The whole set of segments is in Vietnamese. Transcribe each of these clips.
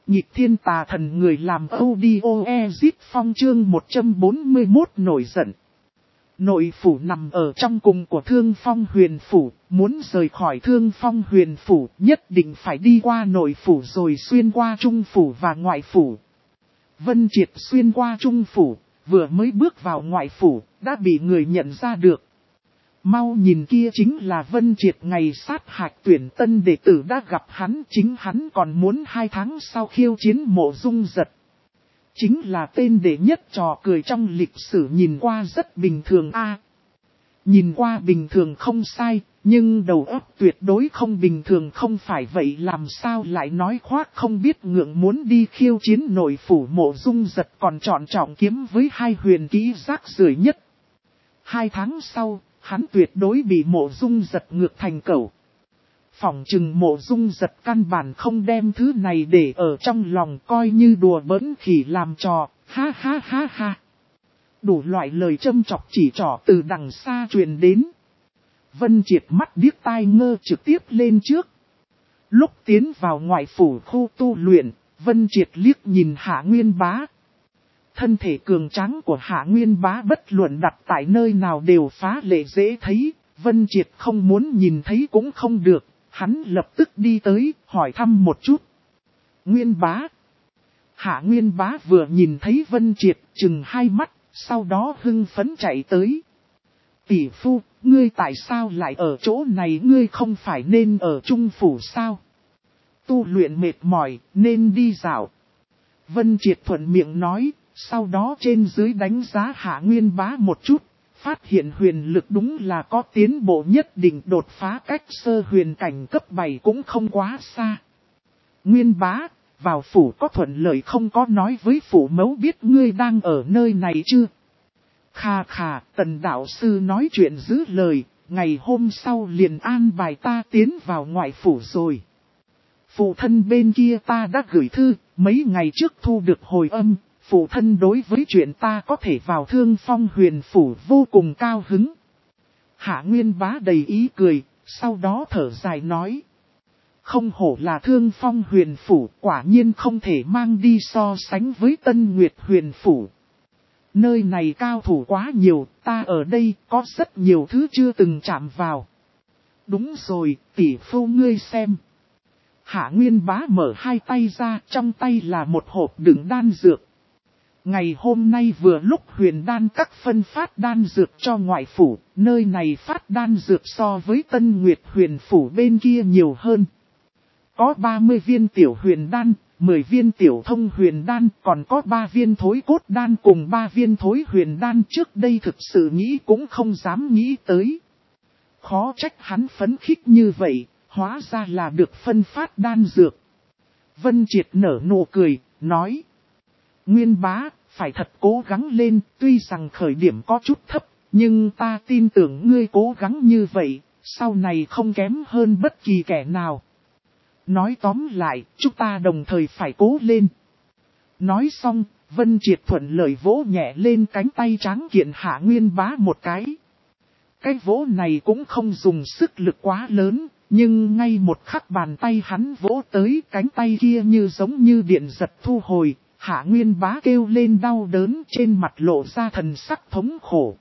Nhịp thiên tà thần người làm audio exit phong chương 141 nổi giận. Nội phủ nằm ở trong cùng của Thương Phong Huyền Phủ, muốn rời khỏi Thương Phong Huyền Phủ nhất định phải đi qua nội phủ rồi xuyên qua trung phủ và ngoại phủ. Vân Triệt xuyên qua trung phủ, vừa mới bước vào ngoại phủ, đã bị người nhận ra được. Mau nhìn kia chính là Vân Triệt ngày sát hạch tuyển tân đệ tử đã gặp hắn, chính hắn còn muốn 2 tháng sau khiêu chiến Mộ Dung Giật. Chính là tên đệ nhất trò cười trong lịch sử, nhìn qua rất bình thường nhìn qua bình thường không sai, nhưng đầu óc tuyệt đối không bình thường, không phải vậy làm sao lại nói khoác không biết ngượng muốn đi khiêu chiến nội phủ Mộ Dung Giật, còn chọn trọng kiếm với 2 huyền kỹ rác rưởi nhất. 2 tháng sau, hắn tuyệt đối bị Mộ Dung Giật ngược thành cẩu. Phỏng chừng Mộ Dung Giật căn bản không đem thứ này để ở trong lòng, coi như đùa bỡn khỉ làm trò, ha ha ha ha. Đủ loại lời châm chọc chỉ trỏ từ đằng xa truyền đến. Vân Triệt mắt điếc tai ngơ trực tiếp lên trước. Lúc tiến vào ngoại phủ khu tu luyện, Vân Triệt liếc nhìn Hạ Nguyên Bá. Thân thể cường tráng của Hạ Nguyên Bá bất luận đặt tại nơi nào đều phá lệ dễ thấy, Vân Triệt không muốn nhìn thấy cũng không được, hắn lập tức đi tới, hỏi thăm một chút. Nguyên Bá. Hạ Nguyên Bá vừa nhìn thấy Vân Triệt, chừng 2 mắt, sau đó hưng phấn chạy tới. Tỷ phu, ngươi tại sao lại ở chỗ này, ngươi không phải nên ở trung phủ sao? Tu luyện mệt mỏi, nên đi dạo. Vân Triệt thuận miệng nói. Sau đó trên dưới đánh giá Hạ Nguyên Bá một chút, phát hiện huyền lực đúng là có tiến bộ nhất định, đột phá cách sơ huyền cảnh cấp 7 cũng không quá xa. Nguyên Bá, vào phủ có thuận lợi không, có nói với phủ mẫu biết ngươi đang ở nơi này chưa? Khà khà, Tần đạo sư nói chuyện giữ lời, ngày hôm sau liền an bài ta tiến vào ngoại phủ rồi. Phụ thân bên kia ta đã gửi thư, mấy ngày trước thu được hồi âm. Phụ thân đối với chuyện ta có thể vào Thương Phong Huyền Phủ vô cùng cao hứng. Hạ Nguyên Bá đầy ý cười, sau đó thở dài nói. Không hổ là Thương Phong Huyền Phủ, quả nhiên không thể mang đi so sánh với Tân Nguyệt Huyền Phủ. Nơi này cao thủ quá nhiều, ta ở đây có rất nhiều thứ chưa từng chạm vào. Đúng rồi, tỷ phu ngươi xem. Hạ Nguyên Bá mở 2 tay ra, trong tay là một hộp đựng đan dược. Ngày hôm nay vừa lúc huyền đan các phân phát đan dược cho ngoại phủ, nơi này phát đan dược so với Tân Nguyệt Huyền Phủ bên kia nhiều hơn. Có 30 viên tiểu huyền đan, 10 viên tiểu thông huyền đan, còn có 3 viên thối cốt đan cùng 3 viên thối huyền đan, trước đây thực sự nghĩ cũng không dám nghĩ tới. Khó trách hắn phấn khích như vậy, hóa ra là được phân phát đan dược. Vân Triệt nở nụ cười, nói. Nguyên Bá, phải thật cố gắng lên, tuy rằng khởi điểm có chút thấp, nhưng ta tin tưởng ngươi cố gắng như vậy, sau này không kém hơn bất kỳ kẻ nào. Nói tóm lại, chúng ta đồng thời phải cố lên. Nói xong, Vân Triệt thuận lợi vỗ nhẹ lên cánh tay tráng kiện Hạ Nguyên Bá một cái. Cái vỗ này cũng không dùng sức lực quá lớn, nhưng ngay một khắc bàn tay hắn vỗ tới, cánh tay kia như giống như điện giật thu hồi. Hạ Nguyên Bá kêu lên đau đớn, trên mặt lộ ra thần sắc thống khổ.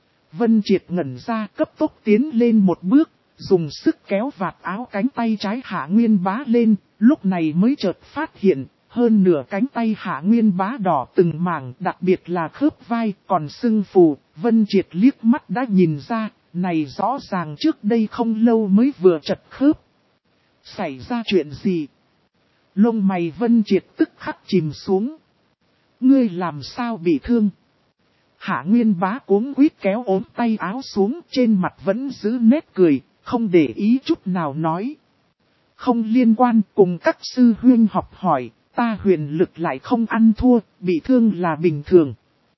Vân Triệt ngẩn ra, cấp tốc tiến lên một bước, dùng sức kéo vạt áo cánh tay trái Hạ Nguyên Bá lên, lúc này mới chợt phát hiện, hơn nửa cánh tay Hạ Nguyên Bá đỏ từng mảng, đặc biệt là khớp vai còn sưng phù. Vân Triệt liếc mắt đã nhìn ra, này rõ ràng trước đây không lâu mới vừa chật khớp. Xảy ra chuyện gì? Lông mày Vân Triệt tức khắc chìm xuống. Ngươi làm sao bị thương? Hạ Nguyên Bá cuống quýt kéo ốm tay áo xuống, trên mặt vẫn giữ nét cười, không để ý chút nào nói. Không liên quan, cùng các sư huynh học hỏi, ta huyền lực lại không ăn thua, bị thương là bình thường.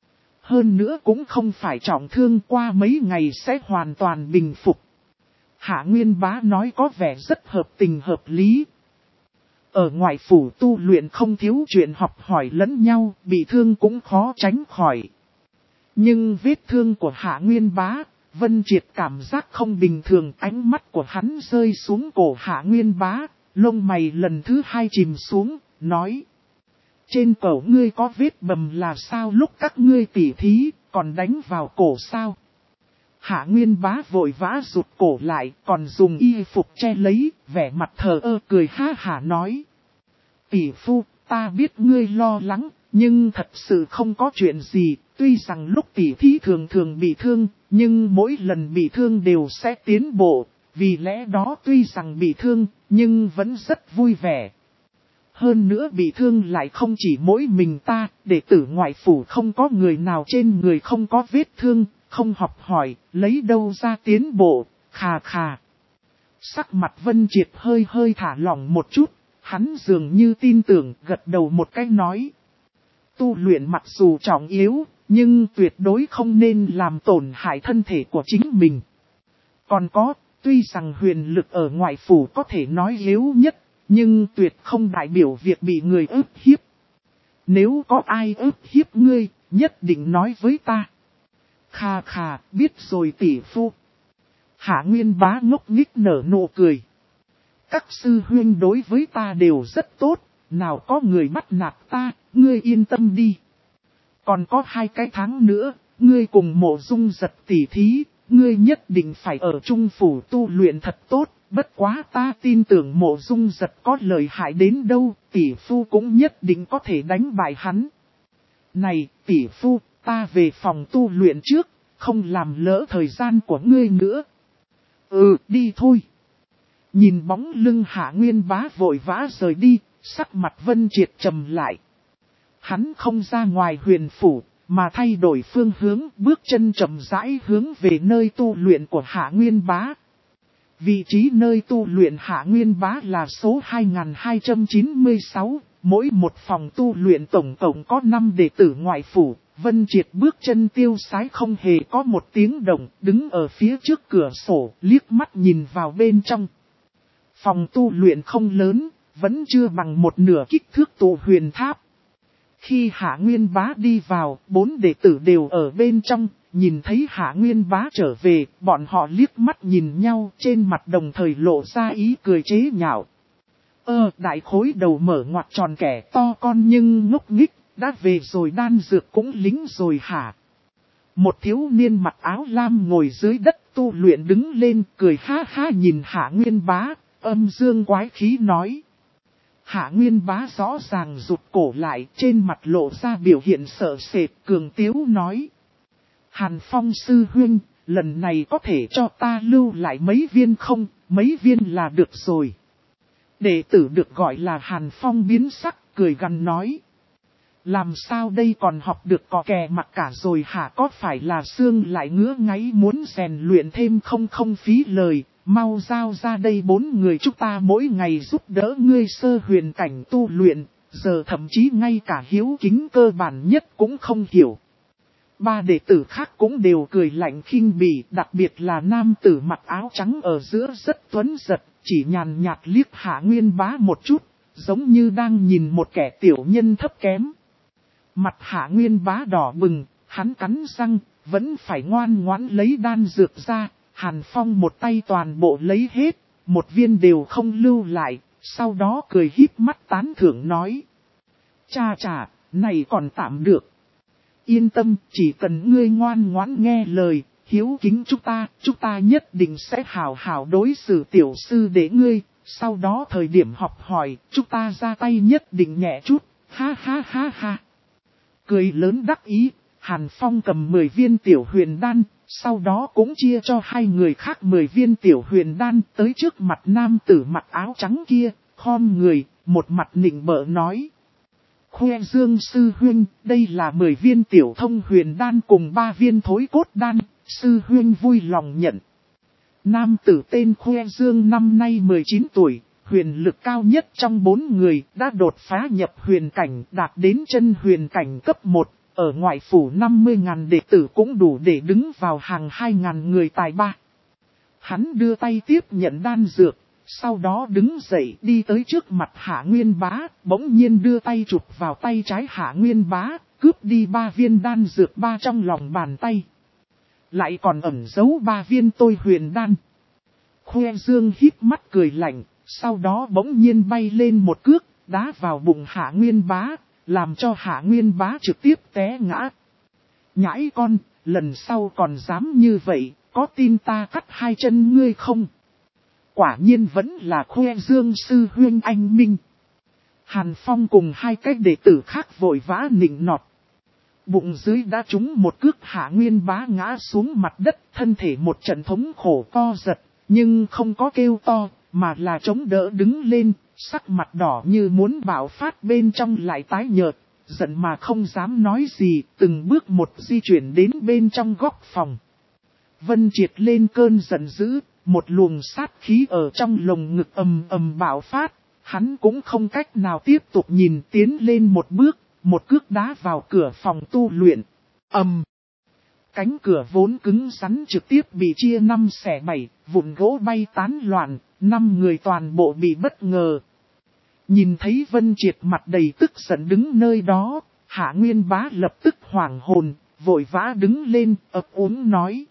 Hơn nữa cũng không phải trọng thương, qua mấy ngày sẽ hoàn toàn bình phục. Hạ Nguyên Bá nói có vẻ rất hợp tình hợp lý. Ở ngoại phủ tu luyện không thiếu chuyện học hỏi lẫn nhau, bị thương cũng khó tránh khỏi. Nhưng vết thương của Hạ Nguyên Bá, Vân Triệt cảm giác không bình thường, ánh mắt của hắn rơi xuống cổ Hạ Nguyên Bá, lông mày lần thứ 2 chìm xuống, nói. trên cổ ngươi có vết bầm là sao, lúc các ngươi tỉ thí, còn đánh vào cổ sao? Hạ Nguyên Bá vội vã rụt cổ lại, còn dùng y phục che lấy, vẻ mặt thờ ơ cười ha hả nói. Tỷ phu, ta biết ngươi lo lắng, nhưng thật sự không có chuyện gì, tuy rằng lúc tỉ thí thường thường bị thương, nhưng mỗi lần bị thương đều sẽ tiến bộ, vì lẽ đó tuy rằng bị thương, nhưng vẫn rất vui vẻ. Hơn nữa bị thương lại không chỉ mỗi mình ta, đệ tử ngoại phủ không có người nào trên người không có vết thương, không học hỏi, lấy đâu ra tiến bộ, khà khà. Sắc mặt Vân Triệt hơi hơi thả lỏng một chút, hắn dường như tin tưởng gật đầu một cái nói. Tu luyện mặc dù trọng yếu, nhưng tuyệt đối không nên làm tổn hại thân thể của chính mình. Còn có, tuy rằng huyền lực ở ngoại phủ có thể nói yếu nhất, nhưng tuyệt không đại biểu việc bị người ức hiếp. Nếu có ai ức hiếp ngươi, nhất định nói với ta. Khà khà, biết rồi tỷ phu. Hạ Nguyên Bá ngốc nghích nở nụ cười. Các sư huynh đối với ta đều rất tốt, nào có người bắt nạt ta, ngươi yên tâm đi. Còn có 2 cái tháng nữa, ngươi cùng Mộ Dung Giật tỉ thí, ngươi nhất định phải ở Trung Phủ tu luyện thật tốt, bất quá ta tin tưởng Mộ Dung Giật có lợi hại đến đâu, tỷ phu cũng nhất định có thể đánh bại hắn. Này, tỷ phu, ta về phòng tu luyện trước, không làm lỡ thời gian của ngươi nữa. Đi thôi. Nhìn bóng lưng Hạ Nguyên Bá vội vã rời đi, sắc mặt Vân Triệt trầm lại. Hắn không ra ngoài huyền phủ, mà thay đổi phương hướng, bước chân chậm rãi hướng về nơi tu luyện của Hạ Nguyên Bá. Vị trí nơi tu luyện Hạ Nguyên Bá là số 2296, mỗi một phòng tu luyện tổng cộng có 5 đệ tử ngoại phủ. Vân Triệt bước chân tiêu sái không hề có một tiếng động, đứng ở phía trước cửa sổ, liếc mắt nhìn vào bên trong. Phòng tu luyện không lớn, vẫn chưa bằng một nửa kích thước tụ huyền tháp. Khi Hạ Nguyên Bá đi vào, 4 đệ tử đều ở bên trong, nhìn thấy Hạ Nguyên Bá trở về, bọn họ liếc mắt nhìn nhau, trên mặt đồng thời lộ ra ý cười chế nhạo. Đại khối đầu mở ngoặt tròn kẻ to con nhưng ngốc nghích, đã về rồi đan dược cũng lính rồi hả? Một thiếu niên mặc áo lam ngồi dưới đất tu luyện đứng lên cười ha ha nhìn Hạ Nguyên Bá, âm dương quái khí nói. Hạ Nguyên Bá rõ ràng rụt cổ lại, trên mặt lộ ra biểu hiện sợ sệt, cường tiếu nói. Hàn Phong sư huynh, lần này có thể cho ta lưu lại mấy viên không, mấy viên là được rồi. Đệ tử được gọi là Hàn Phong biến sắc, cười gằn nói. Làm sao đây còn học được cò kè mặt cả rồi hả, có phải là xương lại ngứa ngáy muốn rèn luyện thêm không phí lời, mau giao ra đây 4 người chúng ta mỗi ngày giúp đỡ ngươi sơ huyền cảnh tu luyện, giờ thậm chí ngay cả hiếu kính cơ bản nhất cũng không hiểu. 3 đệ tử khác cũng đều cười lạnh khinh bỉ, đặc biệt là nam tử mặc áo trắng ở giữa rất tuấn giật, chỉ nhàn nhạt liếc Hạ Nguyên Bá một chút, giống như đang nhìn một kẻ tiểu nhân thấp kém. Mặt Hạ Nguyên Bá đỏ bừng, hắn cắn răng, vẫn phải ngoan ngoãn lấy đan dược ra, Hàn Phong một tay toàn bộ lấy hết, một viên đều không lưu lại, sau đó cười híp mắt tán thưởng nói. Chà, này còn tạm được. Yên tâm, chỉ cần ngươi ngoan ngoãn nghe lời, hiếu kính chúng ta nhất định sẽ hảo hảo đối xử tiểu sư để ngươi, sau đó thời điểm học hỏi, chúng ta ra tay nhất định nhẹ chút, ha ha ha ha. Cười lớn đắc ý, Hàn Phong cầm 10 viên tiểu huyền đan, sau đó cũng chia cho 2 người khác 10 viên tiểu huyền đan tới trước mặt nam tử mặc áo trắng kia, khom người, một mặt nịnh bợ nói. Khoe Dương sư huynh, đây là 10 viên tiểu thông huyền đan cùng 3 viên thối cốt đan, sư huynh vui lòng nhận. Nam tử tên Khoe Dương năm nay 19 tuổi, huyền lực cao nhất trong 4 người, đã đột phá nhập huyền cảnh, đạt đến chân huyền cảnh cấp 1, ở ngoại phủ 50.000 đệ tử cũng đủ để đứng vào hàng 2.000 người tài ba. Hắn đưa tay tiếp nhận đan dược, sau đó đứng dậy đi tới trước mặt Hạ Nguyên Bá, bỗng nhiên đưa tay chụp vào tay trái Hạ Nguyên Bá, cướp đi 3 viên đan dược trong lòng bàn tay. Lại còn ẩn giấu 3 viên tôi huyền đan. Khoe Dương híp mắt cười lạnh, sau đó bỗng nhiên bay lên một cước, đá vào bụng Hạ Nguyên Bá, làm cho Hạ Nguyên Bá trực tiếp té ngã. Nhãi con, lần sau còn dám như vậy, có tin ta cắt hai chân ngươi không? Quả nhiên vẫn là khoe dương sư huynh anh minh. Hàn Phong cùng hai cái đệ tử khác vội vã nịnh nọt. Bụng dưới đã trúng một cước, Hạ Nguyên Bá ngã xuống mặt đất, thân thể một trận thống khổ co giật, nhưng không có kêu to, mà là chống đỡ đứng lên, sắc mặt đỏ như muốn bạo phát, bên trong lại tái nhợt, giận mà không dám nói gì, từng bước một di chuyển đến bên trong góc phòng. Vân Triệt lên cơn giận dữ, một luồng sát khí ở trong lồng ngực ầm ầm bạo phát, hắn cũng không cách nào tiếp tục nhìn, tiến lên một bước, một cước đá vào cửa phòng tu luyện. Cánh cửa vốn cứng rắn trực tiếp bị chia 5/7, vụn gỗ bay tán loạn, 5 người toàn bộ bị bất ngờ. Nhìn thấy Vân Triệt mặt đầy tức giận đứng nơi đó, Hạ Nguyên Bá lập tức hoảng hồn, vội vã đứng lên, ấp úng nói: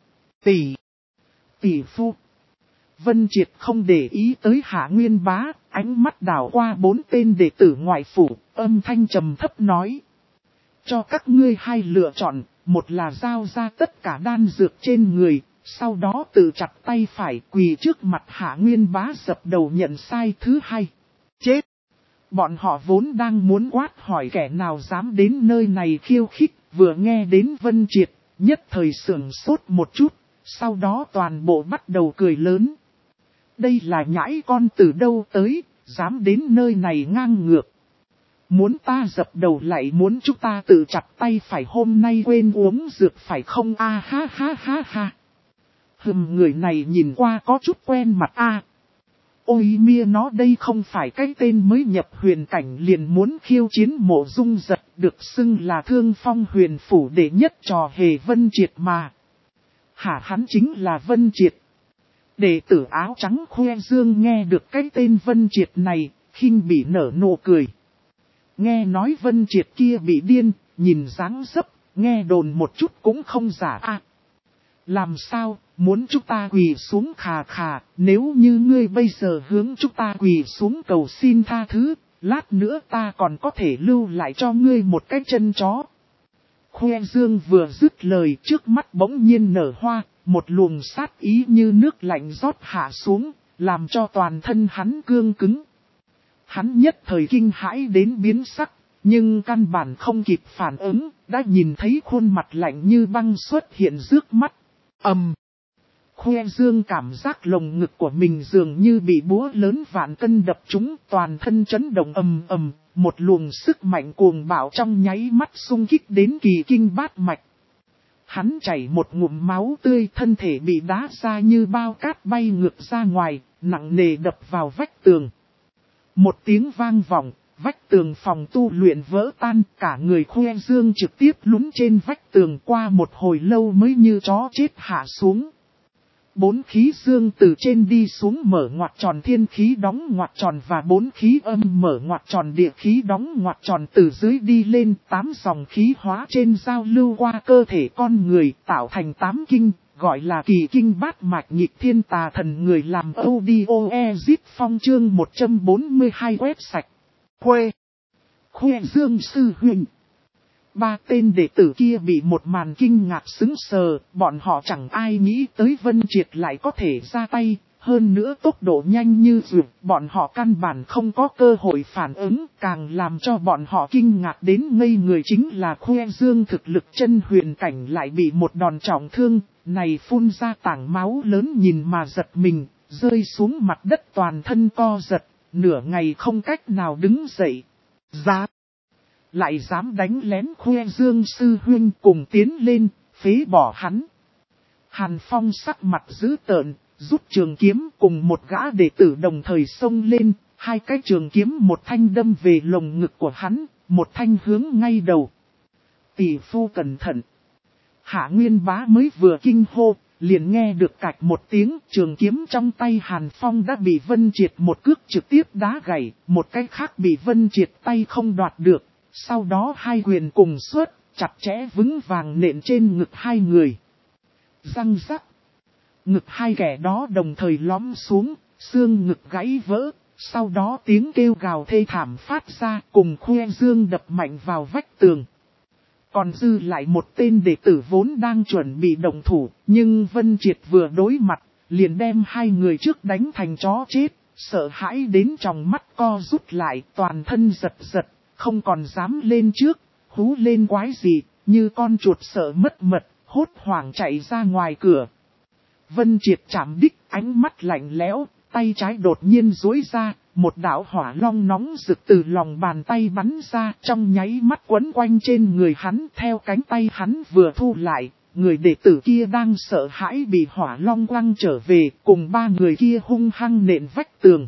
Tỷ phu. Vân Triệt không để ý tới Hạ Nguyên Bá, ánh mắt đảo qua 4 tên đệ tử ngoại phủ, âm thanh trầm thấp nói: cho các ngươi hai lựa chọn, một là giao ra tất cả đan dược trên người, sau đó tự chặt tay phải quỳ trước mặt Hạ Nguyên Bá dập đầu nhận sai. Thứ hai, chết. Bọn họ vốn đang muốn quát hỏi kẻ nào dám đến nơi này khiêu khích, vừa nghe đến Vân Triệt, nhất thời sửng sốt một chút, sau đó toàn bộ bắt đầu cười lớn. Đây là nhãi con từ đâu tới, dám đến nơi này ngang ngược. Muốn ta dập đầu lại muốn chúng ta tự chặt tay phải, hôm nay quên uống dược phải không? A ha ha ha ha. Người này nhìn qua có chút quen mặt a. Ôi mia, nó đây không phải cái tên mới nhập huyền cảnh liền muốn khiêu chiến Mộ Dung Giật, được xưng là Thương Phong huyền phủ đệ nhất trò hề Vân Triệt mà. Hả, hắn chính là Vân Triệt. Đệ tử áo trắng khoe dương nghe được cái tên Vân Triệt này, khinh bỉ nở nụ cười. Nghe nói Vân Triệt kia bị điên, nhìn dáng dấp, nghe đồn một chút cũng không giả a. Làm sao, muốn chúng ta quỳ xuống? Khà khà, nếu như ngươi bây giờ hướng chúng ta quỳ xuống cầu xin tha thứ, lát nữa ta còn có thể lưu lại cho ngươi một cái chân chó. Khoe dương vừa dứt lời, trước mắt bỗng nhiên nở hoa, một luồng sát ý như nước lạnh rót hạ xuống, làm cho toàn thân hắn cương cứng. Hắn nhất thời kinh hãi đến biến sắc, nhưng căn bản không kịp phản ứng, đã nhìn thấy khuôn mặt lạnh như băng xuất hiện trước mắt. Khoe dương cảm giác lồng ngực của mình dường như bị búa lớn vạn cân đập trúng, toàn thân chấn động ầm, một luồng sức mạnh cuồng bạo trong nháy mắt xung kích đến kỳ kinh bát mạch. Hắn chảy một ngụm máu tươi, thân thể bị đá ra như bao cát bay ngược ra ngoài, nặng nề đập vào vách tường. Một tiếng vang vọng, vách tường phòng tu luyện vỡ tan, cả người khoe dương trực tiếp lún trên vách tường, qua một hồi lâu mới như chó chết hạ xuống. 4 khí dương từ trên đi xuống mở ngoặc tròn thiên khí đóng ngoặc tròn và 4 khí âm mở ngoặc tròn địa khí đóng ngoặc tròn từ dưới đi lên, 8 dòng khí hóa trên giao lưu qua cơ thể con người tạo thành 8 kinh, gọi là kỳ kinh bát mạch nhịp thiên tà thần. Người làm audio Ezit Phong chương 142 quét sạch. Khoe dương sư huynh. 3 tên đệ tử kia bị một màn kinh ngạc sững sờ, bọn họ chẳng ai nghĩ tới Vân Triệt lại có thể ra tay, hơn nữa tốc độ nhanh như vượt, bọn họ căn bản không có cơ hội phản ứng, càng làm cho bọn họ kinh ngạc đến ngây người chính là khoe dương thực lực chân huyền cảnh lại bị một đòn trọng thương, này phun ra tảng máu lớn nhìn mà giật mình, rơi xuống mặt đất toàn thân co giật, nửa ngày không cách nào đứng dậy. Lại dám đánh lén khoe dương sư huynh, cùng tiến lên, phế bỏ hắn. Hàn Phong sắc mặt dữ tợn, rút trường kiếm cùng một gã đệ tử đồng thời xông lên, 2 cái trường kiếm, một thanh đâm về lồng ngực của hắn, một thanh hướng ngay đầu. Tỷ phu cẩn thận. Hạ Nguyên Bá mới vừa kinh hô, liền nghe được cạch một tiếng, trường kiếm trong tay Hàn Phong đã bị Vân Triệt một cước trực tiếp đá gãy, một cái khác bị Vân Triệt tay không đoạt được. Sau đó 2 quyền cùng xuất, chặt chẽ vững vàng nện trên ngực 2 người. Răng rắc. Ngực 2 kẻ đó đồng thời lõm xuống, xương ngực gãy vỡ, Sau đó tiếng kêu gào thê thảm phát ra cùng khoe dương đập mạnh vào vách tường. Còn dư lại một tên đệ tử vốn đang chuẩn bị động thủ, nhưng Vân Triệt vừa đối mặt, liền đem hai người trước đánh thành chó chết, sợ hãi đến tròng mắt co rút lại, toàn thân giật giật, không còn dám lên trước, hú lên quái gì, như con chuột sợ mất mật, hốt hoảng chạy ra ngoài cửa. Vân Triệt chạm đích, ánh mắt lạnh lẽo, tay trái đột nhiên duỗi ra, một đạo hỏa long nóng rực từ lòng bàn tay bắn ra, trong nháy mắt quấn quanh trên người hắn. Theo cánh tay hắn vừa thu lại, người đệ tử kia đang sợ hãi bị hỏa long quăng trở về, cùng ba người kia hung hăng nện vách tường.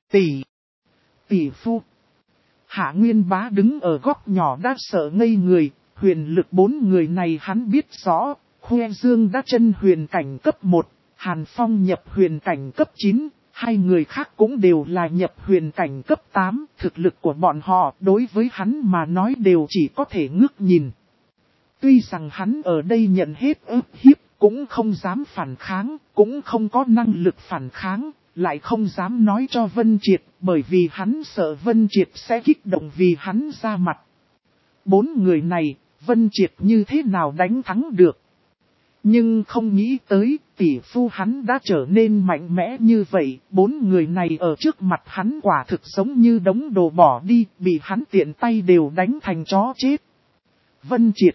Tỷ phu. Hạ Nguyên Bá đứng ở góc nhỏ đã sợ ngây người, huyền lực bốn người này hắn biết rõ. Khoe Dương đã chân huyền cảnh cấp 1, Hàn Phong nhập huyền cảnh cấp 9, hai người khác cũng đều là nhập huyền cảnh cấp 8. Thực lực của bọn họ đối với hắn mà nói đều chỉ có thể ngước nhìn. Tuy rằng hắn ở đây nhận hết ức hiếp, cũng không dám phản kháng, cũng không có năng lực phản kháng, lại không dám nói cho Vân Triệt, bởi vì hắn sợ Vân Triệt sẽ kích động vì hắn ra mặt. Bốn người này, Vân Triệt như thế nào đánh thắng được? Nhưng không nghĩ tới, tỷ phu hắn đã trở nên mạnh mẽ như vậy, bốn người này ở trước mặt hắn quả thực giống như đống đồ bỏ đi, bị hắn tiện tay đều đánh thành chó chết. Vân Triệt,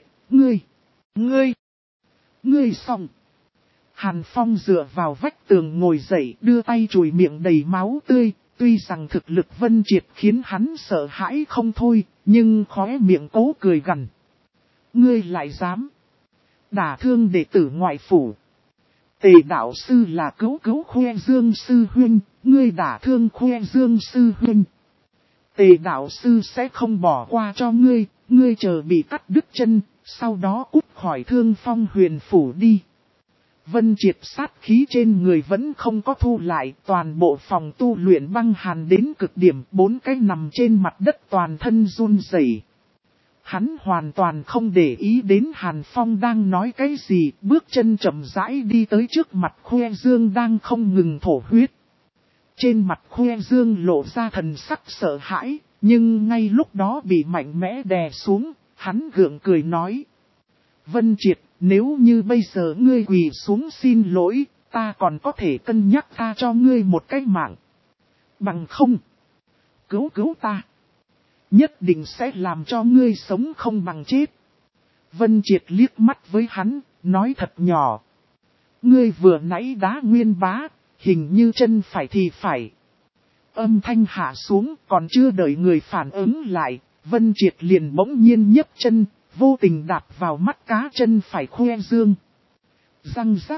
ngươi xong. Hàn Phong dựa vào vách tường ngồi dậy, đưa tay chùi miệng đầy máu tươi, tuy rằng thực lực Vân Triệt khiến hắn sợ hãi không thôi, nhưng khóe miệng cố cười gằn. Ngươi lại dám đả thương đệ tử ngoại phủ. Tề đạo sư là cứu Khoe Dương sư huynh, ngươi đả thương Khoe Dương sư huynh. Tề đạo sư sẽ không bỏ qua cho ngươi, ngươi chờ bị cắt đứt chân, sau đó cút khỏi Thương Phong huyền phủ đi. Vân Triệt sát khí trên người vẫn không có thu lại, toàn bộ phòng tu luyện băng hàn đến cực điểm, bốn cái nằm trên mặt đất toàn thân run rẩy. Hắn hoàn toàn không để ý đến Hàn Phong đang nói cái gì, bước chân chậm rãi đi tới trước mặt Khoe Dương đang không ngừng thổ huyết. Trên mặt Khoe Dương lộ ra thần sắc sợ hãi, nhưng ngay lúc đó bị mạnh mẽ đè xuống, hắn gượng cười nói. Vân Triệt, nếu như bây giờ ngươi quỳ xuống xin lỗi, ta còn có thể cân nhắc tha cho ngươi một cái mạng. Bằng không, cứu ta. Nhất định sẽ làm cho ngươi sống không bằng chết. Vân Triệt liếc mắt với hắn, nói thật nhỏ. Ngươi vừa nãy đá Nguyên Bá, hình như chân phải thì phải. Âm thanh hạ xuống, còn chưa đợi người phản ứng lại, Vân Triệt liền bỗng nhiên nhấc chân, vô tình đạp vào mắt cá chân phải Khoe Dương. Răng rắc.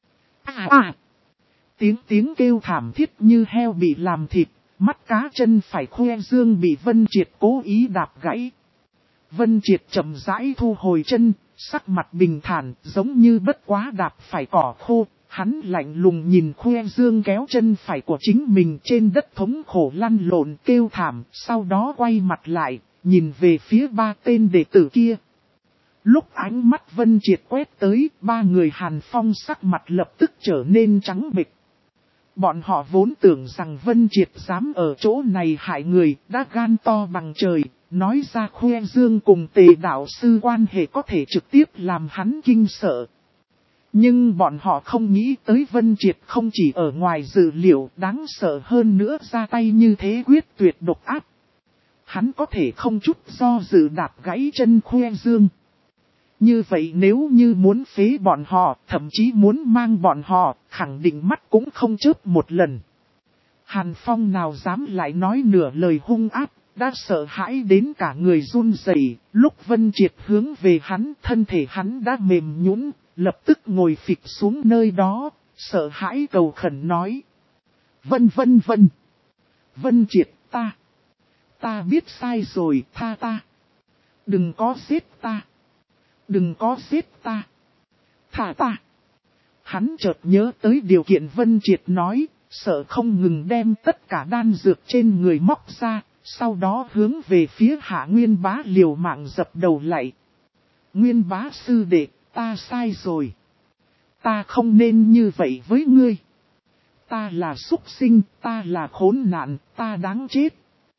Tiếng kêu thảm thiết như heo bị làm thịt. Mắt cá chân phải Khoe Dương bị Vân Triệt cố ý đạp gãy. Vân Triệt chậm rãi thu hồi chân, sắc mặt bình thản, giống như bất quá đạp phải cỏ khô. Hắn lạnh lùng nhìn Khoe Dương kéo chân phải của chính mình trên đất thống khổ lăn lộn kêu thảm, sau đó quay mặt lại, nhìn về phía ba tên đệ tử kia. Lúc ánh mắt Vân Triệt quét tới, ba người Hàn Phong sắc mặt lập tức trở nên trắng bệch. Bọn họ vốn tưởng rằng Vân Triệt dám ở chỗ này hại người, đã gan to bằng trời, nói ra Khoe Dương cùng Tề đạo sư quan hệ có thể trực tiếp làm hắn kinh sợ. Nhưng bọn họ không nghĩ tới Vân Triệt không chỉ ở ngoài dự liệu đáng sợ hơn nữa ra tay như thế quyết tuyệt độc ác. Hắn có thể không chút do dự đạp gãy chân Khoe Dương. Như vậy nếu như muốn phế bọn họ, thậm chí muốn mang bọn họ, khẳng định mắt cũng không chớp một lần. Hàn Phong nào dám lại nói nửa lời hung ác, đã sợ hãi đến cả người run rẩy. Lúc Vân Triệt hướng về hắn, thân thể hắn đã mềm nhũn, lập tức ngồi phịch xuống nơi đó, sợ hãi cầu khẩn nói. Vân. Vân Triệt, ta biết sai rồi, tha ta. Đừng có giết ta. Đừng có giết ta. Thả ta. Hắn chợt nhớ tới điều kiện Vân Triệt nói, sợ không ngừng đem tất cả đan dược trên người móc ra, sau đó hướng về phía Hạ Nguyên Bá liều mạng dập đầu lại. Nguyên Bá sư đệ, ta sai rồi. Ta không nên như vậy với ngươi. ta là súc sinh, ta là khốn nạn, ta đáng chết.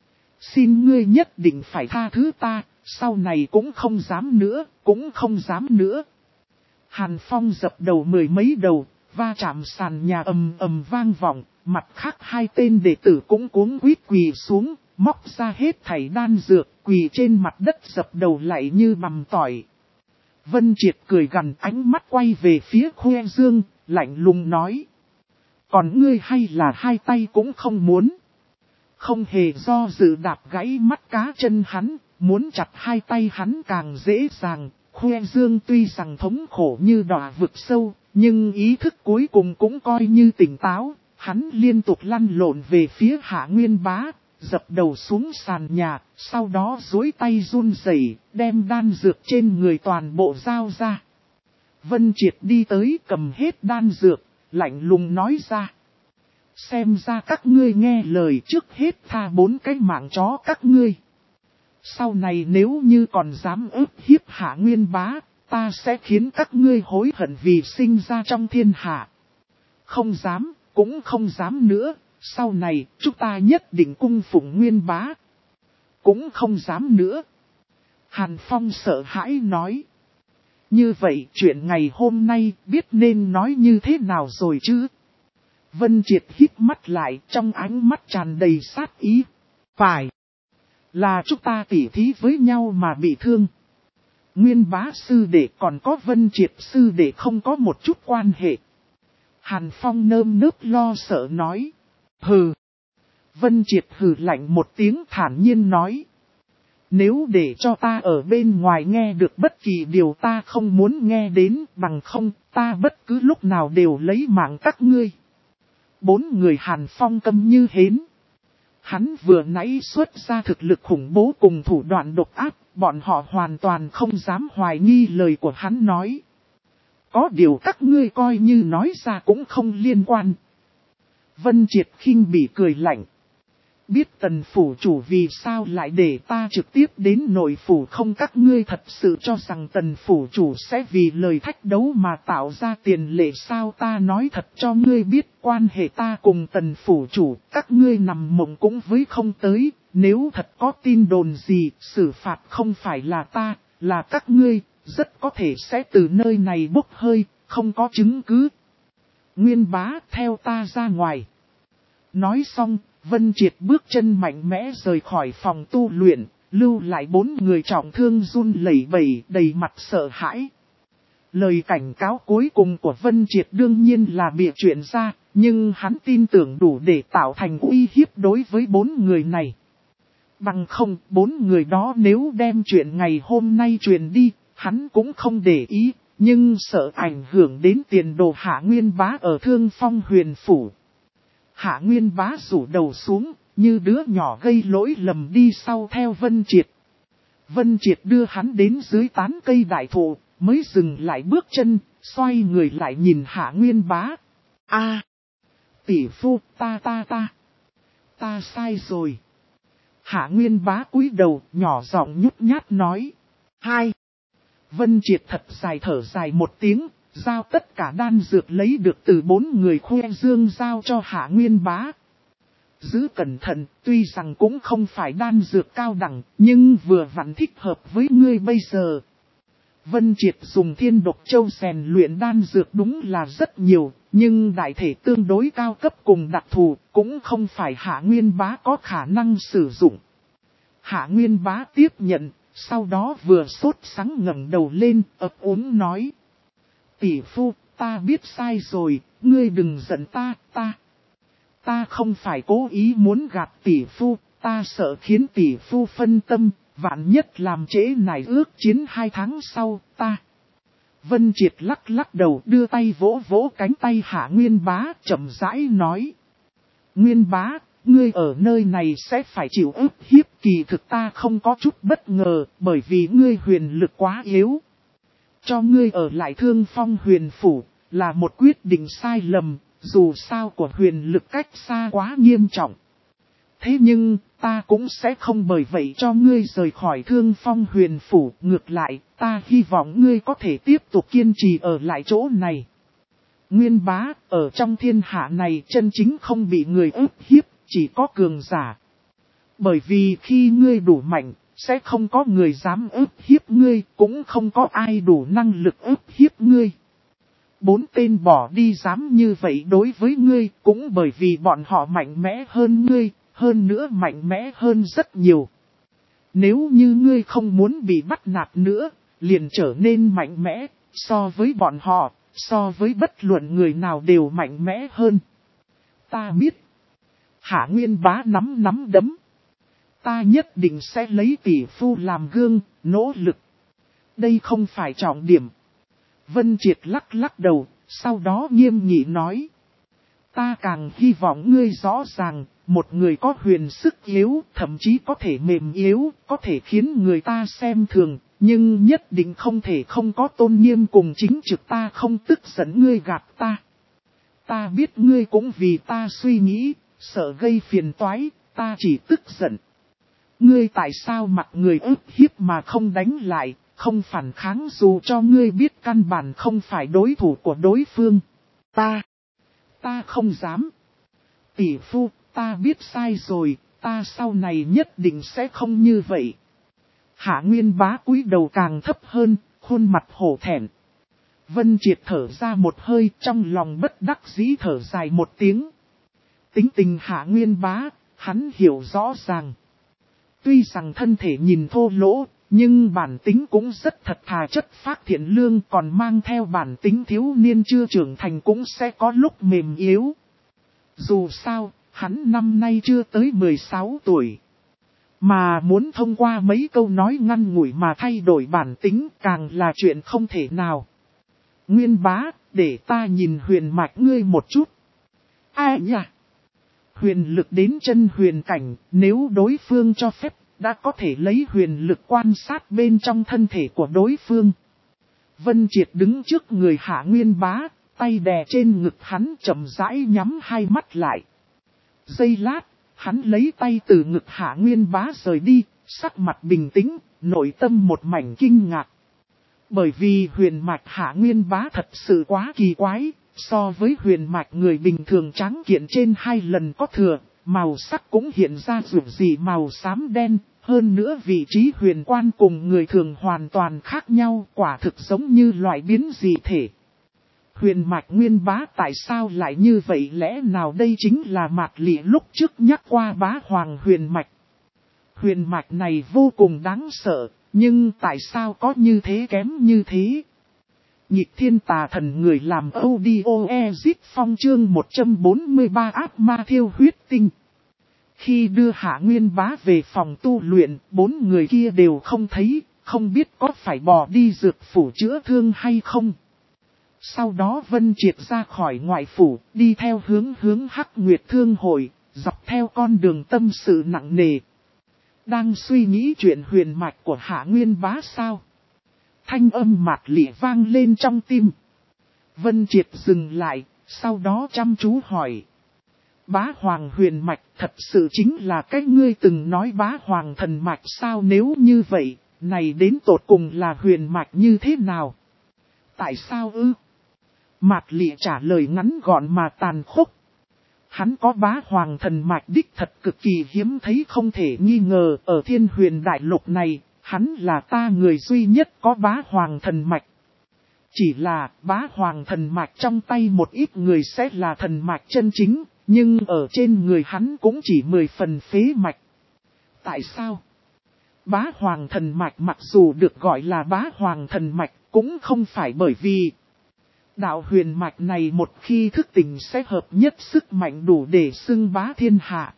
Xin ngươi nhất định phải tha thứ ta, sau này cũng không dám nữa, cũng không dám nữa. Hàn Phong dập đầu mười mấy đầu, va chạm sàn nhà ầm ầm vang vọng, mặt khác hai tên đệ tử cũng cuống quýt quỳ xuống, móc ra hết thảy đan dược, quỳ trên mặt đất dập đầu lại như bằm tỏi. Vân Triệt cười gằn, ánh mắt quay về phía Khuê Dương, lạnh lùng nói. Còn ngươi hay là hai tay cũng không muốn. Không hề do dự đạp gãy mắt cá chân hắn, muốn chặt hai tay hắn càng dễ dàng. Khuê Dương tuy rằng thống khổ như đọa vực sâu, nhưng ý thức cuối cùng cũng coi như tỉnh táo. Hắn liên tục lăn lộn về phía Hạ Nguyên Bá, dập đầu xuống sàn nhà, sau đó duỗi tay run rẩy, đem đan dược trên người toàn bộ giao ra. Vân Triệt đi tới cầm hết đan dược, lạnh lùng nói ra. Xem ra các ngươi nghe lời, trước hết tha 4 cái mạng chó các ngươi. Sau này nếu như còn dám ức hiếp Hạ Nguyên Bá, ta sẽ khiến các ngươi hối hận vì sinh ra trong thiên hạ. Không dám, cũng không dám nữa, sau này chúng ta nhất định cung phụng Nguyên Bá. Cũng không dám nữa. Hàn Phong sợ hãi nói. Như vậy chuyện ngày hôm nay biết nên nói như thế nào rồi chứ? Vân Triệt hít mắt lại, trong ánh mắt tràn đầy sát ý. Phải. Là chúng ta tỉ thí với nhau mà bị thương. Nguyên Bá sư đệ còn có Vân Triệt sư đệ không có một chút quan hệ. Hàn Phong nơm nớp lo sợ nói. Hừ. Vân Triệt hừ lạnh một tiếng thản nhiên nói. Nếu để cho ta ở bên ngoài nghe được bất kỳ điều ta không muốn nghe đến, bằng không, ta bất cứ lúc nào đều lấy mạng các ngươi. 4 người Hàn Phong câm như hến. Hắn vừa nãy xuất ra thực lực khủng bố cùng thủ đoạn độc ác, bọn họ hoàn toàn không dám hoài nghi lời của hắn nói. Có điều các ngươi coi như nói ra cũng không liên quan. Vân Triệt khinh bỉ cười lạnh. Biết Tần phủ chủ vì sao lại để ta trực tiếp đến nội phủ không, các ngươi thật sự cho rằng Tần phủ chủ sẽ vì lời thách đấu mà tạo ra tiền lệ sao? Ta nói thật cho ngươi biết, quan hệ ta cùng Tần phủ chủ, các ngươi nằm mộng cũng với không tới. Nếu thật có tin đồn gì, xử phạt không phải là ta, là các ngươi, rất có thể sẽ từ nơi này bốc hơi, không có chứng cứ. Nguyên Bá, theo ta ra ngoài. Nói xong, Vân Triệt bước chân mạnh mẽ rời khỏi phòng tu luyện, lưu lại 4 người trọng thương run lẩy bẩy đầy mặt sợ hãi. Lời cảnh cáo cuối cùng của Vân Triệt đương nhiên là bịa chuyện ra, nhưng hắn tin tưởng đủ để tạo thành uy hiếp đối với 4 người này. Bằng không, 4 người đó nếu đem chuyện ngày hôm nay truyền đi, hắn cũng không để ý, nhưng sợ ảnh hưởng đến tiền đồ Hạ Nguyên Bá ở Thương Phong Huyền Phủ. Hạ Nguyên Bá rủ đầu xuống, như đứa nhỏ gây lỗi lầm đi sau theo Vân Triệt. Vân Triệt đưa hắn đến dưới tán cây đại thụ, mới dừng lại bước chân, xoay người lại nhìn Hạ Nguyên Bá. A, tỷ phu, ta sai rồi. Hạ Nguyên Bá cúi đầu, nhỏ giọng nhút nhát nói. Hai. Vân Triệt thật dài thở dài một tiếng, giao tất cả đan dược lấy được từ 4 người Khuê Dương giao cho Hạ Nguyên Bá. Giữ cẩn thận, tuy rằng cũng không phải đan dược cao đẳng, nhưng vừa vặn thích hợp với ngươi bây giờ. Vân Triệt dùng Thiên Độc Châu rèn luyện đan dược đúng là rất nhiều, nhưng đại thể tương đối cao cấp cùng đặc thù, cũng không phải Hạ Nguyên Bá có khả năng sử dụng. Hạ Nguyên Bá tiếp nhận, sau đó vừa sốt sắng ngẩng đầu lên, ấp úng nói. Tỷ phu, ta biết sai rồi, ngươi đừng giận ta không phải cố ý muốn gạt tỷ phu, ta sợ khiến tỷ phu phân tâm, vạn nhất làm trễ này ước chiến 2 tháng sau, ta. Vân Triệt lắc lắc đầu đưa tay vỗ vỗ cánh tay Hạ Nguyên Bá, chậm rãi nói. Nguyên Bá, ngươi ở nơi này sẽ phải chịu ức hiếp, kỳ thực ta không có chút bất ngờ, bởi vì ngươi huyền lực quá yếu. Cho ngươi ở lại Thương Phong Huyền Phủ, là một quyết định sai lầm, dù sao của huyền lực cách xa quá nghiêm trọng. Thế nhưng, ta cũng sẽ không bởi vậy cho ngươi rời khỏi Thương Phong Huyền Phủ, ngược lại, ta hy vọng ngươi có thể tiếp tục kiên trì ở lại chỗ này. Nguyên bá, ở trong thiên hạ này chân chính không bị người ức hiếp, chỉ có cường giả. Bởi vì khi ngươi đủ mạnh, sẽ không có người dám ức hiếp ngươi, cũng không có ai đủ năng lực ức hiếp ngươi. 4 tên bỏ đi dám như vậy đối với ngươi, cũng bởi vì bọn họ mạnh mẽ hơn ngươi, hơn nữa mạnh mẽ hơn rất nhiều. Nếu như ngươi không muốn bị bắt nạt nữa, liền trở nên mạnh mẽ, so với bọn họ, so với bất luận người nào đều mạnh mẽ hơn. Ta biết. Hạ Nguyên Bá nắm đấm. Ta nhất định sẽ lấy tỷ phu làm gương, nỗ lực. Đây không phải trọng điểm. Vân Triệt lắc đầu, sau đó nghiêm nghị nói. Ta càng hy vọng ngươi rõ ràng, một người có huyền sức yếu, thậm chí có thể mềm yếu, có thể khiến người ta xem thường, nhưng nhất định không thể không có tôn nghiêm cùng chính trực. Ta không tức giận ngươi gạt ta. Ta biết ngươi cũng vì ta suy nghĩ, sợ gây phiền toái, ta chỉ tức giận. Ngươi tại sao mặc người ức hiếp mà không đánh lại, không phản kháng dù cho ngươi biết căn bản không phải đối thủ của đối phương. Ta không dám. Tỷ phu, ta biết sai rồi, ta sau này nhất định sẽ không như vậy. Hạ Nguyên Bá cúi đầu càng thấp hơn, khuôn mặt hổ thẹn. Vân Triệt thở ra một hơi, trong lòng bất đắc dĩ thở dài một tiếng. Tính tình Hạ Nguyên Bá, hắn hiểu rõ ràng. Tuy rằng thân thể nhìn thô lỗ, nhưng bản tính cũng rất thật thà chất phác thiện lương, còn mang theo bản tính thiếu niên chưa trưởng thành cũng sẽ có lúc mềm yếu. Dù sao, hắn năm nay chưa tới 16 tuổi. Mà muốn thông qua mấy câu nói ngắn ngủi mà thay đổi bản tính càng là chuyện không thể nào. Nguyên Bá, để ta nhìn huyền mạch ngươi một chút. Ai nhỉ? Huyền lực đến chân huyền cảnh, nếu đối phương cho phép, đã có thể lấy huyền lực quan sát bên trong thân thể của đối phương. Vân Triệt đứng trước người Hạ Nguyên Bá, tay đè trên ngực hắn chậm rãi nhắm hai mắt lại. Giây lát, hắn lấy tay từ ngực Hạ Nguyên Bá rời đi, sắc mặt bình tĩnh, nội tâm một mảnh kinh ngạc. Bởi vì huyền mạch Hạ Nguyên Bá thật sự quá kỳ quái, so với huyền mạch người bình thường trắng kiện trên 2 lần có thừa, màu sắc cũng hiện ra rủ gì màu xám đen, hơn nữa vị trí huyền quan cùng người thường hoàn toàn khác nhau, quả thực giống như loại biến dị thể. Huyền mạch Nguyên Bá tại sao lại như vậy, lẽ nào đây chính là Mạc Lị lúc trước nhắc qua Bá Hoàng huyền mạch. Huyền mạch này vô cùng đáng sợ, nhưng tại sao có như thế kém như thế? Nhịp thiên tà thần người làm audio exit phong chương 143 ác ma thiêu huyết tinh. Khi đưa Hạ Nguyên Bá về phòng tu luyện, 4 người kia đều không thấy, không biết có phải bỏ đi dược phủ chữa thương hay không. Sau đó Vân Triệt ra khỏi ngoại phủ, đi theo hướng Hắc Nguyệt Thương Hội, dọc theo con đường tâm sự nặng nề. Đang suy nghĩ chuyện huyền mạch của Hạ Nguyên Bá sao? Thanh âm Mạc Lị vang lên trong tim. Vân Triệt dừng lại, sau đó chăm chú hỏi. Bá Hoàng huyền mạch thật sự chính là cái ngươi từng nói Bá Hoàng thần mạch sao? Nếu như vậy, này đến tột cùng là huyền mạch như thế nào? Tại sao ư? Mạc Lị trả lời ngắn gọn mà tàn khốc. Hắn có Bá Hoàng thần mạch đích thật cực kỳ hiếm thấy, không thể nghi ngờ, ở Thiên Huyền đại lục này, hắn là ta người duy nhất có Bá Hoàng thần mạch. Chỉ là Bá Hoàng thần mạch trong tay một ít người sẽ là thần mạch chân chính, nhưng ở trên người hắn cũng chỉ 10 phần phế mạch. Tại sao? Bá Hoàng thần mạch mặc dù được gọi là Bá Hoàng thần mạch, cũng không phải bởi vì đạo huyền mạch này một khi thức tỉnh sẽ hợp nhất sức mạnh đủ để xưng bá thiên hạ.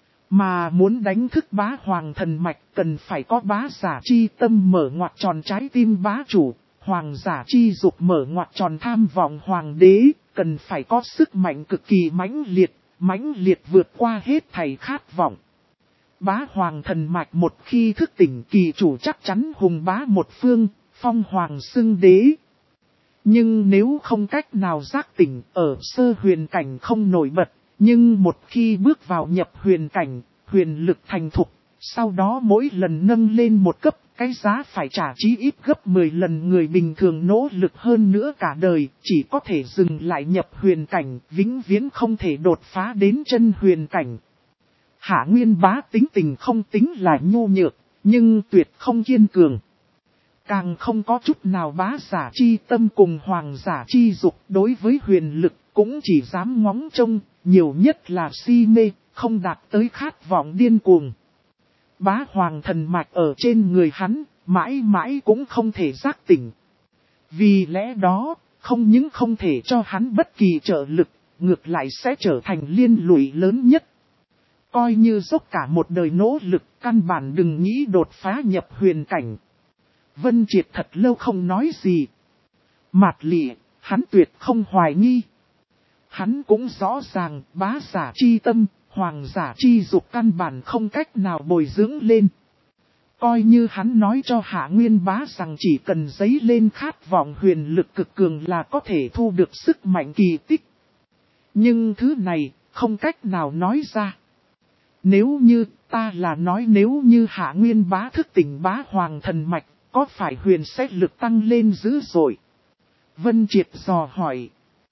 Mà muốn đánh thức Bá Hoàng thần mạch cần phải có bá giả chi tâm mở ngoặt tròn trái tim bá chủ, hoàng giả chi dục mở ngoặt tròn tham vọng hoàng đế, cần phải có sức mạnh cực kỳ mãnh liệt vượt qua hết thảy khát vọng. Bá Hoàng thần mạch một khi thức tỉnh, kỳ chủ chắc chắn hùng bá một phương, phong hoàng xưng đế. Nhưng nếu không cách nào giác tỉnh, ở sơ huyền cảnh không nổi bật, nhưng một khi bước vào nhập huyền cảnh, huyền lực thành thục, sau đó mỗi lần nâng lên một cấp, cái giá phải trả chí ít gấp 10 lần người bình thường nỗ lực hơn nữa cả đời, chỉ có thể dừng lại nhập huyền cảnh, vĩnh viễn không thể đột phá đến chân huyền cảnh. Hạ Nguyên Bá tính tình không tính là nhu nhược, nhưng tuyệt không kiên cường. Càng không có chút nào bá giả chi tâm cùng hoàng giả chi dục, đối với huyền lực cũng chỉ dám ngóng trông, nhiều nhất là si mê, không đạt tới khát vọng điên cuồng. Bá hoàng thần mạch ở trên người hắn, mãi mãi cũng không thể giác tỉnh. Vì lẽ đó, không những không thể cho hắn bất kỳ trợ lực, ngược lại sẽ trở thành liên lụy lớn nhất. Coi như dốc cả một đời nỗ lực, căn bản đừng nghĩ đột phá nhập huyền cảnh. Vân Triệt thật lâu không nói gì. Mạt Lị, hắn tuyệt không hoài nghi. Hắn cũng rõ ràng bá giả chi tâm, hoàng giả chi dục căn bản không cách nào bồi dưỡng lên. Coi như hắn nói cho Hạ Nguyên Bá rằng chỉ cần dấy lên khát vọng huyền lực cực cường là có thể thu được sức mạnh kỳ tích. Nhưng thứ này không cách nào nói ra. Nếu như ta là nói nếu như Hạ Nguyên Bá thức tỉnh bá hoàng thần mạch, có phải huyền sẽ lực tăng lên dữ dội? Vân Triệt dò hỏi.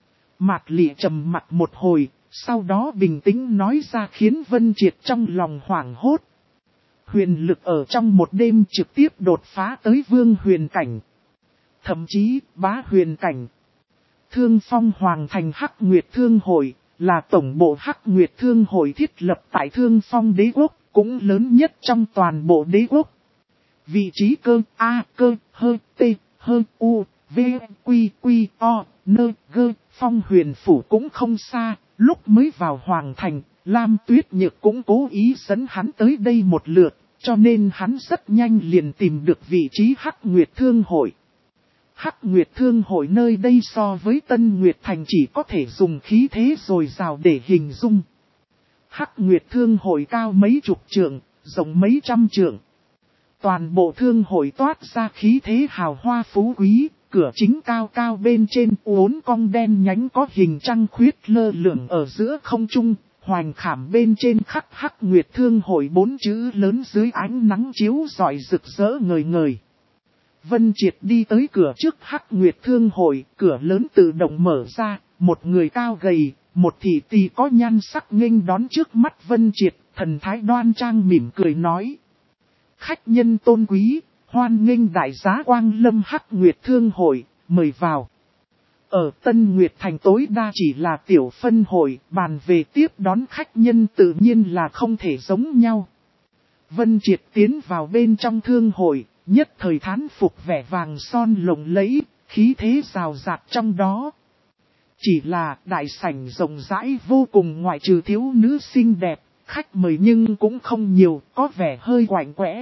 Mạt Lị trầm mặt một hồi, sau đó bình tĩnh nói ra khiến Vân Triệt trong lòng hoảng hốt. Huyền lực ở trong một đêm trực tiếp đột phá tới vương huyền cảnh. Thậm chí bá huyền cảnh. Thương Phong Hoàng thành Hắc Nguyệt Thương Hội, là tổng bộ Hắc Nguyệt Thương Hội thiết lập tại Thương Phong đế quốc, cũng lớn nhất trong toàn bộ đế quốc. Vị trí cơ A cơ hơ T hơ U V Quy Quy O nơ gơ Phong huyền phủ cũng không xa, lúc mới vào Hoàng thành, Lam Tuyết Nhược cũng cố ý dẫn hắn tới đây một lượt, cho nên hắn rất nhanh liền tìm được vị trí Hắc Nguyệt Thương Hội. Hắc Nguyệt Thương Hội nơi đây so với Tân Nguyệt Thành chỉ có thể dùng khí thế dồi dào để hình dung. Hắc Nguyệt Thương Hội cao mấy chục trượng, rộng mấy trăm trượng. Toàn bộ thương hội toát ra khí thế hào hoa phú quý, cửa chính cao cao bên trên uốn cong đen nhánh có hình trăng khuyết lơ lửng ở giữa không trung, hoành khảm bên trên khắc Hắc Nguyệt Thương Hội 4 chữ lớn dưới ánh nắng chiếu rọi rực rỡ ngời ngời. Vân Triệt đi tới cửa trước Hắc Nguyệt Thương Hội, cửa lớn tự động mở ra, một người cao gầy, một thị tỳ có nhan sắc nghênh đón trước mắt Vân Triệt, thần thái đoan trang mỉm cười nói. Khách nhân tôn quý, hoan nghênh đại giá Quang Lâm Hắc Nguyệt Thương Hội, mời vào. Ở Tân Nguyệt Thành tối đa chỉ là tiểu phân hội, bàn về tiếp đón khách nhân tự nhiên là không thể giống nhau. Vân Triệt tiến vào bên trong thương hội, nhất thời thán phục vẻ vàng son lộng lẫy, khí thế rào rạt trong đó. Chỉ là đại sảnh rộng rãi vô cùng, ngoại trừ thiếu nữ xinh đẹp, khách mời nhưng cũng không nhiều, có vẻ hơi quạnh quẽ.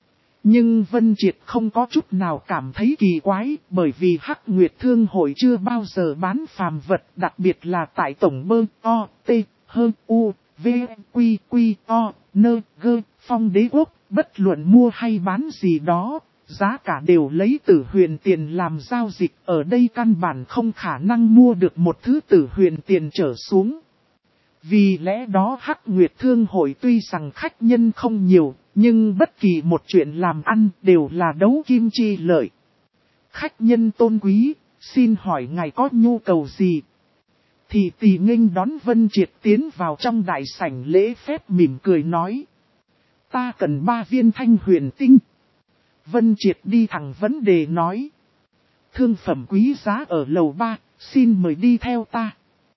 Nhưng Vân Triệt không có chút nào cảm thấy kỳ quái, bởi vì Hắc Nguyệt Thương Hội chưa bao giờ bán phàm vật, đặc biệt là tại tổng bơ O, T, H, U, V, Quy, Quy, O, Nơ, Gơ, Phong đế quốc, bất luận mua hay bán gì đó, giá cả đều lấy tử huyền tiền làm giao dịch, ở đây căn bản không khả năng mua được một thứ tử huyền tiền trở xuống. Vì lẽ đó Hắc Nguyệt Thương Hội tuy rằng khách nhân không nhiều, nhưng bất kỳ một chuyện làm ăn đều là đấu kim chi lợi. Khách nhân tôn quý, xin hỏi ngài có nhu cầu gì? Thì tỳ nghênh đón Vân Triệt tiến vào trong đại sảnh lễ phép mỉm cười nói. Ta cần 3 viên thanh huyền tinh. Vân Triệt đi thẳng vấn đề nói. Thương phẩm quý giá ở lầu 3, xin mời đi theo ta.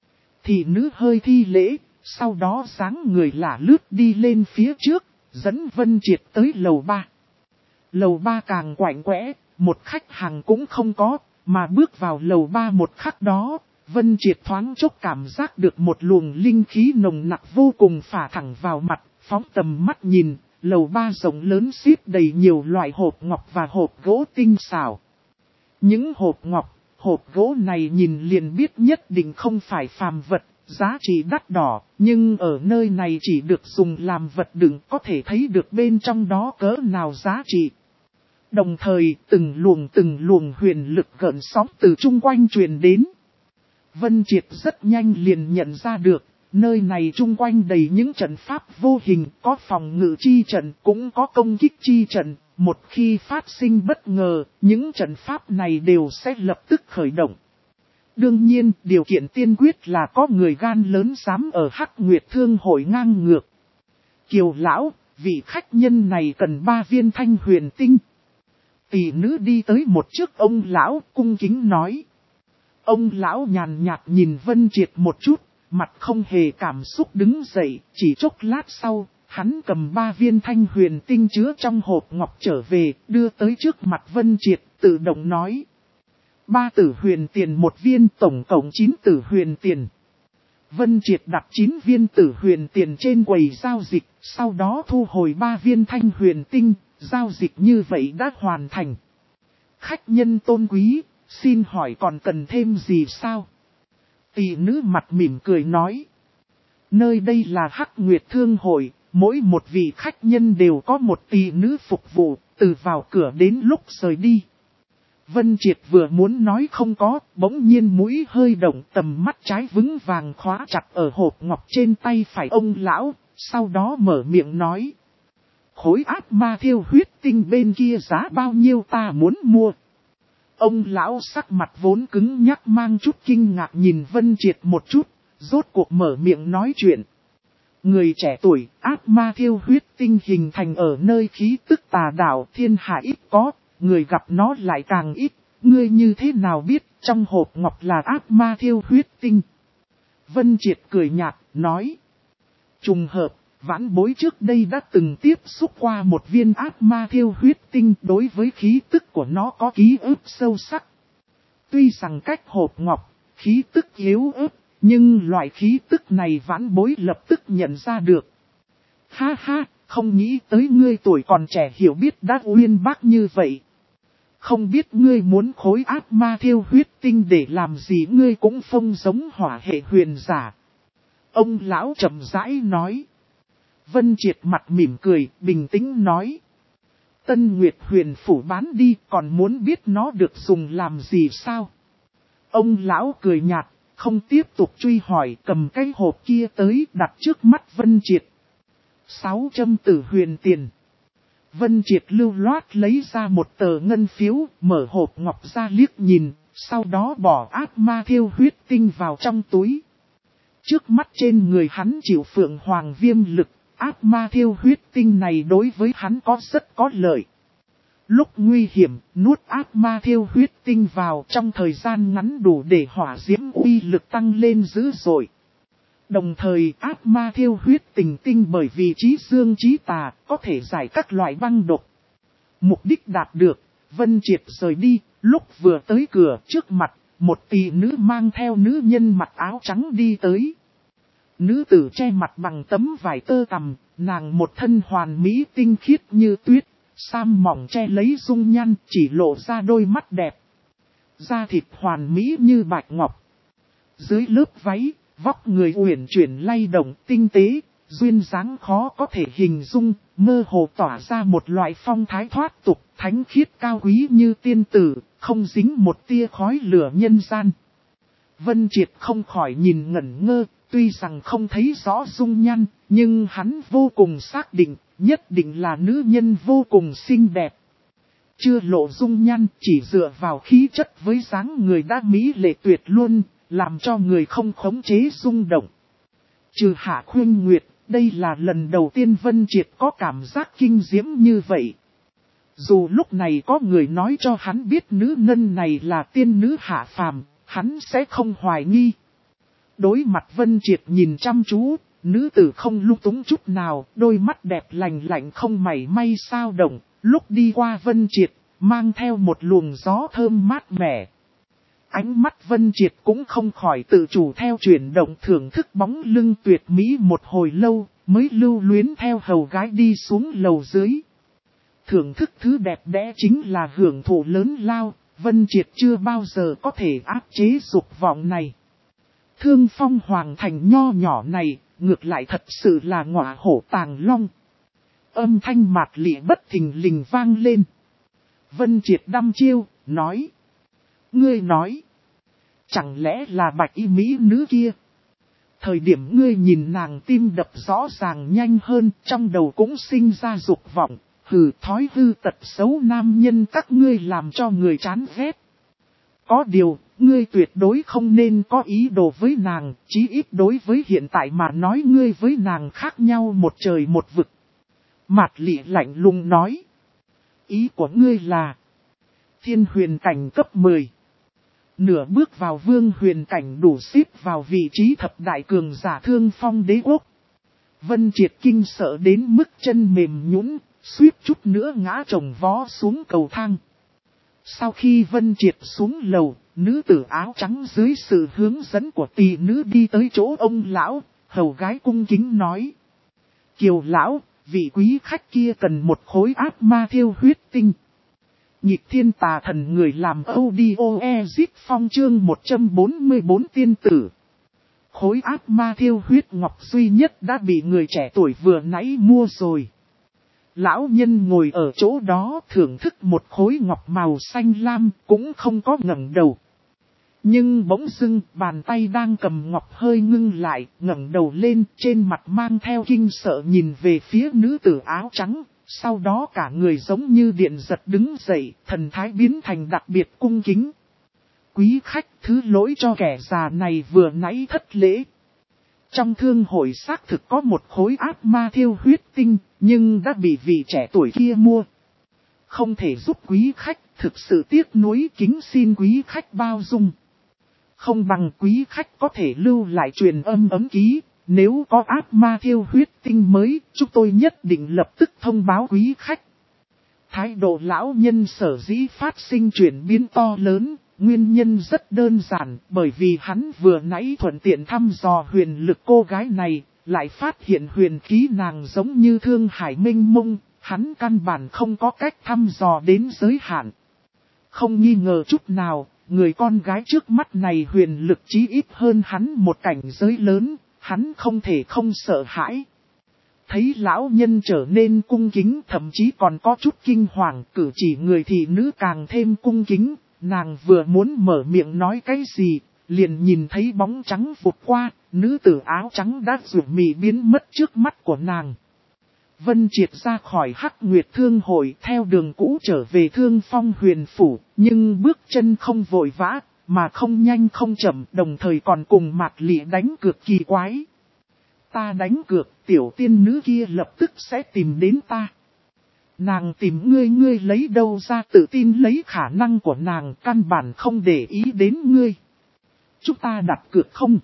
Thị nữ hơi thi lễ, sau đó dáng người lả lướt đi lên phía trước, dẫn Vân Triệt tới lầu 3. Lầu 3 càng quạnh quẽ, một khách hàng cũng không có, mà bước vào lầu 3 một khắc đó, Vân Triệt thoáng chốc cảm giác được một luồng linh khí nồng nặc vô cùng phả thẳng vào mặt, phóng tầm mắt nhìn, lầu 3 rộng lớn xếp đầy nhiều loại hộp ngọc và hộp gỗ tinh xảo. Những hộp ngọc, hộp gỗ này nhìn liền biết nhất định không phải phàm vật, giá trị đắt đỏ, nhưng ở nơi này chỉ được dùng làm vật đựng, có thể thấy được bên trong đó cỡ nào giá trị. Đồng thời từng luồng huyền lực gợn sóng từ chung quanh truyền đến. Vân Triệt rất nhanh liền nhận ra được, nơi này chung quanh đầy những trận pháp vô hình, có phòng ngự chi trận, cũng có công kích chi trận, một khi phát sinh bất ngờ, những trận pháp này đều sẽ lập tức khởi động. Đương nhiên, điều kiện tiên quyết là có người gan lớn dám ở Hắc Nguyệt Thương hội ngang ngược. Kiều lão, vị khách nhân này cần 3 viên thanh huyền tinh. Tỷ nữ đi tới một trước ông lão, cung kính nói. Ông lão nhàn nhạt nhìn Vân Triệt một chút, mặt không hề cảm xúc đứng dậy, chỉ chốc lát sau, hắn cầm 3 viên thanh huyền tinh chứa trong hộp ngọc trở về, đưa tới trước mặt Vân Triệt, tự động nói. 3 tử huyền tiền 1 viên, tổng cộng 9 tử huyền tiền. Vân Triệt đặt 9 viên tử huyền tiền trên quầy giao dịch, sau đó thu hồi 3 viên thanh huyền tinh, giao dịch như vậy đã hoàn thành. Khách nhân tôn quý, xin hỏi còn cần thêm gì sao? Tỷ nữ mặt mỉm cười nói. Nơi đây là Hắc Nguyệt Thương hội, mỗi một vị khách nhân đều có một tỷ nữ phục vụ, từ vào cửa đến lúc rời đi. Vân Triệt vừa muốn nói không có, bỗng nhiên mũi hơi động, tầm mắt trái vững vàng khóa chặt ở hộp ngọc trên tay phải ông lão, sau đó mở miệng nói. Khối ác ma thiêu huyết tinh bên kia giá bao nhiêu ta muốn mua. Ông lão sắc mặt vốn cứng nhắc mang chút kinh ngạc nhìn Vân Triệt một chút, rốt cuộc mở miệng nói chuyện. Người trẻ tuổi, ác ma thiêu huyết tinh hình thành ở nơi khí tức tà đạo thiên hạ ít có, người gặp nó lại càng ít, ngươi như thế nào biết trong hộp ngọc là ác ma thiêu huyết tinh. Vân Triệt cười nhạt, nói. Trùng hợp, vãn bối trước đây đã từng tiếp xúc qua một viên ác ma thiêu huyết tinh, đối với khí tức của nó có ký ức sâu sắc. Tuy rằng cách hộp ngọc, khí tức yếu ớt, nhưng loại khí tức này vãn bối lập tức nhận ra được. Ha ha, không nghĩ tới ngươi tuổi còn trẻ hiểu biết đã uyên bác như vậy. Không biết ngươi muốn khối ác ma thiêu huyết tinh để làm gì, ngươi cũng phong giống hỏa hệ huyền giả. Ông lão chậm rãi nói. Vân Triệt mặt mỉm cười, bình tĩnh nói. Tân Nguyệt huyền phủ bán đi, còn muốn biết nó được dùng làm gì sao? Ông lão cười nhạt, không tiếp tục truy hỏi, cầm cái hộp kia tới đặt trước mắt Vân Triệt. 600 tử huyền tiền. Vân Triệt lưu loát lấy ra một tờ ngân phiếu, mở hộp ngọc ra liếc nhìn, sau đó bỏ ác ma thiêu huyết tinh vào trong túi. Trước mắt trên người hắn chịu phượng hoàng viêm lực, ác ma thiêu huyết tinh này đối với hắn có rất có lợi. Lúc nguy hiểm, nuốt ác ma thiêu huyết tinh vào trong thời gian ngắn đủ để hỏa diễm uy lực tăng lên dữ dội. Đồng thời ác ma thiêu huyết tình tinh bởi vì trí dương trí tà có thể giải các loại băng độc. Mục đích đạt được, Vân Triệt rời đi, lúc vừa tới cửa trước mặt, một tỷ nữ mang theo nữ nhân mặc áo trắng đi tới. Nữ tử che mặt bằng tấm vải tơ tằm, nàng một thân hoàn mỹ tinh khiết như tuyết, sam mỏng che lấy dung nhan chỉ lộ ra đôi mắt đẹp. Da thịt hoàn mỹ như bạch ngọc. Dưới lớp váy, vóc người uyển chuyển lay động tinh tế, duyên dáng khó có thể hình dung, mơ hồ tỏa ra một loại phong thái thoát tục, thánh khiết cao quý như tiên tử, không dính một tia khói lửa nhân gian. Vân Triệt không khỏi nhìn ngẩn ngơ, tuy rằng không thấy rõ dung nhan, nhưng hắn vô cùng xác định, nhất định là nữ nhân vô cùng xinh đẹp. Chưa lộ dung nhan, chỉ dựa vào khí chất với dáng người đã mỹ lệ tuyệt luôn, làm cho người không khống chế rung động. Trừ Hạ Khuyên Nguyệt, đây là lần đầu tiên Vân Triệt có cảm giác kinh diễm như vậy. Dù lúc này có người nói cho hắn biết nữ nhân này là tiên nữ hạ phàm, hắn sẽ không hoài nghi. Đối mặt Vân Triệt nhìn chăm chú, nữ tử không lung túng chút nào, đôi mắt đẹp lành lạnh không mảy may sao động, lúc đi qua Vân Triệt, mang theo một luồng gió thơm mát mẻ. Ánh mắt Vân Triệt cũng không khỏi tự chủ theo chuyển động thưởng thức bóng lưng tuyệt mỹ một hồi lâu, mới lưu luyến theo hầu gái đi xuống lầu dưới. Thưởng thức thứ đẹp đẽ chính là hưởng thụ lớn lao, Vân Triệt chưa bao giờ có thể áp chế dục vọng này. Thương Phong Hoàng thành nho nhỏ này, ngược lại thật sự là ngọa hổ tàng long. Âm thanh mạt lị bất thình lình vang lên. Vân Triệt đăm chiêu, nói. Ngươi nói. Chẳng lẽ là bạch y mỹ nữ kia? Thời điểm ngươi nhìn nàng tim đập rõ ràng nhanh hơn, trong đầu cũng sinh ra dục vọng, Hừ, thói hư tật xấu nam nhân các ngươi làm cho người chán ghét. Có điều, ngươi tuyệt đối không nên có ý đồ với nàng, chí ít đối với hiện tại mà nói ngươi với nàng khác nhau một trời một vực. Mạt Lị lạnh lùng nói. Ý của ngươi là thiên huyền cảnh cấp 10. Nửa bước vào vương huyền cảnh đủ xếp vào vị trí thập đại cường giả Thương Phong đế quốc. Vân Triệt kinh sợ đến mức chân mềm nhũn, suýt chút nữa ngã chồng vó xuống cầu thang. Sau khi Vân Triệt xuống lầu, nữ tử áo trắng dưới sự hướng dẫn của tỷ nữ đi tới chỗ ông lão, hầu gái cung kính nói. Kiều lão, vị quý khách kia cần một khối ác ma thiêu huyết tinh. Nhịp thiên tà thần người làm audio exit phong chương 144 tiên tử. Khối ác ma thiêu huyết ngọc duy nhất đã bị người trẻ tuổi vừa nãy mua rồi. Lão nhân ngồi ở chỗ đó thưởng thức một khối ngọc màu xanh lam cũng không có ngẩng đầu. Nhưng bỗng dưng bàn tay đang cầm ngọc hơi ngưng lại, ngẩng đầu lên trên mặt mang theo kinh sợ nhìn về phía nữ tử áo trắng. Sau đó cả người giống như điện giật đứng dậy, thần thái biến thành đặc biệt cung kính. Quý khách thứ lỗi cho kẻ già này vừa nãy thất lễ. Trong thương hội xác thực có một khối ác ma thiêu huyết tinh, nhưng đã bị vị trẻ tuổi kia mua. Không thể giúp quý khách, thực sự tiếc nuối, kính xin quý khách bao dung. Không bằng quý khách có thể lưu lại truyền âm ấm ký. Nếu có ác ma thiêu huyết tinh mới, chúng tôi nhất định lập tức thông báo quý khách. Thái độ lão nhân sở dĩ phát sinh chuyển biến to lớn, nguyên nhân rất đơn giản, bởi vì hắn vừa nãy thuận tiện thăm dò huyền lực cô gái này, lại phát hiện huyền khí nàng giống như thương hải mênh mông, hắn căn bản không có cách thăm dò đến giới hạn. Không nghi ngờ chút nào, người con gái trước mắt này huyền lực chí ít hơn hắn một cảnh giới lớn. Hắn không thể không sợ hãi. Thấy lão nhân trở nên cung kính, thậm chí còn có chút kinh hoàng, cử chỉ người thị nữ càng thêm cung kính. Nàng vừa muốn mở miệng nói cái gì, liền nhìn thấy bóng trắng vụt qua, nữ tử áo trắng đã rủ mì biến mất trước mắt của nàng. Vân Triệt ra khỏi Hắc Nguyệt Thương hội theo đường cũ trở về Thương Phong huyền phủ, nhưng bước chân không vội vã. Mà không nhanh không chậm, đồng thời còn cùng Mạt Lị đánh cược kỳ quái. Ta đánh cược, tiểu tiên nữ kia lập tức sẽ tìm đến ta. Nàng tìm ngươi lấy đâu ra tự tin lấy khả năng của nàng, căn bản không để ý đến ngươi. Chúng ta đặt cược không?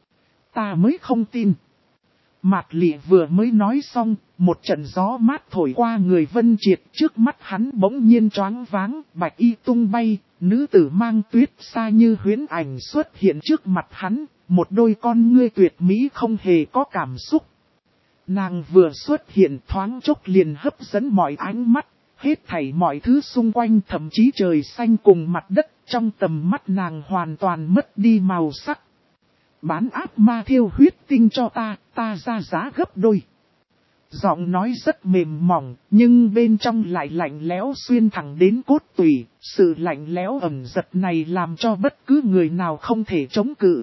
Ta mới không tin. Mạt Lị vừa mới nói xong, một trận gió mát thổi qua người Vân Triệt, trước mắt hắn bỗng nhiên choáng váng, bạch y tung bay, nữ tử mang tuyết xa như huyễn ảnh xuất hiện trước mặt hắn, một đôi con ngươi tuyệt mỹ không hề có cảm xúc. Nàng vừa xuất hiện thoáng chốc liền hấp dẫn mọi ánh mắt, hết thảy mọi thứ xung quanh thậm chí trời xanh cùng mặt đất, trong tầm mắt nàng hoàn toàn mất đi màu sắc. Bán ác ma thiêu huyết tinh cho ta ra giá gấp đôi. Giọng nói rất mềm mỏng, nhưng bên trong lại lạnh lẽo xuyên thẳng đến cốt tủy. Sự lạnh lẽo ẩn giật này làm cho bất cứ người nào không thể chống cự.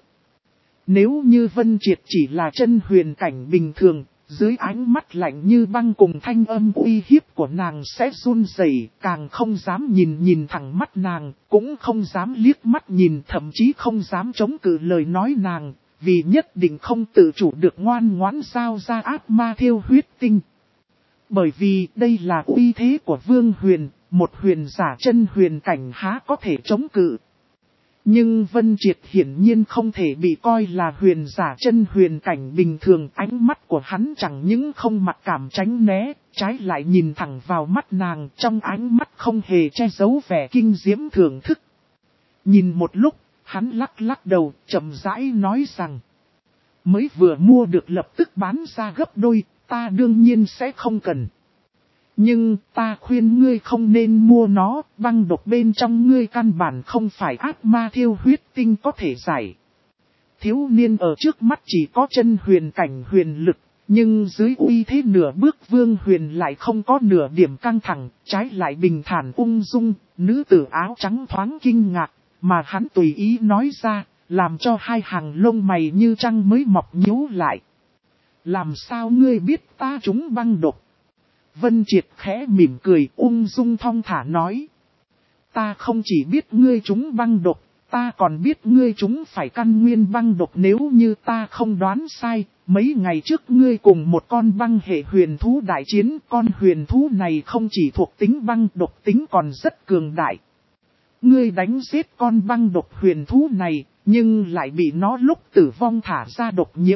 Nếu như Vân Triệt chỉ là chân huyền cảnh bình thường, dưới ánh mắt lạnh như băng cùng thanh âm uy hiếp của nàng sẽ run rẩy, càng không dám nhìn thẳng mắt nàng, cũng không dám liếc mắt nhìn, thậm chí không dám chống cự lời nói nàng, vì nhất định không tự chủ được ngoan ngoãn giao ra ác ma thiêu huyết tinh. Bởi vì đây là uy thế của Vương Huyền, một huyền giả chân huyền cảnh há có thể chống cự. Nhưng Vân Triệt hiển nhiên không thể bị coi là huyền giả chân huyền cảnh bình thường, ánh mắt của hắn chẳng những không mặc cảm tránh né, trái lại nhìn thẳng vào mắt nàng, trong ánh mắt không hề che giấu vẻ kinh diễm thưởng thức. Nhìn một lúc, hắn lắc đầu, chậm rãi nói rằng, mới vừa mua được lập tức bán ra gấp đôi, ta đương nhiên sẽ không cần. Nhưng ta khuyên ngươi không nên mua nó, băng độc bên trong ngươi căn bản không phải ác ma thiêu huyết tinh có thể giải. Thiếu niên ở trước mắt chỉ có chân huyền cảnh huyền lực, nhưng dưới uy thế nửa bước Vương Huyền lại không có nửa điểm căng thẳng, trái lại bình thản ung dung, nữ tử áo trắng thoáng kinh ngạc, mà hắn tùy ý nói ra, làm cho hai hàng lông mày như trăng mới mọc nhíu lại. Làm sao ngươi biết ta trúng băng độc? Vân Triệt khẽ mỉm cười ung dung thong thả nói. Ta không chỉ biết ngươi trúng băng độc, ta còn biết ngươi trúng phải căn nguyên băng độc. Nếu như ta không đoán sai, mấy ngày trước ngươi cùng một con băng hệ huyền thú đại chiến. Con huyền thú này không chỉ thuộc tính băng độc tính còn rất cường đại. Ngươi đánh giết con băng độc huyền thú này, nhưng lại bị nó lúc tử vong thả ra độc nhiễm.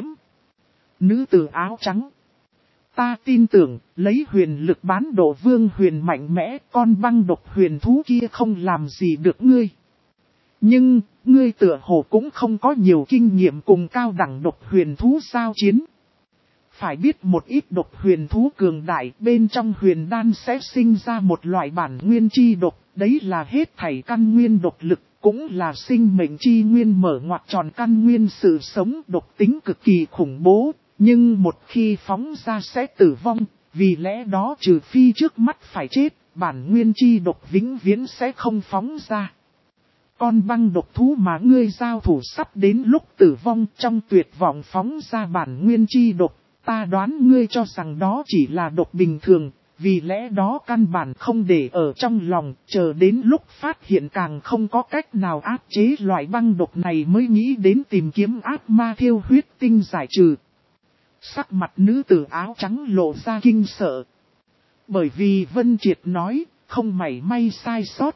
Nữ tử áo trắng. Ta tin tưởng, lấy huyền lực bán độ vương huyền mạnh mẽ, con băng độc huyền thú kia không làm gì được ngươi. Nhưng, ngươi tựa hồ cũng không có nhiều kinh nghiệm cùng cao đẳng độc huyền thú giao chiến. Phải biết một ít độc huyền thú cường đại bên trong huyền đan sẽ sinh ra một loại bản nguyên chi độc, đấy là hết thảy căn nguyên độc lực, cũng là sinh mệnh chi nguyên mở ngoặt tròn căn nguyên sự sống độc tính cực kỳ khủng bố. Nhưng một khi phóng ra sẽ tử vong, vì lẽ đó trừ phi trước mắt phải chết, bản nguyên chi độc vĩnh viễn sẽ không phóng ra. Con băng độc thú mà ngươi giao thủ sắp đến lúc tử vong trong tuyệt vọng phóng ra bản nguyên chi độc, ta đoán ngươi cho rằng đó chỉ là độc bình thường, vì lẽ đó căn bản không để ở trong lòng, chờ đến lúc phát hiện càng không có cách nào áp chế loại băng độc này mới nghĩ đến tìm kiếm ác ma thiêu huyết tinh giải trừ. Sắc mặt nữ tử áo trắng lộ ra kinh sợ. Bởi vì Vân Triệt nói, không mảy may sai sót.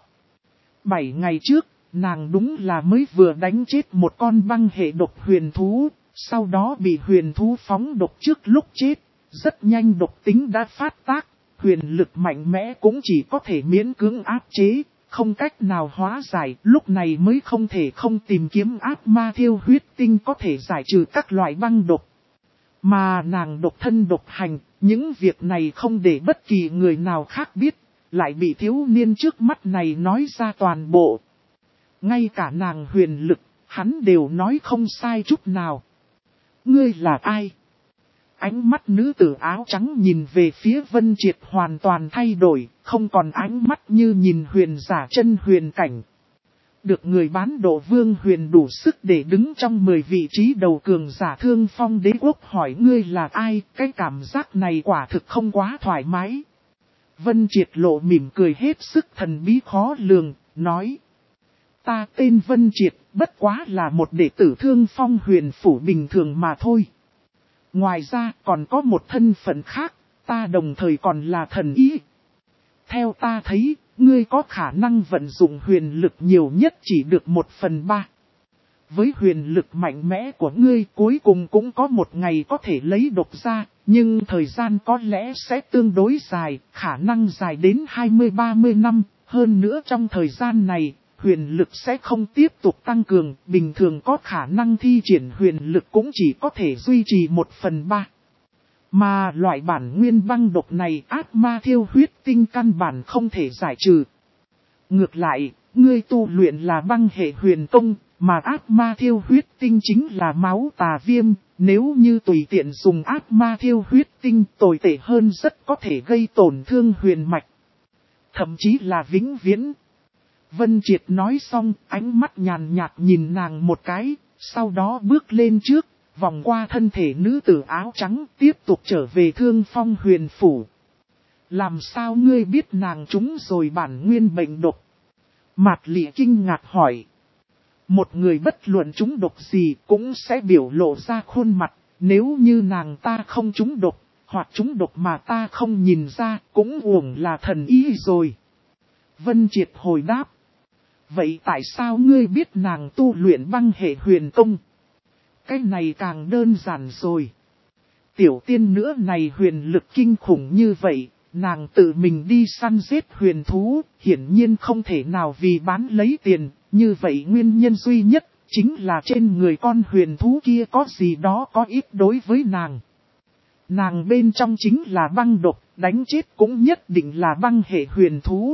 7 ngày trước, nàng đúng là mới vừa đánh chết một con băng hệ độc huyền thú, sau đó bị huyền thú phóng độc trước lúc chết. Rất nhanh độc tính đã phát tác, huyền lực mạnh mẽ cũng chỉ có thể miễn cưỡng áp chế, không cách nào hóa giải. Lúc này mới không thể không tìm kiếm ác ma thiêu huyết tinh có thể giải trừ các loại băng độc. Mà nàng độc thân độc hành, những việc này không để bất kỳ người nào khác biết, lại bị thiếu niên trước mắt này nói ra toàn bộ. Ngay cả nàng huyền lực, hắn đều nói không sai chút nào. Ngươi là ai? Ánh mắt nữ tử áo trắng nhìn về phía Vân Triệt hoàn toàn thay đổi, không còn ánh mắt như nhìn huyền giả chân huyền cảnh. Được người bán độ vương huyền đủ sức để đứng trong 10 vị trí đầu cường giả Thương Phong đế quốc hỏi ngươi là ai, cái cảm giác này quả thực không quá thoải mái. Vân Triệt lộ mỉm cười hết sức thần bí khó lường, nói. Ta tên Vân Triệt, bất quá là một đệ tử Thương Phong huyền phủ bình thường mà thôi. Ngoài ra còn có một thân phận khác, ta đồng thời còn là thần ý. Theo ta thấy, ngươi có khả năng vận dụng huyền lực nhiều nhất chỉ được 1/3. Với huyền lực mạnh mẽ của ngươi cuối cùng cũng có một ngày có thể lấy độc ra, nhưng thời gian có lẽ sẽ tương đối dài, khả năng dài đến 20-30 năm. Hơn nữa trong thời gian này, huyền lực sẽ không tiếp tục tăng cường, bình thường có khả năng thi triển huyền lực cũng chỉ có thể duy trì 1/3. Mà loại bản nguyên băng độc này ác ma thiêu huyết tinh căn bản không thể giải trừ. Ngược lại, ngươi tu luyện là băng hệ huyền công, mà ác ma thiêu huyết tinh chính là máu tà viêm. Nếu như tùy tiện dùng ác ma thiêu huyết tinh tồi tệ hơn rất có thể gây tổn thương huyền mạch. Thậm chí là vĩnh viễn. Vân Triệt nói xong, ánh mắt nhàn nhạt nhìn nàng một cái, sau đó bước lên trước. Vòng qua thân thể nữ tử áo trắng tiếp tục trở về Thương Phong huyền phủ. Làm sao ngươi biết nàng trúng rồi bản nguyên bệnh độc? Mạt Lị kinh ngạc hỏi. Một người bất luận trúng độc gì cũng sẽ biểu lộ ra khuôn mặt. Nếu như nàng ta không trúng độc, hoặc trúng độc mà ta không nhìn ra cũng uổng là thần ý rồi. Vân Triệt hồi đáp. Vậy tại sao ngươi biết nàng tu luyện băng hệ huyền công? Cái này càng đơn giản rồi. Tiểu tiên nữa này huyền lực kinh khủng như vậy, nàng tự mình đi săn giết huyền thú, hiển nhiên không thể nào vì bán lấy tiền, như vậy nguyên nhân duy nhất, chính là trên người con huyền thú kia có gì đó có ít đối với nàng. Nàng bên trong chính là băng độc, đánh chết cũng nhất định là băng hệ huyền thú.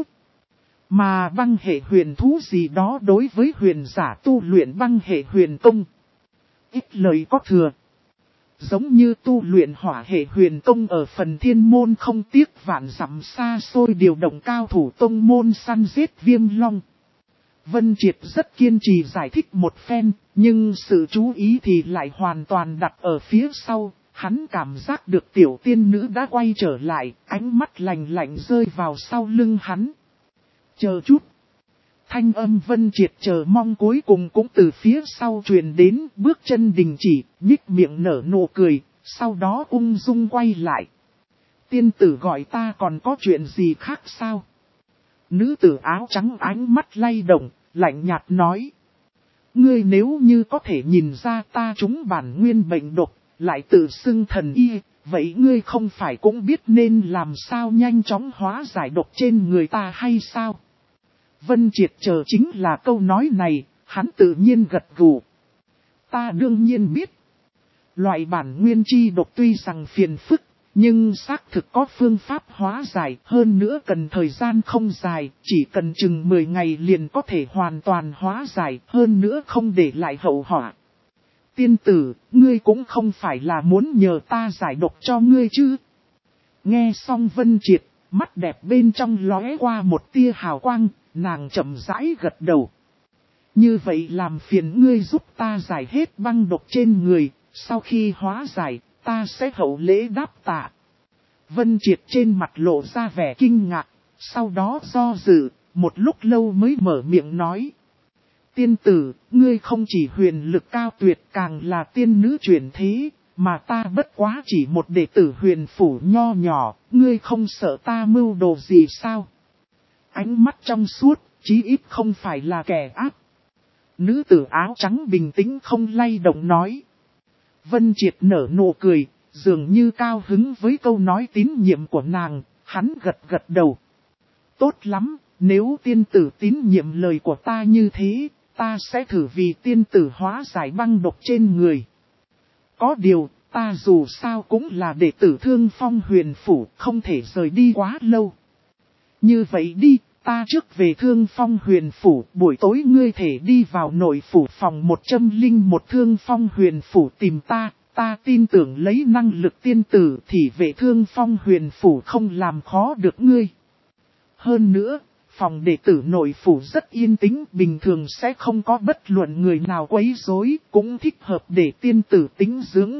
Mà băng hệ huyền thú gì đó đối với huyền giả tu luyện băng hệ huyền công. Ít lời có thừa. Giống như tu luyện hỏa hệ huyền công ở phần thiên môn không tiếc vạn dặm xa xôi điều động cao thủ tông môn săn giết viêm long. Vân Triệt rất kiên trì giải thích một phen, nhưng sự chú ý thì lại hoàn toàn đặt ở phía sau. Hắn cảm giác được tiểu tiên nữ đã quay trở lại, ánh mắt lạnh lạnh rơi vào sau lưng hắn. Chờ chút. Thanh âm Vân Triệt chờ mong cuối cùng cũng từ phía sau truyền đến, bước chân đình chỉ, nhích miệng nở nụ cười, sau đó ung dung quay lại. Tiên tử gọi ta còn có chuyện gì khác sao? Nữ tử áo trắng ánh mắt lay động, lạnh nhạt nói. Ngươi nếu như có thể nhìn ra ta trúng bản nguyên bệnh độc, lại tự xưng thần y, vậy ngươi không phải cũng biết nên làm sao nhanh chóng hóa giải độc trên người ta hay sao? Vân Triệt chờ chính là câu nói này, hắn tự nhiên gật gù. Ta đương nhiên biết. Loại bản nguyên chi độc tuy rằng phiền phức, nhưng xác thực có phương pháp hóa giải, hơn nữa cần thời gian không dài, chỉ cần chừng 10 ngày liền có thể hoàn toàn hóa giải, hơn nữa không để lại hậu họa. Tiên tử, ngươi cũng không phải là muốn nhờ ta giải độc cho ngươi chứ? Nghe xong Vân Triệt, mắt đẹp bên trong lóe qua một tia hào quang, nàng chậm rãi gật đầu. Như vậy làm phiền ngươi giúp ta giải hết băng độc trên người, sau khi hóa giải, ta sẽ hậu lễ đáp tạ. Vân Triệt trên mặt lộ ra vẻ kinh ngạc, sau đó do dự, một lúc lâu mới mở miệng nói. Tiên tử, ngươi không chỉ huyền lực cao tuyệt càng là tiên nữ chuyển thế, mà ta bất quá chỉ một đệ tử huyền phủ nho nhỏ, ngươi không sợ ta mưu đồ gì sao? Ánh mắt trong suốt, chí ít không phải là kẻ ác. Nữ tử áo trắng bình tĩnh không lay động nói. Vân Triệt nở nụ cười, dường như cao hứng với câu nói tín nhiệm của nàng, hắn gật gật đầu. Tốt lắm, nếu tiên tử tín nhiệm lời của ta như thế, ta sẽ thử vì tiên tử hóa giải băng độc trên người. Có điều, ta dù sao cũng là đệ tử Thương Phong huyền phủ, không thể rời đi quá lâu. Như vậy đi, ta trước về Thương Phong huyền phủ, buổi tối ngươi thể đi vào nội phủ phòng 101 Thương Phong huyền phủ tìm ta. Ta tin tưởng lấy năng lực tiên tử thì vệ Thương Phong huyền phủ không làm khó được ngươi. Hơn nữa, phòng đệ tử nội phủ rất yên tĩnh, bình thường sẽ không có bất luận người nào quấy rối, cũng thích hợp để tiên tử tĩnh dưỡng.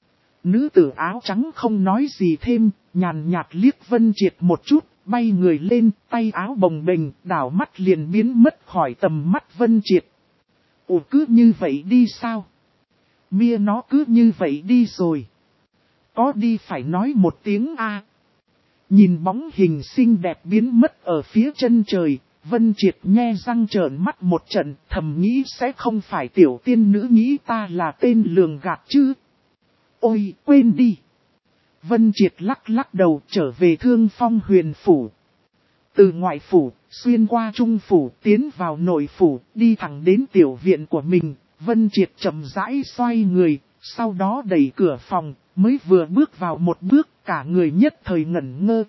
Nữ tử áo trắng không nói gì thêm, nhàn nhạt liếc Vân Triệt một chút, bay người lên, tay áo bồng bềnh, đảo mắt liền biến mất khỏi tầm mắt Vân Triệt. Ủa cứ như vậy đi sao? Mia nó cứ như vậy đi rồi. Có đi phải nói một tiếng a. Nhìn bóng hình xinh đẹp biến mất ở phía chân trời, Vân Triệt nhe răng trợn mắt một trận, thầm nghĩ sẽ không phải tiểu tiên nữ nghĩ ta là tên lường gạt chứ. Ôi, quên đi. Vân Triệt lắc lắc đầu trở về Thương Phong huyền phủ. Từ ngoại phủ, xuyên qua trung phủ, tiến vào nội phủ, đi thẳng đến tiểu viện của mình. Vân Triệt chậm rãi xoay người, sau đó đẩy cửa phòng, mới vừa bước vào một bước, cả người nhất thời ngẩn ngơ.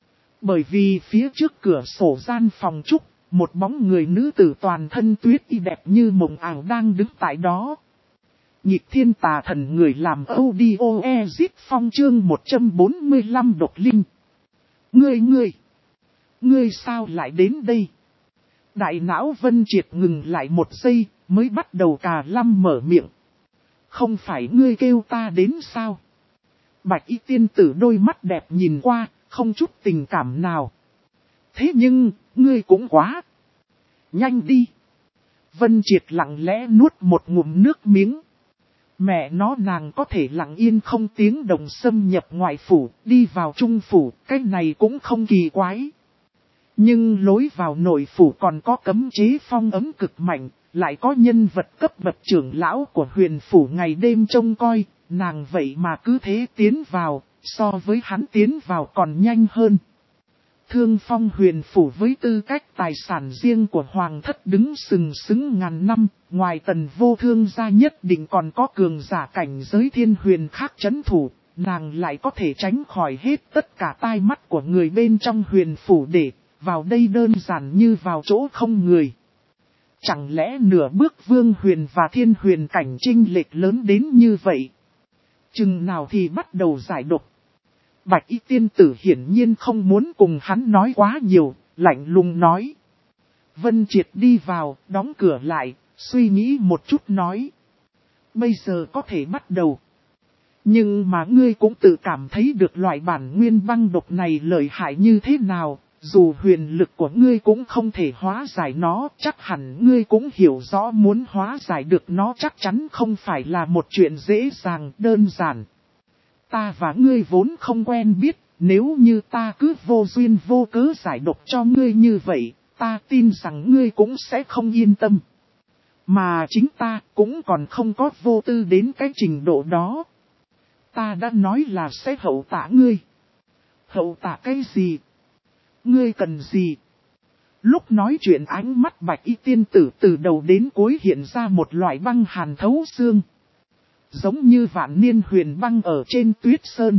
Bởi vì phía trước cửa sổ gian phòng trúc, một bóng người nữ tử toàn thân tuyết y đẹp như mộng ảo đang đứng tại đó. Nhịp thiên tà thần người làm audio exit phong chương 145 độc linh. Ngươi sao lại đến đây? Đại não Vân Triệt ngừng lại một giây, mới bắt đầu cà lăm mở miệng. Không phải ngươi kêu ta đến sao? Bạch y tiên tử đôi mắt đẹp nhìn qua, không chút tình cảm nào. Thế nhưng, ngươi cũng quá. Nhanh đi. Vân Triệt lặng lẽ nuốt một ngụm nước miếng. Mẹ nó nàng có thể lặng yên không tiếng động xâm nhập ngoại phủ, đi vào trung phủ, cái này cũng không kỳ quái. Nhưng lối vào nội phủ còn có cấm chế phong ấm cực mạnh, lại có nhân vật cấp bậc trưởng lão của huyền phủ ngày đêm trông coi, nàng vậy mà cứ thế tiến vào, so với hắn tiến vào còn nhanh hơn. Thương Phong huyền phủ với tư cách tài sản riêng của hoàng thất đứng sừng sững ngàn năm, ngoài Tần Vô Thương gia nhất định còn có cường giả cảnh giới thiên huyền khác trấn thủ, nàng lại có thể tránh khỏi hết tất cả tai mắt của người bên trong huyền phủ để vào đây đơn giản như vào chỗ không người. Chẳng lẽ nửa bước vương huyền và thiên huyền cảnh chênh lệch lớn đến như vậy? Chừng nào thì bắt đầu giải độc? Bạch y tiên tử hiển nhiên không muốn cùng hắn nói quá nhiều, lạnh lùng nói. Vân Triệt đi vào, đóng cửa lại, suy nghĩ một chút nói. Bây giờ có thể bắt đầu. Nhưng mà ngươi cũng tự cảm thấy được loại bản nguyên băng độc này lợi hại như thế nào, dù huyền lực của ngươi cũng không thể hóa giải nó, chắc hẳn ngươi cũng hiểu rõ muốn hóa giải được nó chắc chắn không phải là một chuyện dễ dàng, đơn giản. Ta và ngươi vốn không quen biết, nếu như ta cứ vô duyên vô cớ giải độc cho ngươi như vậy, ta tin rằng ngươi cũng sẽ không yên tâm. Mà chính ta cũng còn không có vô tư đến cái trình độ đó. Ta đã nói là sẽ hậu tạ ngươi. Hậu tạ cái gì? Ngươi cần gì? Lúc nói chuyện ánh mắt bạch y tiên tử từ đầu đến cuối hiện ra một loại băng hàn thấu xương. Giống như vạn niên huyền băng ở trên tuyết sơn.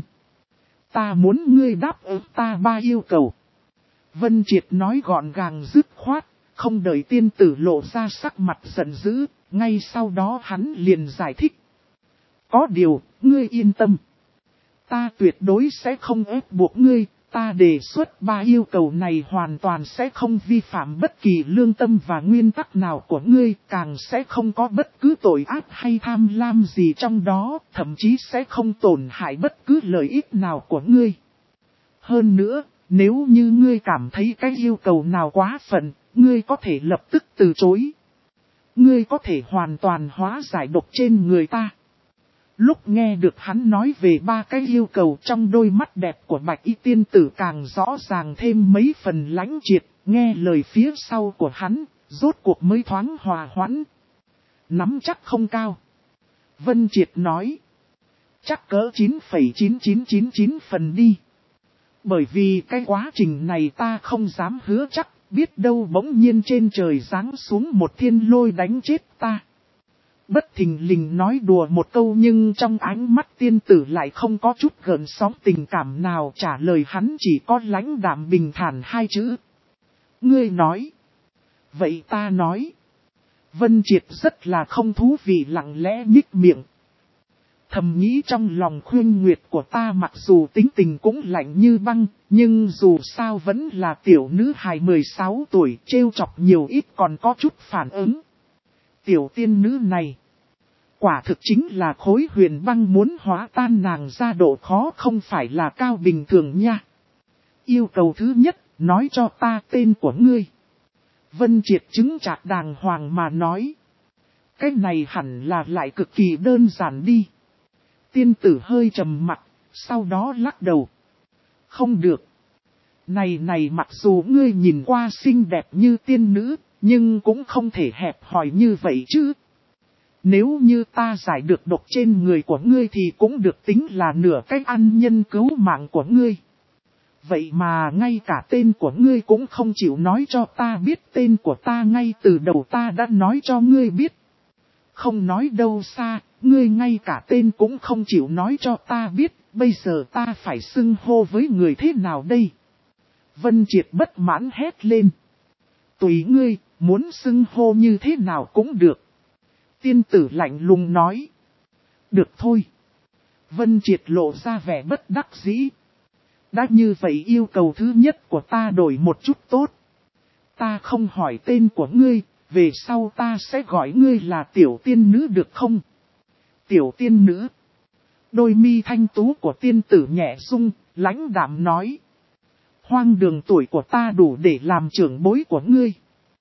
Ta muốn ngươi đáp ứng ta 3 yêu cầu. Vân Triệt nói gọn gàng dứt khoát, không đợi tiên tử lộ ra sắc mặt giận dữ, ngay sau đó hắn liền giải thích. Có điều, ngươi yên tâm. Ta tuyệt đối sẽ không ép buộc ngươi, ta đề xuất 3 yêu cầu này hoàn toàn sẽ không vi phạm bất kỳ lương tâm và nguyên tắc nào của ngươi, càng sẽ không có bất cứ tội ác hay tham lam gì trong đó, thậm chí sẽ không tổn hại bất cứ lợi ích nào của ngươi. Hơn nữa, nếu như ngươi cảm thấy cái yêu cầu nào quá phận, ngươi có thể lập tức từ chối. Ngươi có thể hoàn toàn hóa giải độc trên người ta. Lúc nghe được hắn nói về 3 cái yêu cầu trong đôi mắt đẹp của bạch y tiên tử càng rõ ràng thêm mấy phần lãnh triệt, nghe lời phía sau của hắn, rốt cuộc mới thoáng hòa hoãn. Nắm chắc không cao. Vân Triệt nói. Chắc cỡ 9,9999 phần đi. Bởi vì cái quá trình này ta không dám hứa chắc, biết đâu bỗng nhiên trên trời giáng xuống một thiên lôi đánh chết ta. Bất thình lình nói đùa một câu nhưng trong ánh mắt tiên tử lại không có chút gợn sóng tình cảm nào, trả lời hắn chỉ có lãnh đạm bình thản 2 chữ. Ngươi nói. Vậy ta nói. Vân Triệt rất là không thú vị lặng lẽ nhích miệng. Thầm nghĩ trong lòng Khuyên Nguyệt của ta mặc dù tính tình cũng lạnh như băng, nhưng dù sao vẫn là tiểu nữ hài 16 tuổi, trêu chọc nhiều ít còn có chút phản ứng. Tiểu tiên nữ này, quả thực chính là khối huyền băng, muốn hóa tan nàng ra độ khó không phải là cao bình thường nha. Yêu cầu thứ nhất, nói cho ta tên của ngươi. Vân Triệt chứng chạc đàng hoàng mà nói. Cái này hẳn là lại cực kỳ đơn giản đi. Tiên tử hơi trầm mặt, sau đó lắc đầu. Không được. Này mặc dù ngươi nhìn qua xinh đẹp như tiên nữ, nhưng cũng không thể hẹp hòi như vậy chứ. Nếu như ta giải được độc trên người của ngươi thì cũng được tính là nửa cách ăn nhân cứu mạng của ngươi. Vậy mà ngay cả tên của ngươi cũng không chịu nói cho ta biết, tên của ta ngay từ đầu ta đã nói cho ngươi biết. Không nói đâu xa, ngươi ngay cả tên cũng không chịu nói cho ta biết, bây giờ ta phải xưng hô với người thế nào đây? Vân Triệt bất mãn hét lên. Tùy ngươi, muốn xưng hô như thế nào cũng được. Tiên tử lạnh lùng nói. Được thôi. Vân Triệt lộ ra vẻ bất đắc dĩ. Đã như vậy yêu cầu thứ nhất của ta đổi một chút tốt. Ta không hỏi tên của ngươi, về sau ta sẽ gọi ngươi là tiểu tiên nữ được không? Tiểu tiên nữ. Đôi mi thanh tú của tiên tử nhẹ rung, lãnh đạm nói. Hoang đường tuổi của ta đủ để làm trưởng bối của ngươi.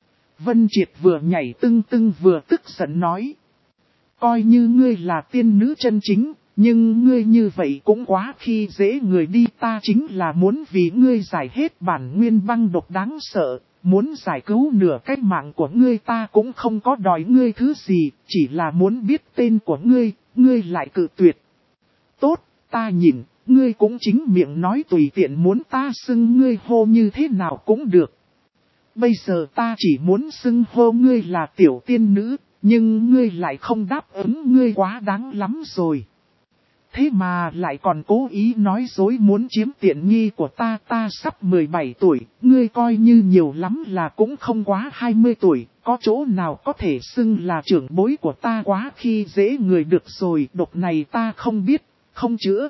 Vân Triệt vừa nhảy tưng tưng vừa tức giận nói. Coi như ngươi là tiên nữ chân chính, nhưng ngươi như vậy cũng quá khi dễ người đi, ta chính là muốn vì ngươi giải hết bản nguyên băng độc đáng sợ, muốn giải cứu nửa cái mạng của ngươi, ta cũng không có đòi ngươi thứ gì, chỉ là muốn biết tên của ngươi, ngươi lại cự tuyệt. Tốt, ta nhìn, ngươi cũng chính miệng nói tùy tiện muốn ta xưng ngươi hô như thế nào cũng được. Bây giờ ta chỉ muốn xưng hô ngươi là tiểu tiên nữ, nhưng ngươi lại không đáp ứng, ngươi quá đáng lắm rồi. Thế mà lại còn cố ý nói dối muốn chiếm tiện nghi của ta, ta sắp 17 tuổi, ngươi coi như nhiều lắm là cũng không quá 20 tuổi, có chỗ nào có thể xưng là trưởng bối của ta, quá khi dễ người được rồi, độc này ta không biết, không chữa.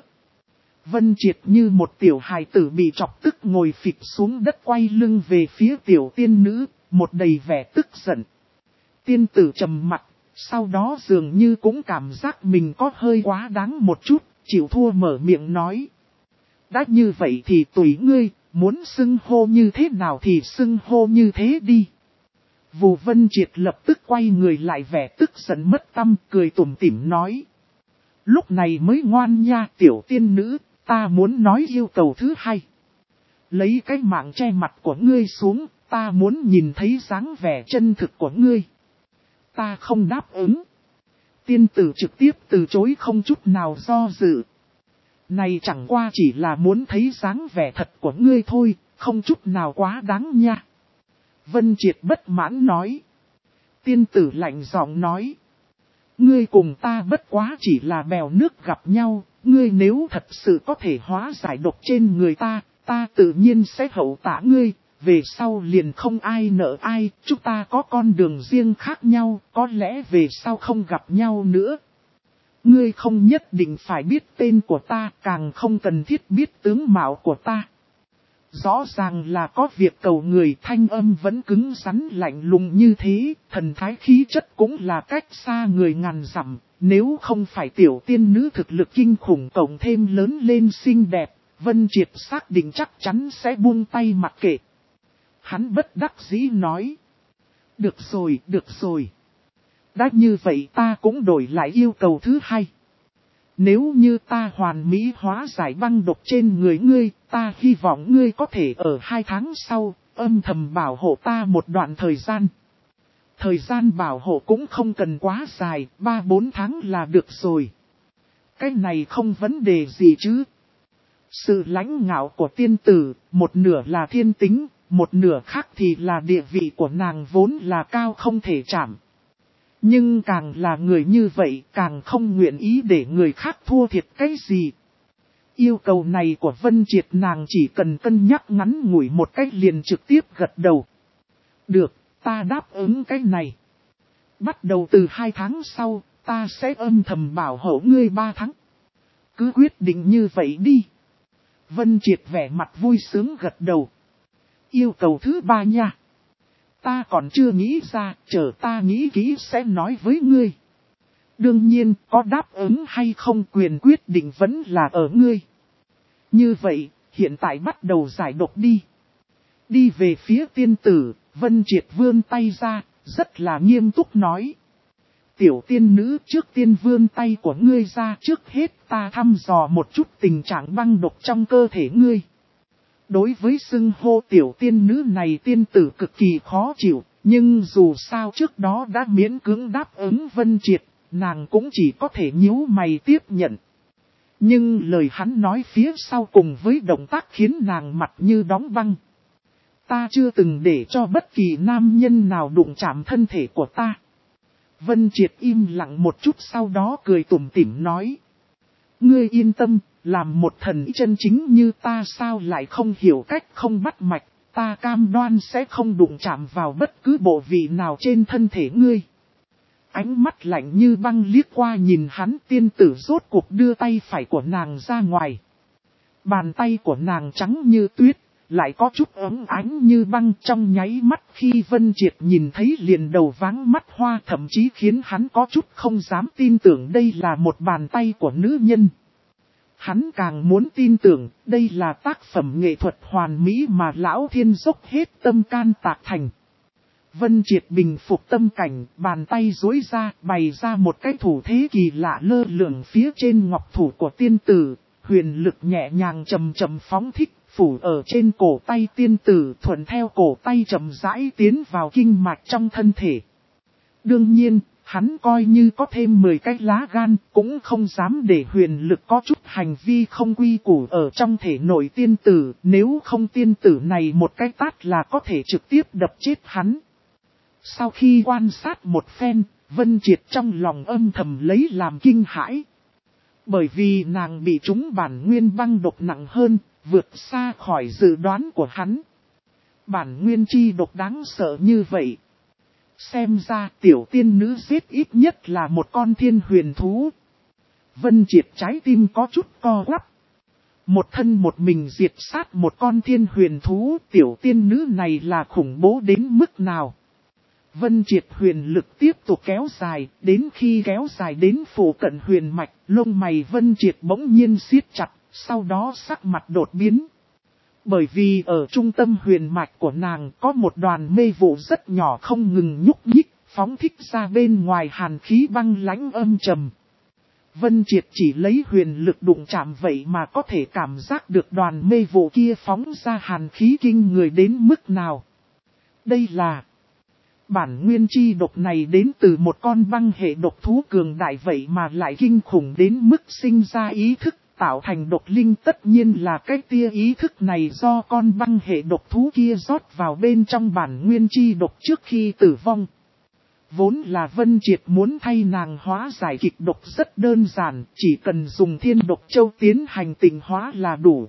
Vân Triệt như một tiểu hài tử bị chọc tức ngồi phịch xuống đất quay lưng về phía tiểu tiên nữ, một đầy vẻ tức giận. Tiên tử trầm mặt, sau đó dường như cũng cảm giác mình có hơi quá đáng một chút, chịu thua mở miệng nói. Đã như vậy thì tùy ngươi, muốn xưng hô như thế nào thì xưng hô như thế đi. Vũ Vân Triệt lập tức quay người lại vẻ tức giận mất tâm, cười tủm tỉm nói. Lúc này mới ngoan nha tiểu tiên nữ, ta muốn nói yêu cầu thứ hai. Lấy cái mạng che mặt của ngươi xuống, ta muốn nhìn thấy dáng vẻ chân thực của ngươi. Ta không đáp ứng. Tiên tử trực tiếp từ chối không chút nào do dự. Này chẳng qua chỉ là muốn thấy dáng vẻ thật của ngươi thôi, không chút nào quá đáng nha. Vân Triệt bất mãn nói. Tiên tử lạnh giọng nói. Ngươi cùng ta bất quá chỉ là bèo nước gặp nhau, ngươi nếu thật sự có thể hóa giải độc trên người ta, ta tự nhiên sẽ hậu tạ ngươi, về sau liền không ai nợ ai, chúng ta có con đường riêng khác nhau, có lẽ về sau không gặp nhau nữa. Ngươi không nhất định phải biết tên của ta, càng không cần thiết biết tướng mạo của ta. Rõ ràng là có việc cầu người, thanh âm vẫn cứng rắn lạnh lùng như thế, thần thái khí chất cũng là cách xa người ngàn dặm. Nếu không phải tiểu tiên nữ thực lực kinh khủng cộng thêm lớn lên xinh đẹp, Vân Triệt xác định chắc chắn sẽ buông tay mặc kệ. Hắn bất đắc dĩ nói. Được rồi. Đã như vậy ta cũng đổi lại yêu cầu thứ hai. Nếu như ta hoàn mỹ hóa giải băng độc trên người ngươi, ta hy vọng ngươi có thể ở 2 tháng sau, âm thầm bảo hộ ta một đoạn thời gian. Thời gian bảo hộ cũng không cần quá dài, 3-4 tháng là được rồi. Cái này không vấn đề gì chứ. Sự lãnh ngạo của tiên tử, một nửa là thiên tính, một nửa khác thì là địa vị của nàng vốn là cao không thể chạm. Nhưng càng là người như vậy, càng không nguyện ý để người khác thua thiệt cái gì. Yêu cầu này của Vân Triệt nàng chỉ cần cân nhắc ngắn ngủi một cách liền trực tiếp gật đầu. Được, ta đáp ứng cái này. Bắt đầu từ 2 tháng sau, ta sẽ âm thầm bảo hộ ngươi 3 tháng. Cứ quyết định như vậy đi. Vân Triệt vẻ mặt vui sướng gật đầu. Yêu cầu thứ 3 nha. Ta còn chưa nghĩ ra, chờ ta nghĩ kỹ sẽ nói với ngươi. Đương nhiên, có đáp ứng hay không quyền quyết định vẫn là ở ngươi. Như vậy, hiện tại bắt đầu giải độc đi. Đi về phía tiên tử, Vân Triệt vươn tay ra, rất là nghiêm túc nói. Tiểu tiên nữ trước tiên vươn tay của ngươi ra, trước hết ta thăm dò một chút tình trạng băng độc trong cơ thể ngươi. Đối với xưng hô tiểu tiên nữ này tiên tử cực kỳ khó chịu, nhưng dù sao trước đó đã miễn cưỡng đáp ứng Vân Triệt, nàng cũng chỉ có thể nhíu mày tiếp nhận. Nhưng lời hắn nói phía sau cùng với động tác khiến nàng mặt như đóng băng. Ta chưa từng để cho bất kỳ nam nhân nào đụng chạm thân thể của ta. Vân Triệt im lặng một chút sau đó cười tủm tỉm nói. Ngươi yên tâm, làm một thần chân chính như ta sao lại không hiểu cách không bắt mạch, ta cam đoan sẽ không đụng chạm vào bất cứ bộ vị nào trên thân thể ngươi. Ánh mắt lạnh như băng liếc qua nhìn hắn, tiên tử rốt cuộc đưa tay phải của nàng ra ngoài. Bàn tay của nàng trắng như tuyết, lại có chút ấm ánh như băng, trong nháy mắt khi Vân Triệt nhìn thấy liền đầu váng mắt hoa, thậm chí khiến hắn có chút không dám tin tưởng đây là một bàn tay của nữ nhân. Hắn càng muốn tin tưởng đây là tác phẩm nghệ thuật hoàn mỹ mà Lão Thiên dốc hết tâm can tạc thành. Vân Triệt bình phục tâm cảnh, bàn tay duỗi ra, bày ra một cái thủ thế kỳ lạ lơ lửng phía trên ngọc thủ của tiên tử, huyền lực nhẹ nhàng chậm chậm phóng thích, phủ ở trên cổ tay tiên tử, thuận theo cổ tay chậm rãi tiến vào kinh mạch trong thân thể. Đương nhiên, hắn coi như có thêm 10 cái lá gan, cũng không dám để huyền lực có chút hành vi không quy củ ở trong thể nội tiên tử, nếu không tiên tử này một cái tát là có thể trực tiếp đập chết hắn. Sau khi quan sát một phen, Vân Triệt trong lòng âm thầm lấy làm kinh hãi. Bởi vì nàng bị trúng bản nguyên băng độc nặng hơn, vượt xa khỏi dự đoán của hắn. Bản nguyên chi độc đáng sợ như vậy. Xem ra tiểu tiên nữ giết ít nhất là một con thiên huyền thú. Vân Triệt trái tim có chút co quắp. Một thân một mình diệt sát một con thiên huyền thú, tiểu tiên nữ này là khủng bố đến mức nào. Vân Triệt huyền lực tiếp tục kéo dài, đến khi kéo dài đến phủ cận huyền mạch, lông mày Vân Triệt bỗng nhiên siết chặt, sau đó sắc mặt đột biến. Bởi vì ở trung tâm huyền mạch của nàng có một đoàn mê vụ rất nhỏ không ngừng nhúc nhích, phóng thích ra bên ngoài hàn khí băng lãnh âm trầm. Vân Triệt chỉ lấy huyền lực đụng chạm vậy mà có thể cảm giác được đoàn mê vụ kia phóng ra hàn khí kinh người đến mức nào. Đây là bản nguyên chi độc này đến từ một con băng hệ độc thú cường đại vậy mà lại kinh khủng đến mức sinh ra ý thức tạo thành độc linh, tất nhiên là cái tia ý thức này do con băng hệ độc thú kia rót vào bên trong bản nguyên chi độc trước khi tử vong. Vốn là Vân Triệt muốn thay nàng hóa giải kịch độc rất đơn giản, chỉ cần dùng thiên độc châu tiến hành tịnh hóa là đủ.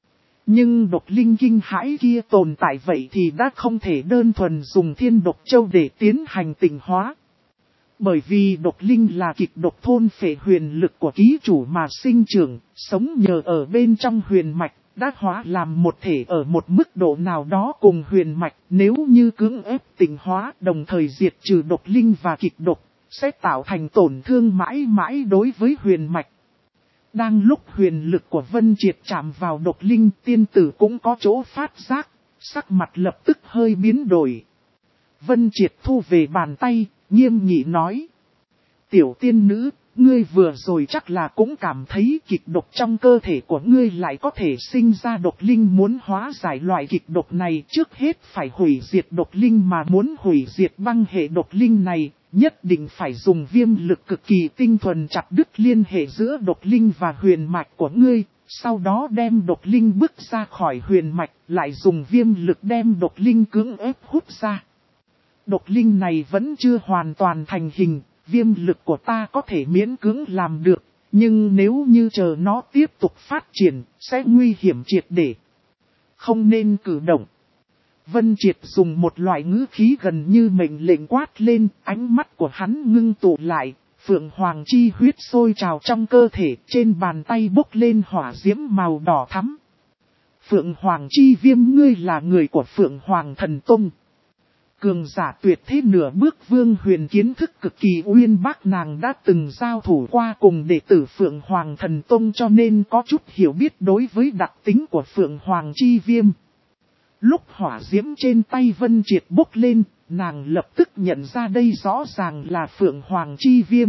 Nhưng độc linh kinh hãi kia tồn tại vậy thì đã không thể đơn thuần dùng thiên độc châu để tiến hành tịnh hóa. Bởi vì độc linh là kịch độc thôn phệ huyền lực của ký chủ mà sinh trưởng, sống nhờ ở bên trong huyền mạch, đã hóa làm một thể ở một mức độ nào đó cùng huyền mạch. Nếu như cưỡng ép tịnh hóa đồng thời diệt trừ độc linh và kịch độc, sẽ tạo thành tổn thương mãi mãi đối với huyền mạch. Đang lúc huyền lực của Vân Triệt chạm vào độc linh, tiên tử cũng có chỗ phát giác, sắc mặt lập tức hơi biến đổi. Vân Triệt thu về bàn tay, nghiêm nghị nói: tiểu tiên nữ, ngươi vừa rồi chắc là cũng cảm thấy kịch độc trong cơ thể của ngươi lại có thể sinh ra độc linh, muốn hóa giải loại kịch độc này trước hết phải hủy diệt độc linh, mà muốn hủy diệt băng hệ độc linh này, nhất định phải dùng viêm lực cực kỳ tinh thuần chặt đứt liên hệ giữa độc linh và huyền mạch của ngươi, sau đó đem độc linh bức ra khỏi huyền mạch, lại dùng viêm lực đem độc linh cưỡng ép hút ra. Độc linh này vẫn chưa hoàn toàn thành hình, viêm lực của ta có thể miễn cưỡng làm được, nhưng nếu như chờ nó tiếp tục phát triển, sẽ nguy hiểm triệt để. Không nên cử động. Vân Triệt dùng một loại ngữ khí gần như mệnh lệnh quát lên, ánh mắt của hắn ngưng tụ lại, phượng hoàng chi huyết sôi trào trong cơ thể, trên bàn tay bốc lên hỏa diễm màu đỏ thắm. Phượng hoàng chi viêm, ngươi là người của Phượng Hoàng Thần Tông. Cường giả tuyệt thế nửa bước Vương Huyền kiến thức cực kỳ uyên bác, nàng đã từng giao thủ qua cùng đệ tử Phượng Hoàng Thần Tông cho nên có chút hiểu biết đối với đặc tính của Phượng Hoàng chi viêm. Lúc hỏa diễm trên tay Vân Triệt bốc lên, nàng lập tức nhận ra đây rõ ràng là Phượng Hoàng chi viêm.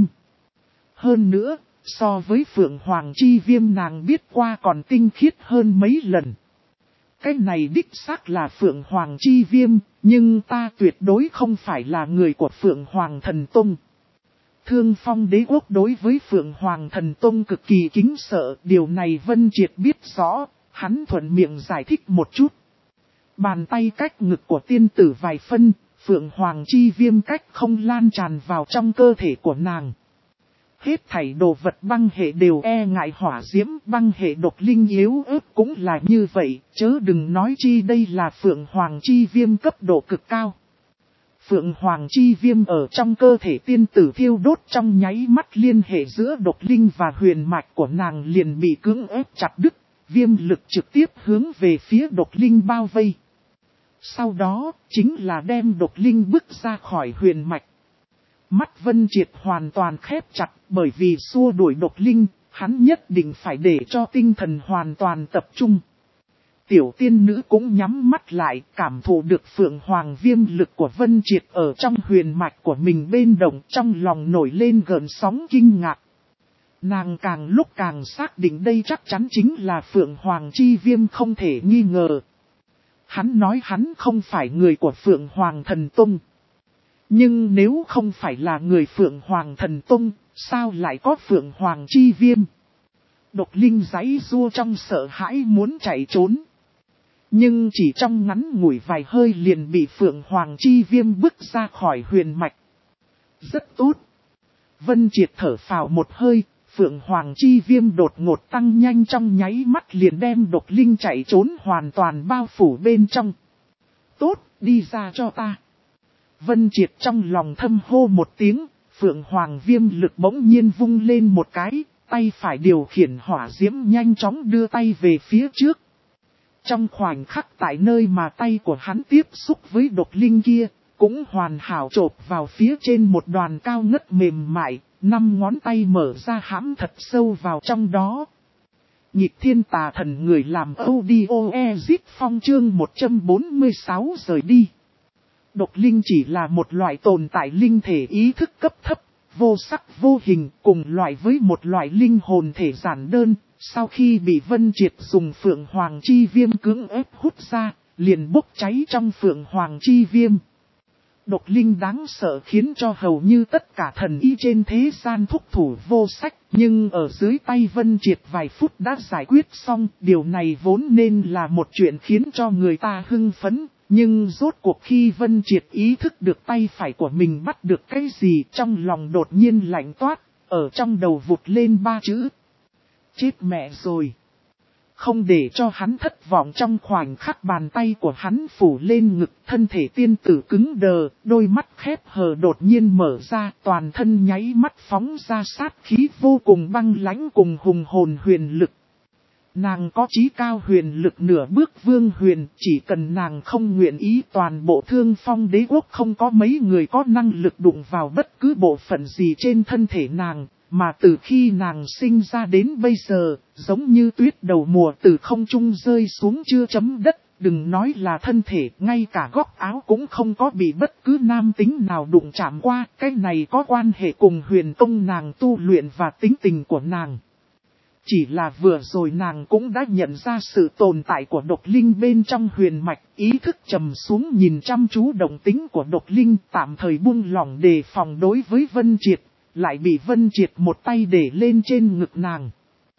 Hơn nữa, so với Phượng Hoàng chi viêm nàng biết qua còn tinh khiết hơn mấy lần. Cái này đích xác là Phượng Hoàng chi viêm, nhưng ta tuyệt đối không phải là người của Phượng Hoàng Thần Tông. Thương Phong đế quốc đối với Phượng Hoàng Thần Tông cực kỳ kính sợ, điều này Vân Triệt biết rõ, hắn thuận miệng giải thích một chút. Bàn tay cách ngực của tiên tử vài phân, Phượng Hoàng chi viêm cách không lan tràn vào trong cơ thể của nàng. Hết thảy đồ vật băng hệ đều e ngại hỏa diễm, băng hệ độc linh yếu ớt cũng là như vậy, chớ đừng nói chi đây là Phượng Hoàng chi viêm cấp độ cực cao. Phượng Hoàng chi viêm ở trong cơ thể tiên tử thiêu đốt, trong nháy mắt liên hệ giữa độc linh và huyền mạch của nàng liền bị cưỡng ép chặt đứt, viêm lực trực tiếp hướng về phía độc linh bao vây. Sau đó, chính là đem độc linh bức ra khỏi huyền mạch. Mắt Vân Triệt hoàn toàn khép chặt, bởi vì xua đuổi độc linh, hắn nhất định phải để cho tinh thần hoàn toàn tập trung. Tiểu tiên nữ cũng nhắm mắt lại, cảm thụ được Phượng Hoàng viêm lực của Vân Triệt ở trong huyền mạch của mình bên động, trong lòng nổi lên gợn sóng kinh ngạc. Nàng càng lúc càng xác định đây chắc chắn chính là Phượng Hoàng chi viêm không thể nghi ngờ. Hắn nói hắn không phải người của Phượng Hoàng Thần Tông. Nhưng nếu không phải là người Phượng Hoàng Thần Tông, sao lại có Phượng Hoàng chi viêm? Độc linh giãy giụa trong sợ hãi muốn chạy trốn. Nhưng chỉ trong ngắn ngủi vài hơi liền bị Phượng Hoàng chi viêm bức ra khỏi huyền mạch. Rất tốt. Vân Triệt thở phào một hơi, Phượng Hoàng chi viêm đột ngột tăng nhanh trong nháy mắt liền đem độc linh chạy trốn hoàn toàn bao phủ bên trong. Tốt, đi ra cho ta. Vân Triệt trong lòng thâm hô một tiếng, Phượng Hoàng viêm lực bỗng nhiên vung lên một cái, tay phải điều khiển hỏa diễm nhanh chóng đưa tay về phía trước. Trong khoảnh khắc tại nơi mà tay của hắn tiếp xúc với độc linh kia, cũng hoàn hảo chộp vào phía trên một đoàn cao ngất mềm mại, 5 ngón tay mở ra hãm thật sâu vào trong đó. Nhịp thiên tà thần người làm audio exit phong chương 146 rời đi. Độc linh chỉ là một loại tồn tại linh thể ý thức cấp thấp, vô sắc vô hình cùng loại với một loại linh hồn thể giản đơn. Sau khi bị Vân Triệt dùng Phượng Hoàng Chi Viêm cưỡng ép hút ra, liền bốc cháy trong Phượng Hoàng Chi Viêm. Độc linh đáng sợ khiến cho hầu như tất cả thần y trên thế gian thúc thủ vô sách, nhưng ở dưới tay Vân Triệt vài phút đã giải quyết xong. Điều này vốn nên là một chuyện khiến cho người ta hưng phấn, nhưng rốt cuộc khi Vân Triệt ý thức được tay phải của mình bắt được cái gì, trong lòng đột nhiên lạnh toát, ở trong đầu vụt lên 3 chữ. Chết mẹ rồi. Không để cho hắn thất vọng, trong khoảnh khắc bàn tay của hắn phủ lên ngực, thân thể tiên tử cứng đờ, đôi mắt khép hờ đột nhiên mở ra, toàn thân nháy mắt phóng ra sát khí vô cùng băng lãnh cùng hùng hồn huyền lực. Nàng có chí cao huyền lực nửa bước vương huyền, chỉ cần nàng không nguyện ý, toàn bộ Thương Phong đế quốc không có mấy người có năng lực đụng vào bất cứ bộ phận gì trên thân thể nàng. Mà từ khi nàng sinh ra đến bây giờ, giống như tuyết đầu mùa từ không trung rơi xuống chưa chấm đất, đừng nói là thân thể, ngay cả góc áo cũng không có bị bất cứ nam tính nào đụng chạm qua. Cái này có quan hệ cùng huyền công nàng tu luyện và tính tình của nàng. Chỉ là vừa rồi nàng cũng đã nhận ra sự tồn tại của độc linh bên trong huyền mạch, ý thức trầm xuống nhìn chăm chú động tính của độc linh, tạm thời buông lỏng đề phòng đối với Vân Triệt. Lại bị Vân Triệt một tay để lên trên ngực nàng.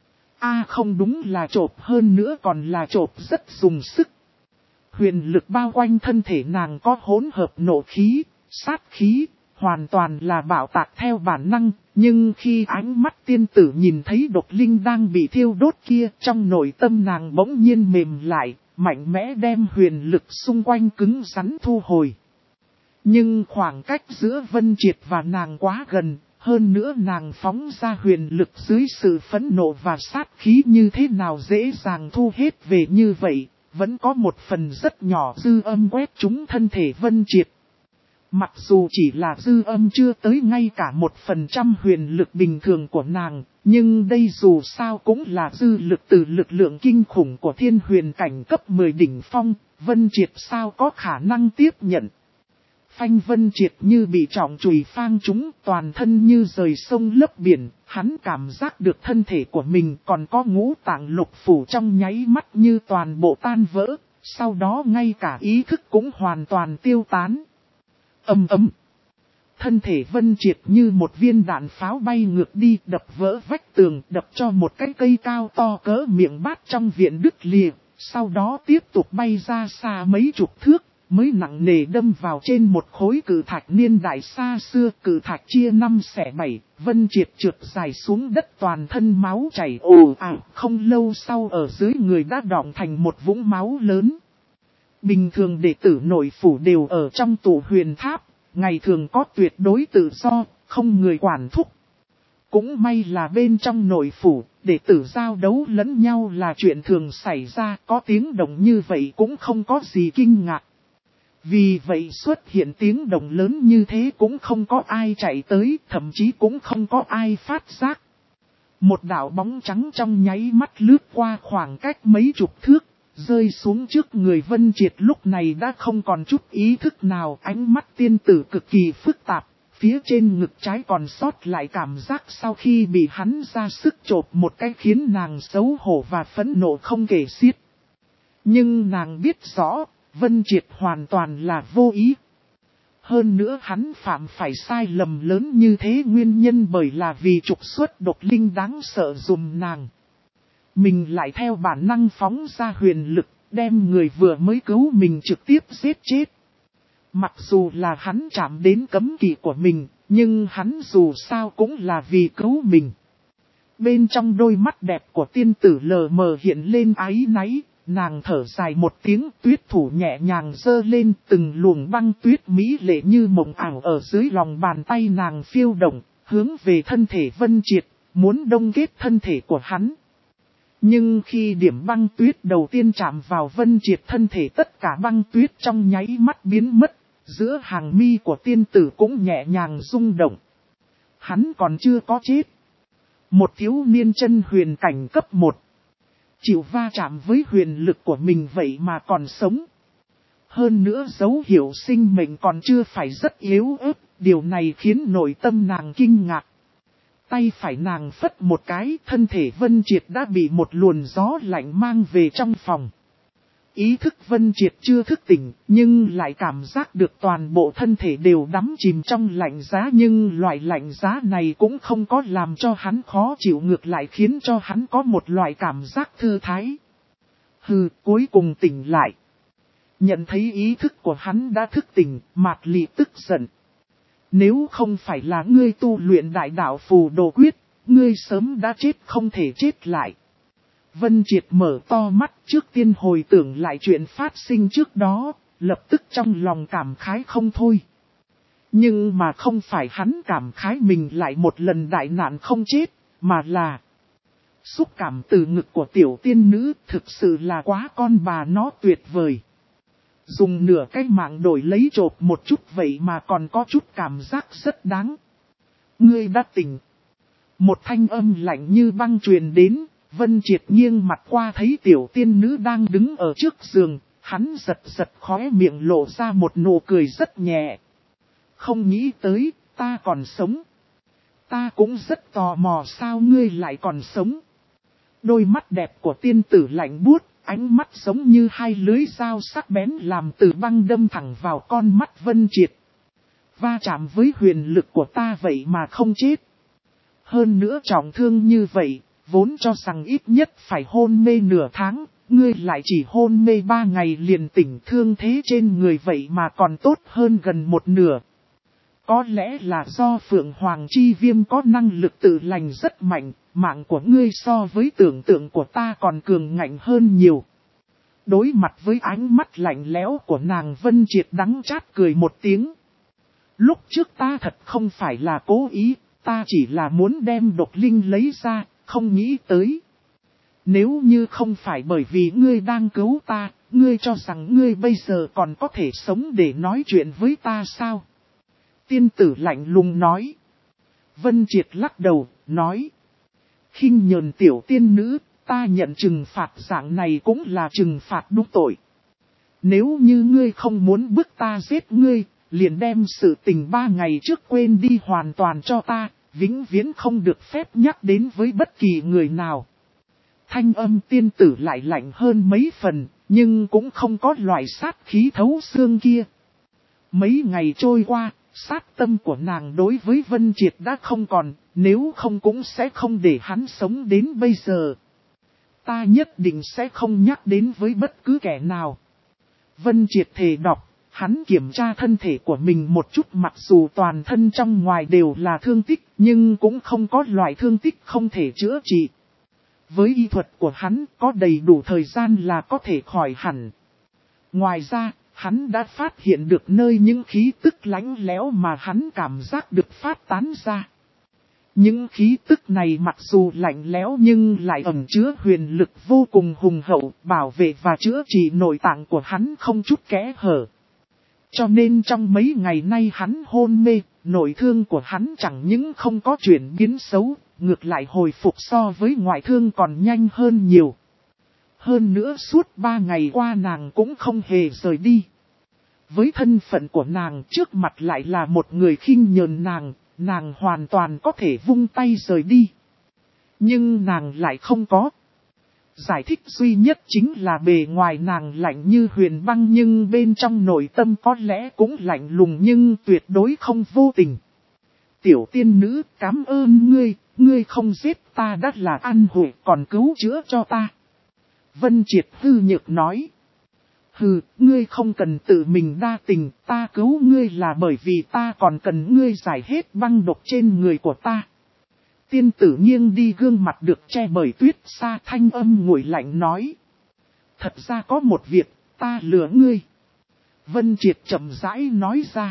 Không đúng là chộp, hơn nữa còn là chộp rất dùng sức. Huyền lực bao quanh thân thể nàng có hỗn hợp nộ khí, sát khí, hoàn toàn là bạo tạc theo bản năng. Nhưng khi ánh mắt tiên tử nhìn thấy độc linh đang bị thiêu đốt kia, trong nội tâm nàng bỗng nhiên mềm lại, mạnh mẽ đem huyền lực xung quanh cứng rắn thu hồi. Nhưng khoảng cách giữa Vân Triệt và nàng quá gần. Hơn nữa nàng phóng ra huyền lực dưới sự phẫn nộ và sát khí như thế nào dễ dàng thu hết về như vậy, vẫn có một phần rất nhỏ dư âm quét trúng thân thể Vân Triệt. Mặc dù chỉ là dư âm chưa tới ngay cả 1% huyền lực bình thường của nàng, nhưng đây dù sao cũng là dư lực từ lực lượng kinh khủng của thiên huyền cảnh cấp 10 đỉnh phong, Vân Triệt sao có khả năng tiếp nhận. Phanh Vân Triệt như bị trọng chùy phang trúng, toàn thân như rời sông lấp biển, hắn cảm giác được thân thể của mình còn có ngũ tạng lục phủ trong nháy mắt như toàn bộ tan vỡ, sau đó ngay cả ý thức cũng hoàn toàn tiêu tán. Ầm ầm. Thân thể Vân Triệt như một viên đạn pháo bay ngược đi, đập vỡ vách tường, đập cho một cái cây cao to cỡ miệng bát trong viện đứt lìa, sau đó tiếp tục bay ra xa mấy chục thước. Mới nặng nề đâm vào trên một khối cự thạch niên đại xa xưa, cự thạch chia 5 xẻ 7, Vân Triệt trượt dài xuống đất, toàn thân máu chảy ồ ạt, không lâu sau ở dưới người đã đọng thành một vũng máu lớn. Bình thường đệ tử nội phủ đều ở trong tụ huyền tháp, ngày thường có tuyệt đối tự do, không người quản thúc. Cũng may là bên trong nội phủ, đệ tử giao đấu lẫn nhau là chuyện thường xảy ra, có tiếng động như vậy cũng không có gì kinh ngạc. Vì vậy xuất hiện tiếng động lớn như thế cũng không có ai chạy tới, thậm chí cũng không có ai phát giác. Một đạo bóng trắng trong nháy mắt lướt qua khoảng cách mấy chục thước, rơi xuống trước người Vân Triệt, lúc này đã không còn chút ý thức nào, ánh mắt tiên tử cực kỳ phức tạp, phía trên ngực trái còn sót lại cảm giác sau khi bị hắn ra sức chộp một cái khiến nàng xấu hổ và phẫn nộ không kể xiết. Nhưng nàng biết rõ, Vân Triệt hoàn toàn là vô ý. Hơn nữa hắn phạm phải sai lầm lớn như thế nguyên nhân bởi là vì trục xuất độc linh đáng sợ dùm nàng. Mình lại theo bản năng phóng ra huyền lực, đem người vừa mới cứu mình trực tiếp giết chết. Mặc dù là hắn chạm đến cấm kỵ của mình, nhưng hắn dù sao cũng là vì cứu mình. Bên trong đôi mắt đẹp của tiên tử lờ mờ hiện lên áy náy. Nàng thở dài một tiếng, tuyết thủ nhẹ nhàng giơ lên, từng luồng băng tuyết mỹ lệ như mộng ảo ở dưới lòng bàn tay nàng phiêu động, hướng về thân thể Vân Triệt, muốn đông kết thân thể của hắn. Nhưng khi điểm băng tuyết đầu tiên chạm vào Vân Triệt, thân thể tất cả băng tuyết trong nháy mắt biến mất, Giữa hàng mi của tiên tử cũng nhẹ nhàng rung động. Hắn còn chưa có chết. Một thiếu niên chân huyền cảnh cấp 1. Chịu va chạm với huyền lực của mình vậy mà còn sống. Hơn nữa dấu hiệu sinh mệnh còn chưa phải rất yếu ớt. Điều này khiến nội tâm nàng kinh ngạc. Tay phải nàng phất một cái, thân thể Vân Triệt đã bị một luồng gió lạnh mang về trong phòng. Ý thức Vân Triệt chưa thức tỉnh, nhưng lại cảm giác được toàn bộ thân thể đều đắm chìm trong lạnh giá. Nhưng loại lạnh giá này cũng không có làm cho hắn khó chịu, ngược lại khiến cho hắn có một loại cảm giác thư thái. Hừ, cuối cùng tỉnh lại. Nhận thấy ý thức của hắn đã thức tỉnh, Mạc Lị tức giận. Nếu không phải là ngươi tu luyện đại đạo phù đồ quyết, ngươi sớm đã chết không thể chết lại. Vân Triệt mở to mắt, trước tiên hồi tưởng lại chuyện phát sinh trước đó, lập tức trong lòng cảm khái không thôi. Nhưng mà không phải hắn cảm khái mình lại một lần đại nạn không chết, mà là xúc cảm từ ngực của tiểu tiên nữ thực sự là quá con bà nó tuyệt vời. Dùng nửa cái mạng đổi lấy chộp một chút vậy mà còn có chút cảm giác rất đáng. Ngươi đã tỉnh. Một thanh âm lạnh như băng truyền đến, Vân Triệt nghiêng mặt qua thấy tiểu tiên nữ đang đứng ở trước giường, hắn giật giật khóe miệng lộ ra một nụ cười rất nhẹ. Không nghĩ tới, ta còn sống. Ta cũng rất tò mò sao ngươi lại còn sống. Đôi mắt đẹp của tiên tử lạnh buốt. Ánh mắt giống như hai lưới dao sắc bén làm từ băng đâm thẳng vào con mắt Vân Triệt. Va chạm với huyền lực của ta vậy mà không chết. Hơn nữa trọng thương như vậy, vốn cho rằng ít nhất phải hôn mê nửa tháng, ngươi lại chỉ hôn mê 3 ngày liền tỉnh, thương thế trên người vậy mà còn tốt hơn gần một nửa. Có lẽ là do Phượng Hoàng Chi Viêm có năng lực tự lành rất mạnh, mạng của ngươi so với tưởng tượng của ta còn cường ngạnh hơn nhiều. Đối mặt với ánh mắt lạnh lẽo của nàng, Vân Triệt đắng chát cười một tiếng. Lúc trước ta thật không phải là cố ý, ta chỉ là muốn đem độc linh lấy ra, không nghĩ tới. Nếu như không phải bởi vì ngươi đang cứu ta, ngươi cho rằng ngươi bây giờ còn có thể sống để nói chuyện với ta sao? Tiên tử lạnh lùng nói. Vân Triệt lắc đầu, nói. Khinh nhờn tiểu tiên nữ, ta nhận trừng phạt dạng này cũng là trừng phạt đúng tội. Nếu như ngươi không muốn bức ta giết ngươi, liền đem sự tình 3 ngày trước quên đi hoàn toàn cho ta, vĩnh viễn không được phép nhắc đến với bất kỳ người nào. Thanh âm tiên tử lại lạnh hơn mấy phần, nhưng cũng không có loại sát khí thấu xương kia. Mấy ngày trôi qua, sát tâm của nàng đối với Vân Triệt đã không còn, nếu không cũng sẽ không để hắn sống đến bây giờ. Ta nhất định sẽ không nhắc đến với bất cứ kẻ nào. Vân Triệt thề đọc, hắn kiểm tra thân thể của mình một chút, mặc dù toàn thân trong ngoài đều là thương tích, nhưng cũng không có loại thương tích không thể chữa trị. Với y thuật của hắn có đầy đủ thời gian là có thể khỏi hẳn. Ngoài ra, hắn đã phát hiện được nơi những khí tức lạnh lẽo mà hắn cảm giác được phát tán ra. Những khí tức này mặc dù lạnh lẽo nhưng lại ẩn chứa huyền lực vô cùng hùng hậu, bảo vệ và chữa trị nội tạng của hắn không chút kẽ hở. Cho nên trong mấy ngày nay hắn hôn mê, nội thương của hắn chẳng những không có chuyển biến xấu, ngược lại hồi phục so với ngoại thương còn nhanh hơn nhiều. Hơn nữa suốt 3 ngày qua nàng cũng không hề rời đi. Với thân phận của nàng trước mặt lại là một người khinh nhờn nàng hoàn toàn có thể vung tay rời đi. Nhưng nàng lại không có. Giải thích duy nhất chính là bề ngoài nàng lạnh như huyền băng nhưng bên trong nội tâm có lẽ cũng lạnh lùng nhưng tuyệt đối không vô tình. Tiểu tiên nữ, cảm ơn ngươi không giết ta đã là ăn hủi còn cứu chữa cho ta. Vân Triệt hư nhược nói. Hừ, ngươi không cần tự mình đa tình, ta cứu ngươi là bởi vì ta còn cần ngươi giải hết băng độc trên người của ta. Tiên tử nghiêng đi gương mặt được che bởi tuyết sa, thanh âm nguội lạnh nói. Thật ra có một việc, ta lừa ngươi. Vân Triệt chậm rãi nói ra.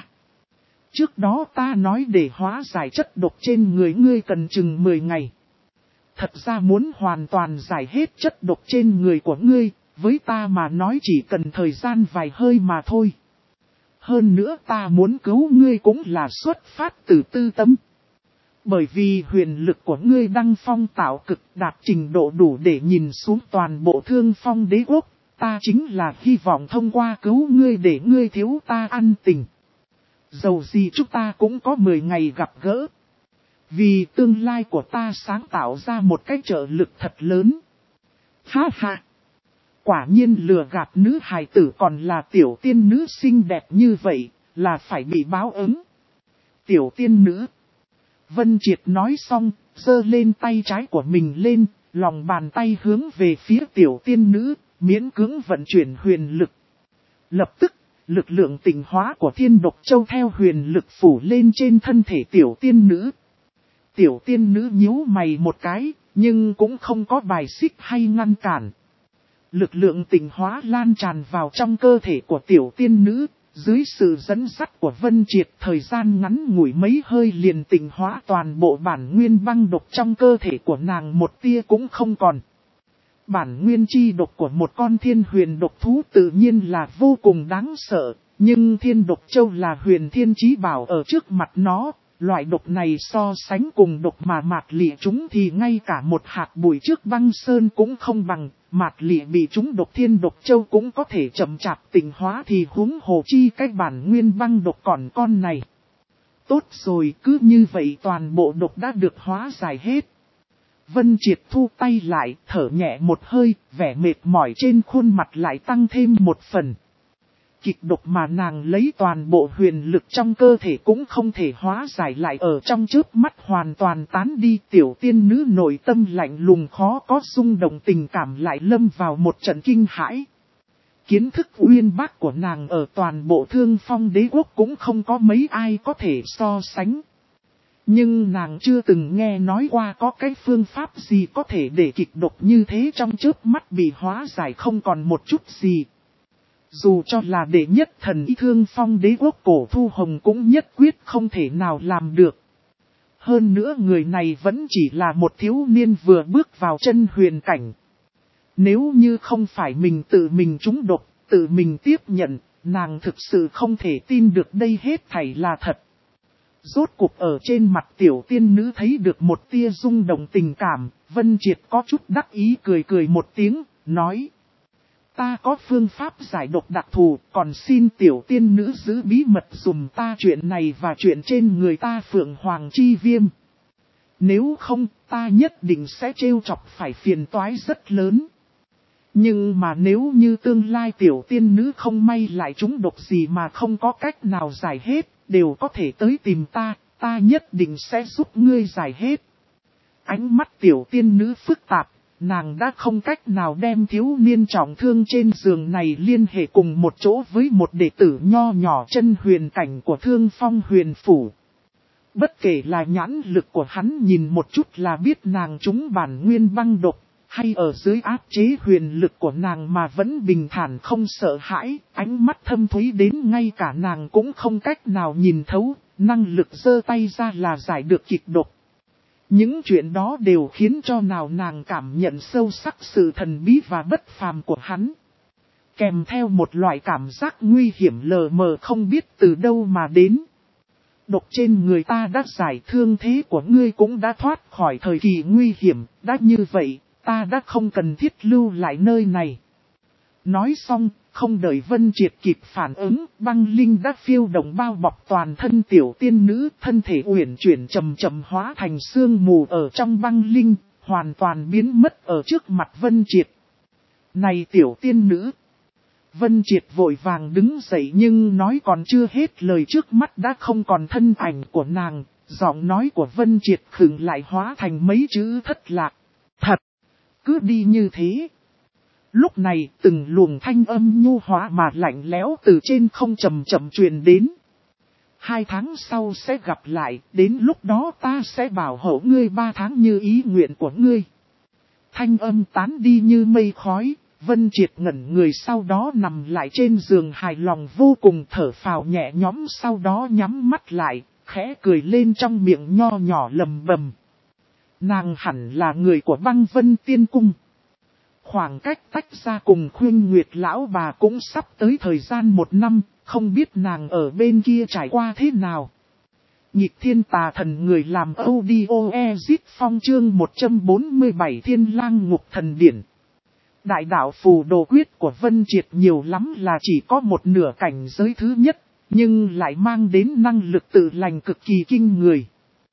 Trước đó ta nói để hóa giải chất độc trên người ngươi cần chừng 10 ngày. Thật ra muốn hoàn toàn giải hết chất độc trên người của ngươi, với ta mà nói chỉ cần thời gian vài hơi mà thôi. Hơn nữa ta muốn cứu ngươi cũng là xuất phát từ tư tâm. Bởi vì huyền lực của ngươi đăng phong tạo cực đạt trình độ đủ để nhìn xuống toàn bộ Thương Phong đế quốc. Ta chính là hy vọng thông qua cứu ngươi để ngươi thiếu ta ăn tình. Dầu gì chúng ta cũng có 10 ngày gặp gỡ. Vì tương lai của ta sáng tạo ra một cái trợ lực thật lớn. Ha ha! Quả nhiên lừa gạt nữ hài tử còn là tiểu tiên nữ xinh đẹp như vậy, là phải bị báo ứng. Tiểu tiên nữ. Vân Triệt nói xong, giơ lên tay trái của mình lên, lòng bàn tay hướng về phía tiểu tiên nữ, miễn cưỡng vận chuyển huyền lực. Lập tức, lực lượng tịnh hóa của Thiên Độc Châu theo huyền lực phủ lên trên thân thể tiểu tiên nữ. Tiểu tiên nữ nhíu mày một cái, nhưng cũng không có bài xích hay ngăn cản. Lực lượng tịnh hóa lan tràn vào trong cơ thể của tiểu tiên nữ, dưới sự dẫn dắt của Vân Triệt thời gian ngắn ngủi mấy hơi liền tịnh hóa toàn bộ bản nguyên băng độc trong cơ thể của nàng một tia cũng không còn. Bản nguyên chi độc của một con thiên huyền độc thú tự nhiên là vô cùng đáng sợ, nhưng Thiên Độc Châu là huyền thiên chí bảo ở trước mặt nó. Loại độc này so sánh cùng độc mà mạt lịa chúng thì ngay cả một hạt bụi trước băng sơn cũng không bằng, mạt lịa bị chúng độc Thiên Độc Châu cũng có thể chậm chạp tịnh hóa thì huống hồ chi cái bản nguyên băng độc còn con này. Tốt rồi, cứ như vậy toàn bộ độc đã được hóa giải hết. Vân Triệt thu tay lại, thở nhẹ một hơi, vẻ mệt mỏi trên khuôn mặt lại tăng thêm một phần. Kịch độc mà nàng lấy toàn bộ huyền lực trong cơ thể cũng không thể hóa giải lại ở trong chớp mắt hoàn toàn tán đi. Tiểu tiên nữ nội tâm lạnh lùng khó có xung động tình cảm lại lâm vào một trận kinh hãi. Kiến thức uyên bác của nàng ở toàn bộ Thương Phong đế quốc cũng không có mấy ai có thể so sánh. Nhưng nàng chưa từng nghe nói qua có cái phương pháp gì có thể để kịch độc như thế trong chớp mắt bị hóa giải không còn một chút gì. Dù cho là đệ nhất thần y Thương Phong đế quốc Cổ Thu Hồng cũng nhất quyết không thể nào làm được. Hơn nữa người này vẫn chỉ là một thiếu niên vừa bước vào chân huyền cảnh. Nếu như không phải mình tự mình trúng độc, tự mình tiếp nhận, nàng thực sự không thể tin được đây hết thảy là thật. Rốt cuộc ở trên mặt tiểu tiên nữ thấy được một tia rung động tình cảm, Vân Triệt có chút đắc ý cười một tiếng, nói. Ta có phương pháp giải độc đặc thù, còn xin tiểu tiên nữ giữ bí mật dùm ta chuyện này và chuyện trên người ta Phượng Hoàng Chi Viêm. Nếu không, ta nhất định sẽ trêu chọc phải phiền toái rất lớn. Nhưng mà nếu như tương lai tiểu tiên nữ không may lại trúng độc gì mà không có cách nào giải hết, đều có thể tới tìm ta, ta nhất định sẽ giúp ngươi giải hết. Ánh mắt tiểu tiên nữ phức tạp. Nàng đã không cách nào đem thiếu niên trọng thương trên giường này liên hệ cùng một chỗ với một đệ tử nho nhỏ chân huyền cảnh của Thương Phong huyền phủ. Bất kể là nhãn lực của hắn nhìn một chút là biết nàng trúng bản nguyên băng độc, hay ở dưới áp chế huyền lực của nàng mà vẫn bình thản không sợ hãi, ánh mắt thâm thúy đến ngay cả nàng cũng không cách nào nhìn thấu, năng lực giơ tay ra là giải được kịch độc. Những chuyện đó đều khiến cho nàng cảm nhận sâu sắc sự thần bí và bất phàm của hắn. Kèm theo một loại cảm giác nguy hiểm lờ mờ không biết từ đâu mà đến. Độc trên người ta đã giải, thương thế của ngươi cũng đã thoát khỏi thời kỳ nguy hiểm, đã như vậy, ta đã không cần thiết lưu lại nơi này. Nói xong, không đợi Vân Triệt kịp phản ứng, băng linh đã phiêu động bao bọc toàn thân tiểu tiên nữ, thân thể uyển chuyển chậm chậm hóa thành sương mù ở trong băng linh, hoàn toàn biến mất ở trước mặt Vân Triệt. Này tiểu tiên nữ! Vân Triệt vội vàng đứng dậy nhưng nói còn chưa hết lời, trước mắt đã không còn thân ảnh của nàng, giọng nói của Vân Triệt khựng lại hóa thành mấy chữ thất lạc. Thật! Cứ đi như thế! Lúc này từng luồng thanh âm nhu hóa mà lạnh lẽo từ trên không chậm chậm truyền đến. 2 tháng sau sẽ gặp lại, đến lúc đó ta sẽ bảo hộ ngươi 3 tháng như ý nguyện của ngươi. Thanh âm tán đi như mây khói, Vân Triệt ngẩn người sau đó nằm lại trên giường hài lòng vô cùng, thở phào nhẹ nhõm, sau đó nhắm mắt lại, khẽ cười lên trong miệng nho nhỏ lầm bầm. Nàng hẳn là người của Băng Vân Tiên Cung. Khoảng cách tách ra cùng Khuyên Nguyệt lão bà cũng sắp tới thời gian 1 năm, không biết nàng ở bên kia trải qua thế nào. Nhịp thiên tà thần người làm audio exit phong chương 147 Thiên Lang Ngục Thần Điển. Đại đạo phù đồ quyết của Vân Triệt nhiều lắm là chỉ có một nửa cảnh giới thứ nhất, nhưng lại mang đến năng lực tự lành cực kỳ kinh người.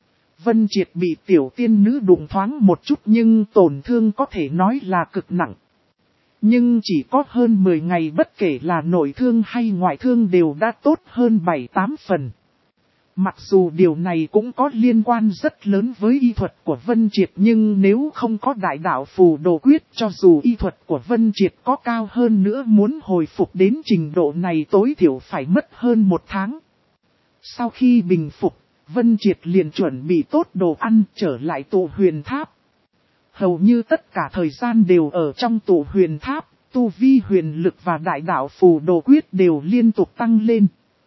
Vân Triệt bị tiểu tiên nữ đụng thoáng một chút nhưng tổn thương có thể nói là cực nặng. Nhưng chỉ có hơn 10 ngày bất kể là nội thương hay ngoại thương đều đã tốt hơn 7-8 phần. Mặc dù điều này cũng có liên quan rất lớn với y thuật của Vân Triệt nhưng nếu không có đại đạo phù đồ quyết cho dù y thuật của Vân Triệt có cao hơn nữa muốn hồi phục đến trình độ này tối thiểu phải mất hơn 1 tháng. Sau khi bình phục, Vân Triệt liền chuẩn bị tốt đồ ăn trở lại tụ huyền tháp. Hầu như tất cả thời gian đều ở trong tụ huyền tháp, tu vi huyền lực và đại đạo phù đồ quyết đều liên tục tăng lên.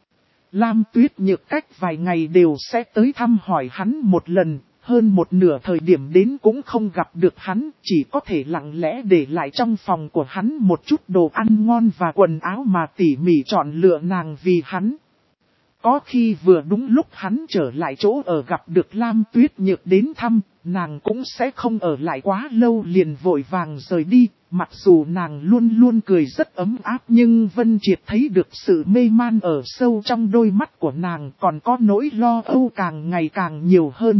Lam Tuyết Nhược cách vài ngày đều sẽ tới thăm hỏi hắn một lần, hơn một nửa thời điểm đến cũng không gặp được hắn, chỉ có thể lặng lẽ để lại trong phòng của hắn một chút đồ ăn ngon và quần áo mà tỉ mỉ chọn lựa nàng vì hắn. Có khi vừa đúng lúc hắn trở lại chỗ ở gặp được Lam Tuyết Nhược đến thăm, nàng cũng sẽ không ở lại quá lâu liền vội vàng rời đi, mặc dù nàng luôn luôn cười rất ấm áp nhưng Vân Triệt thấy được sự mê man ở sâu trong đôi mắt của nàng còn có nỗi lo âu càng ngày càng nhiều hơn.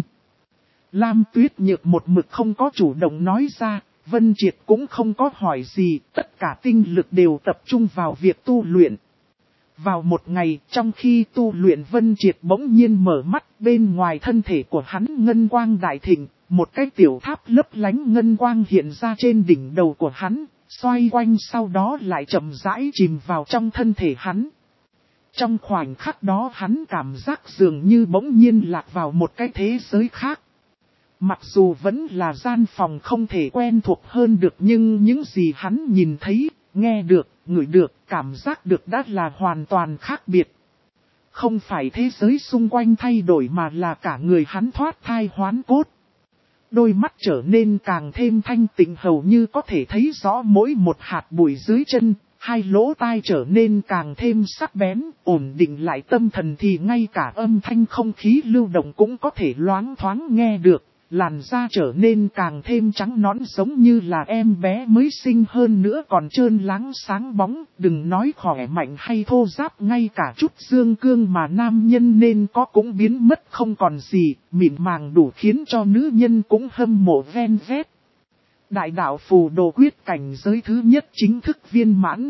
Lam Tuyết Nhược một mực không có chủ động nói ra, Vân Triệt cũng không có hỏi gì, tất cả tinh lực đều tập trung vào việc tu luyện. Vào một ngày, trong khi tu luyện Vân Triệt bỗng nhiên mở mắt, bên ngoài thân thể của hắn ngân quang đại thịnh, một cái tiểu tháp lấp lánh ngân quang hiện ra trên đỉnh đầu của hắn, xoay quanh sau đó lại chậm rãi chìm vào trong thân thể hắn. Trong khoảnh khắc đó hắn cảm giác dường như bỗng nhiên lạc vào một cái thế giới khác. Mặc dù vẫn là gian phòng không thể quen thuộc hơn được nhưng những gì hắn nhìn thấy, nghe được, ngửi được, cảm giác được đã là hoàn toàn khác biệt. Không phải thế giới xung quanh thay đổi mà là cả người hắn thoát thai hoán cốt. Đôi mắt trở nên càng thêm thanh tịnh hầu như có thể thấy rõ mỗi một hạt bụi dưới chân, hai lỗ tai trở nên càng thêm sắc bén, ổn định lại tâm thần thì ngay cả âm thanh không khí lưu động cũng có thể loáng thoáng nghe được. Làn da trở nên càng thêm trắng nõn giống như là em bé mới sinh hơn nữa còn trơn láng sáng bóng, đừng nói khỏe mạnh hay thô ráp ngay cả chút dương cương mà nam nhân nên có cũng biến mất không còn gì, mịn màng đủ khiến cho nữ nhân cũng hâm mộ ven vét. Đại đạo phù đồ quyết cảnh giới thứ nhất chính thức viên mãn.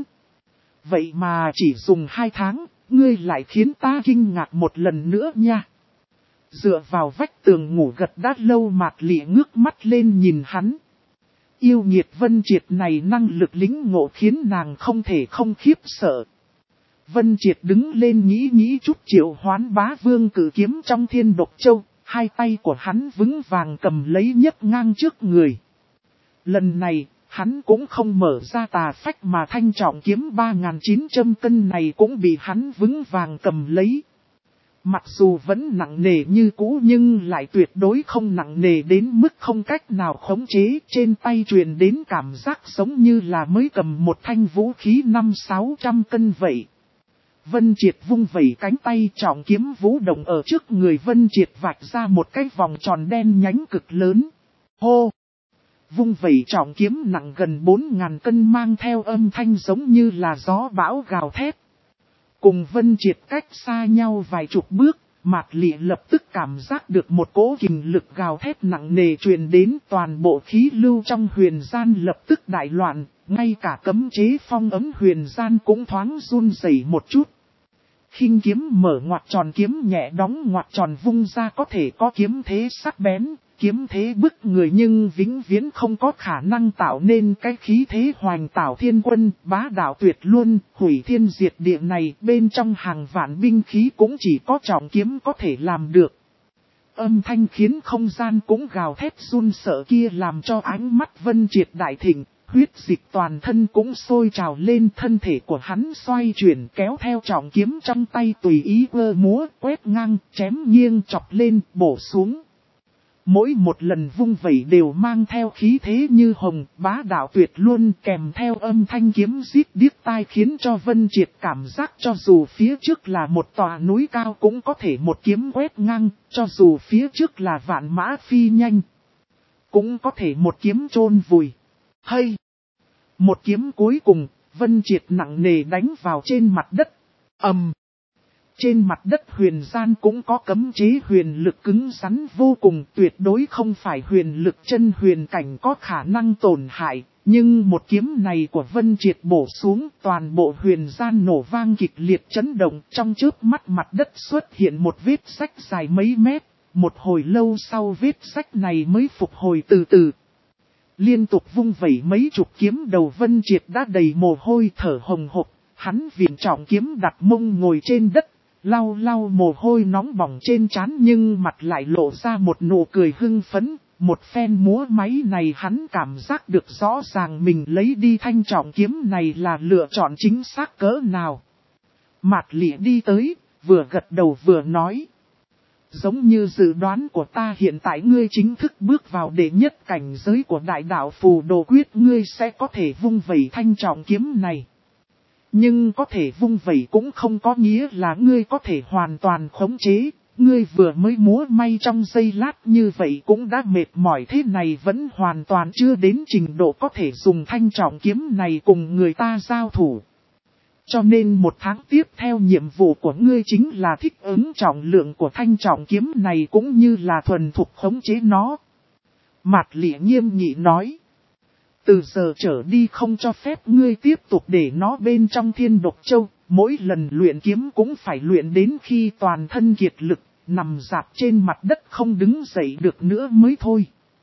Vậy mà chỉ dùng 2 tháng, ngươi lại khiến ta kinh ngạc một lần nữa nha. Dựa vào vách tường ngủ gật đã lâu Mạc Lị ngước mắt lên nhìn hắn. Yêu nghiệt Vân Triệt này năng lực lĩnh ngộ khiến nàng không thể không khiếp sợ. Vân Triệt đứng lên nghĩ chút triệu hoán bá vương cử kiếm trong thiên độc châu, hai tay của hắn vững vàng cầm lấy nhấc ngang trước người. Lần này, hắn cũng không mở ra tà phách mà thanh trọng kiếm 3.900 cân này cũng bị hắn vững vàng cầm lấy. Mặc dù vẫn nặng nề như cũ nhưng lại tuyệt đối không nặng nề đến mức không cách nào khống chế, trên tay truyền đến cảm giác giống như là mới cầm một thanh vũ khí 500-600 cân vậy. Vân Triệt vung vẩy cánh tay trọng kiếm vũ động ở trước người Vân Triệt vạch ra một cái vòng tròn đen nhánh cực lớn. Hô! Vung vẩy trọng kiếm nặng gần 4.000 cân mang theo âm thanh giống như là gió bão gào thét. Cùng Vân Triệt cách xa nhau vài chục bước, Mạc Lị lập tức cảm giác được một cỗ kình lực gào thét nặng nề truyền đến, toàn bộ khí lưu trong huyền gian lập tức đại loạn, ngay cả cấm chế phong ấm huyền gian cũng thoáng run rẩy một chút. Khinh kiếm mở ngoặc tròn kiếm nhẹ đóng ngoặc tròn vung ra có thể có kiếm thế sắc bén, kiếm thế bức người nhưng vĩnh viễn không có khả năng tạo nên cái khí thế hoành tảo thiên quân, bá đạo tuyệt luôn, hủy thiên diệt địa này bên trong hàng vạn binh khí cũng chỉ có trọng kiếm có thể làm được. Âm thanh khiến không gian cũng gào thét run sợ kia làm cho ánh mắt Vân Triệt đại thịnh. Huyết dịch toàn thân cũng sôi trào lên, thân thể của hắn xoay chuyển kéo theo trọng kiếm trong tay tùy ý vơ múa, quét ngang, chém nghiêng chọc lên, bổ xuống. Mỗi một lần vung vẩy đều mang theo khí thế như hồng, bá đạo tuyệt luôn, kèm theo âm thanh kiếm rít điếc tai, khiến cho Vân Triệt cảm giác cho dù phía trước là một tòa núi cao cũng có thể một kiếm quét ngang, cho dù phía trước là vạn mã phi nhanh, cũng có thể một kiếm chôn vùi. Hay! Một kiếm cuối cùng, Vân Triệt nặng nề đánh vào trên mặt đất. Ầm! Trên mặt đất huyền gian cũng có cấm chế huyền lực cứng rắn vô cùng, tuyệt đối không phải huyền lực chân huyền cảnh có khả năng tổn hại. Nhưng một kiếm này của Vân Triệt bổ xuống, toàn bộ huyền gian nổ vang kịch liệt chấn động, trong chớp mắt mặt đất xuất hiện một vết rách dài mấy mét. Một hồi lâu sau vết rách này mới phục hồi từ từ. Liên tục vung vẩy mấy chục kiếm đầu, Vân Triệt đã đầy mồ hôi thở hồng hộc, hắn viện trọng kiếm đặt mông ngồi trên đất. Lau lau mồ hôi nóng bỏng trên trán, nhưng mặt lại lộ ra một nụ cười hưng phấn. Một phen múa máy này hắn cảm giác được rõ ràng mình lấy đi thanh trọng kiếm này là lựa chọn chính xác cỡ nào. Mạt Lị đi tới, vừa gật đầu vừa nói. Giống như dự đoán của ta, hiện tại ngươi chính thức bước vào đệ nhất cảnh giới của đại đạo phù đồ quyết, ngươi sẽ có thể vung vẩy thanh trọng kiếm này. Nhưng có thể vung vẩy cũng không có nghĩa là ngươi có thể hoàn toàn khống chế. Ngươi vừa mới múa may trong giây lát như vậy cũng đã mệt mỏi, thế này vẫn hoàn toàn chưa đến trình độ có thể dùng thanh trọng kiếm này cùng người ta giao thủ. Cho nên một tháng tiếp theo nhiệm vụ của ngươi chính là thích ứng trọng lượng của thanh trọng kiếm này cũng như là thuần thục khống chế nó. Mạt Lị nghiêm nghị nói. Từ giờ trở đi không cho phép ngươi tiếp tục để nó bên trong Thiên Độc Châu, mỗi lần luyện kiếm cũng phải luyện đến khi toàn thân kiệt lực, nằm rạp trên mặt đất không đứng dậy được nữa mới thôi.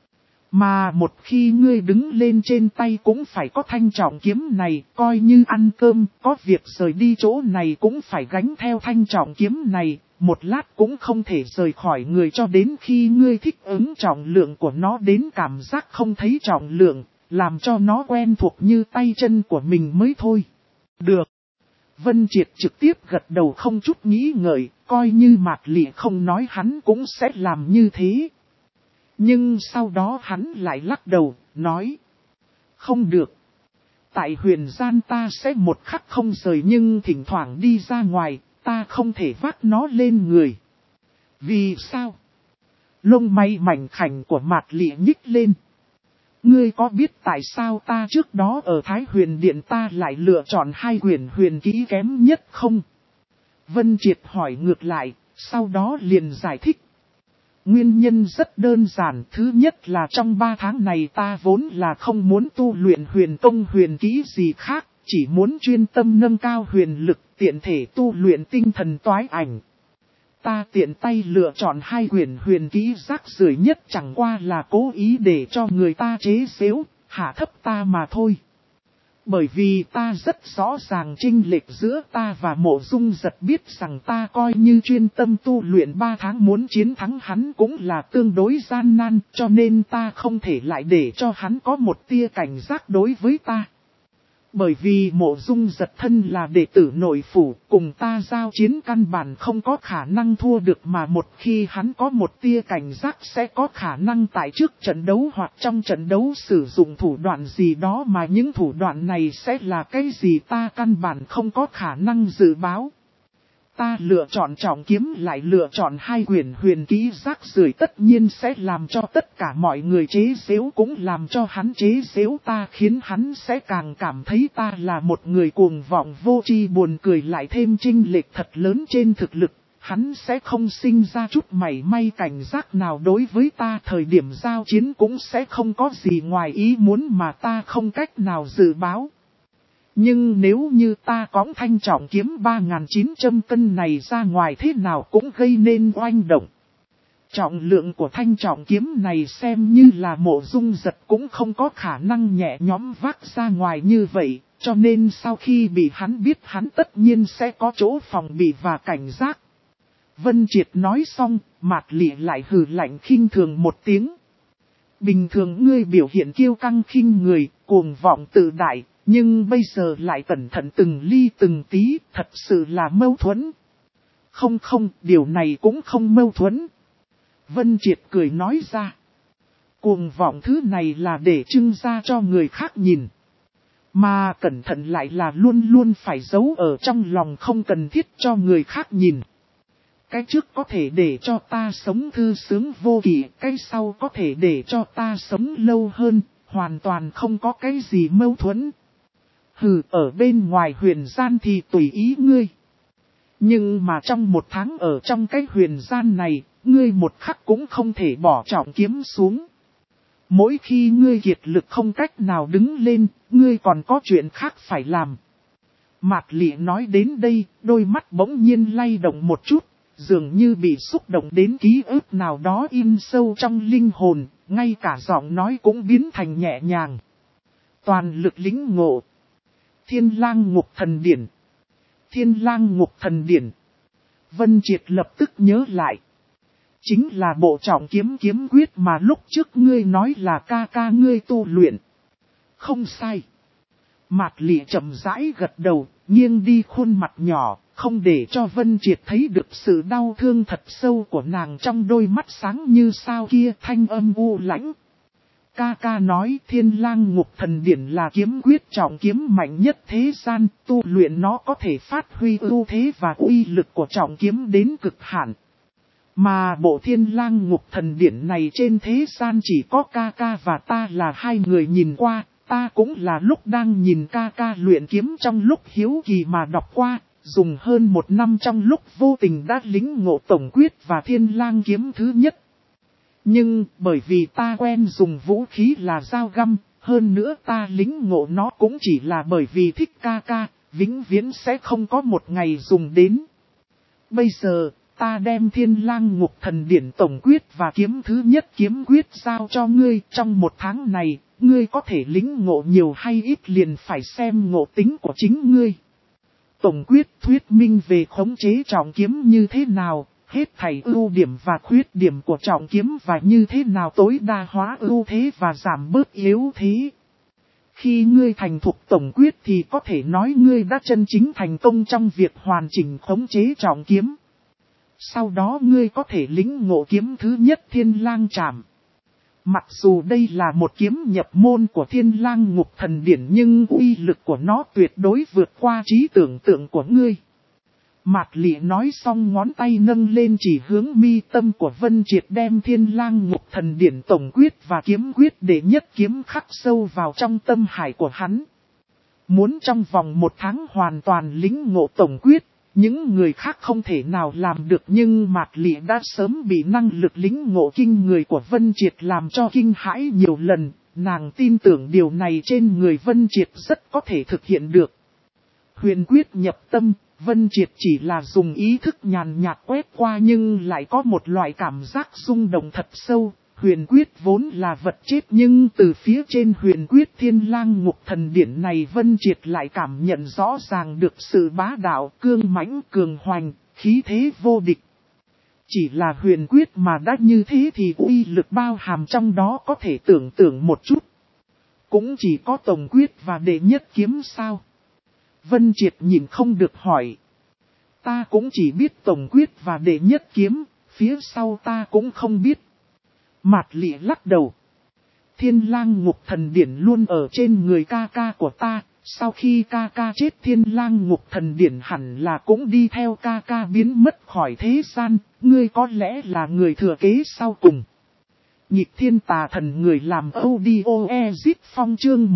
Mà một khi ngươi đứng lên trên tay cũng phải có thanh trọng kiếm này, coi như ăn cơm, có việc rời đi chỗ này cũng phải gánh theo thanh trọng kiếm này, một lát cũng không thể rời khỏi người cho đến khi ngươi thích ứng trọng lượng của nó đến cảm giác không thấy trọng lượng. Làm cho nó quen thuộc như tay chân của mình mới thôi. Được. Vân Triệt trực tiếp gật đầu không chút nghĩ ngợi, coi như Mạt Lị không nói hắn cũng sẽ làm như thế. Nhưng sau đó hắn lại lắc đầu, nói. Không được. Tại huyền gian ta sẽ một khắc không rời, nhưng thỉnh thoảng đi ra ngoài, ta không thể vác nó lên người. Vì sao? Lông mày mảnh khảnh của Mạt Lị nhích lên. Ngươi có biết tại sao ta trước đó ở Thái Huyền Điện ta lại lựa chọn 2 quyển huyền kỹ kém nhất không? Vân Triệt hỏi ngược lại, sau đó liền giải thích. Nguyên nhân rất đơn giản, thứ nhất là trong 3 tháng này ta vốn là không muốn tu luyện huyền công huyền kỹ gì khác, chỉ muốn chuyên tâm nâng cao huyền lực, tiện thể tu luyện tinh thần toái ảnh. Ta tiện tay lựa chọn 2 quyển huyền kỹ rác rưởi nhất chẳng qua là cố ý để cho người ta chế giễu, hạ thấp ta mà thôi. Bởi vì ta rất rõ ràng chênh lệch giữa ta và Mộ Dung Giật, biết rằng ta coi như chuyên tâm tu luyện 3 tháng muốn chiến thắng hắn cũng là tương đối gian nan, cho nên ta không thể lại để cho hắn có một tia cảnh giác đối với ta. Bởi vì Mộ Dung Giật thân là đệ tử nội phủ, cùng ta giao chiến căn bản không có khả năng thua được, mà một khi hắn có một tia cảnh giác sẽ có khả năng tại trước trận đấu hoặc trong trận đấu sử dụng thủ đoạn gì đó, mà những thủ đoạn này sẽ là cái gì ta căn bản không có khả năng dự báo. Ta lựa chọn trọng kiếm lại lựa chọn 2 quyển huyền kỹ rác rưởi, tất nhiên sẽ làm cho tất cả mọi người chế giễu, cũng làm cho hắn chế giễu ta, khiến hắn sẽ càng cảm thấy ta là một người cuồng vọng vô tri buồn cười, lại thêm chênh lệch thật lớn trên thực lực. Hắn sẽ không sinh ra chút mảy may cảnh giác nào đối với ta, thời điểm giao chiến cũng sẽ không có gì ngoài ý muốn mà ta không cách nào dự báo. Nhưng nếu như ta cõng thanh trọng kiếm 3.900 cân này ra ngoài thế nào cũng gây nên oanh động. Trọng lượng của thanh trọng kiếm này xem như là Mộ Dung Giật cũng không có khả năng nhẹ nhõm vác ra ngoài như vậy, cho nên sau khi bị hắn biết hắn tất nhiên sẽ có chỗ phòng bị và cảnh giác. Vân Triệt nói xong, Mạt Lị lại hừ lạnh khinh thường một tiếng. Bình thường ngươi biểu hiện kiêu căng khinh người, cuồng vọng tự đại. Nhưng bây giờ lại cẩn thận từng ly từng tí, thật sự là mâu thuẫn. Không, điều này cũng không mâu thuẫn. Vân Triệt cười nói ra. Cuồng vọng thứ này là để trưng ra cho người khác nhìn. Mà cẩn thận lại là luôn luôn phải giấu ở trong lòng không cần thiết cho người khác nhìn. Cái trước có thể để cho ta sống thư sướng vô kỷ, cái sau có thể để cho ta sống lâu hơn, hoàn toàn không có cái gì mâu thuẫn. Hừ, ở bên ngoài huyền gian thì tùy ý ngươi. Nhưng mà trong một tháng ở trong cái huyền gian này, ngươi một khắc cũng không thể bỏ trọng kiếm xuống. Mỗi khi ngươi kiệt lực không cách nào đứng lên, ngươi còn có chuyện khác phải làm. Mạc Lị nói đến đây, đôi mắt bỗng nhiên lay động một chút, dường như bị xúc động đến ký ức nào đó in sâu trong linh hồn, ngay cả giọng nói cũng biến thành nhẹ nhàng. Toàn lực lĩnh ngộ. Thiên Lang Ngục Thần Điển. Thiên Lang Ngục Thần Điển. Vân Triệt lập tức nhớ lại. Chính là bộ trọng kiếm kiếm quyết mà lúc trước ngươi nói là ca ca ngươi tu luyện. Không sai. Mạc Lị chậm rãi gật đầu, nghiêng đi khuôn mặt nhỏ, không để cho Vân Triệt thấy được sự đau thương thật sâu của nàng trong đôi mắt sáng như sao kia, thanh âm u lãnh. Ca ca nói Thiên Lang Ngục Thần Điển là kiếm quyết trọng kiếm mạnh nhất thế gian, tu luyện nó có thể phát huy ưu thế và uy lực của trọng kiếm đến cực hạn. Mà bộ Thiên Lang Ngục Thần Điển này trên thế gian chỉ có ca ca và ta là hai người nhìn qua, ta cũng là lúc đang nhìn ca ca luyện kiếm trong lúc hiếu kỳ mà đọc qua, dùng hơn 1 năm trong lúc vô tình đã lĩnh ngộ tổng quyết và Thiên Lang kiếm thứ nhất. Nhưng bởi vì ta quen dùng vũ khí là dao găm, hơn nữa ta lĩnh ngộ nó cũng chỉ là bởi vì thích ca ca, vĩnh viễn sẽ không có một ngày dùng đến. Bây giờ, ta đem Thiên Lang Ngục Thần Điển tổng quyết và kiếm thứ nhất kiếm quyết giao cho ngươi. Trong 1 tháng này, ngươi có thể lĩnh ngộ nhiều hay ít liền phải xem ngộ tính của chính ngươi. Tổng quyết thuyết minh về khống chế trọng kiếm như thế nào, hết thảy ưu điểm và khuyết điểm của trọng kiếm và như thế nào tối đa hóa ưu thế và giảm bớt yếu thế. Khi ngươi thành thục tổng quyết thì có thể nói ngươi đã chân chính thành công trong việc hoàn chỉnh khống chế trọng kiếm. Sau đó ngươi có thể lĩnh ngộ kiếm thứ nhất Thiên Lang Trảm. Mặc dù đây là một kiếm nhập môn của Thiên Lang Ngục Thần Điển nhưng uy lực của nó tuyệt đối vượt qua trí tưởng tượng của ngươi. Mạc Lị nói xong ngón tay nâng lên chỉ hướng mi tâm của Vân Triệt đem Thiên Lang Ngục Thần Điển tổng quyết và kiếm quyết để nhất kiếm khắc sâu vào trong tâm hải của hắn. Muốn trong vòng 1 tháng hoàn toàn lĩnh ngộ tổng quyết, những người khác không thể nào làm được nhưng Mạc Lị đã sớm bị năng lực lĩnh ngộ kinh người của Vân Triệt làm cho kinh hãi nhiều lần, nàng tin tưởng điều này trên người Vân Triệt rất có thể thực hiện được. Huyền quyết nhập tâm, Vân Triệt chỉ là dùng ý thức nhàn nhạt quét qua nhưng lại có một loại cảm giác rung động thật sâu. Huyền quyết vốn là vật chết nhưng từ phía trên huyền quyết Thiên Lang Ngục Thần Điển này Vân Triệt lại cảm nhận rõ ràng được sự bá đạo, cương mãnh, cường hoành, khí thế vô địch. Chỉ là huyền quyết mà đã như thế thì uy lực bao hàm trong đó có thể tưởng tượng một chút. Cũng chỉ có tổng quyết và đệ nhất kiếm sao? Vân Triệt nhìn không được hỏi. Ta cũng chỉ biết tổng quyết và đệ nhất kiếm, phía sau ta cũng không biết. Mạc Lị lắc đầu. Thiên Lang Ngục Thần Điển luôn ở trên người ca ca của ta, sau khi ca ca chết Thiên Lang Ngục Thần Điển hẳn là cũng đi theo ca ca biến mất khỏi thế gian, ngươi có lẽ là người thừa kế sau cùng. Nhịp Thiên Tà Thần người làm audio exit phong chương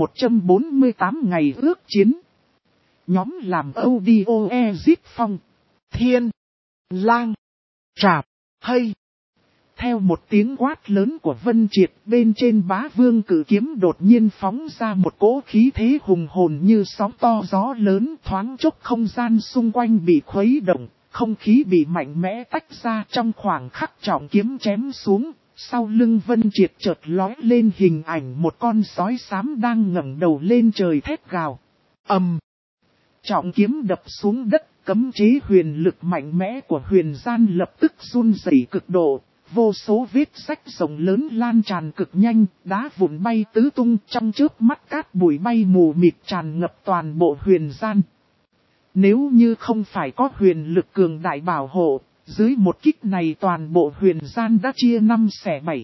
148 ngày ước chiến. Nhóm làm audio exit phong. Thiên Lang Trảm hay. Theo một tiếng quát lớn của Vân Triệt, bên trên Bá Vương cử kiếm đột nhiên phóng ra một cỗ khí thế hùng hồn như sóng to gió lớn, thoáng chốc không gian xung quanh bị khuấy động, không khí bị mạnh mẽ tách ra. Trong khoảng khắc trọng kiếm chém xuống, sau lưng Vân Triệt chợt lói lên hình ảnh một con sói xám đang ngẩng đầu lên trời thét gào. Ầm! Trọng kiếm đập xuống đất, cấm chế huyền lực mạnh mẽ của huyền gian lập tức run rẩy cực độ. Vô số vết rách rộng lớn lan tràn cực nhanh, đá vụn bay tứ tung, trong chớp mắt cát bụi bay mù mịt tràn ngập toàn bộ huyền gian. Nếu như không phải có huyền lực cường đại bảo hộ, Dưới một kích này toàn bộ huyền gian đã chia 5 xẻ 7.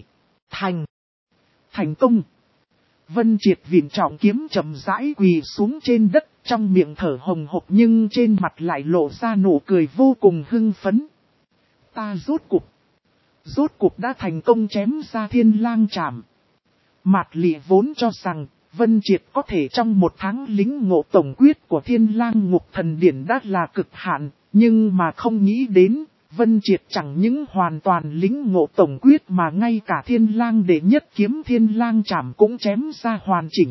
Thành công. Vân Triệt vịn trọng kiếm chậm rãi quỳ xuống trên đất, trong miệng thở hồng hộc nhưng trên mặt lại lộ ra nụ cười vô cùng hưng phấn. Ta rốt cục đã thành công chém ra Thiên Lang Trảm. Mạt Lị vốn cho rằng Vân Triệt có thể trong một tháng lĩnh ngộ tổng quyết của Thiên Lang Ngục Thần Điển đã là cực hạn, nhưng mà không nghĩ đến, Vân Triệt chẳng những hoàn toàn lĩnh ngộ tổng quyết mà ngay cả Thiên Lang đệ nhất kiếm Thiên Lang Trảm cũng chém ra hoàn chỉnh.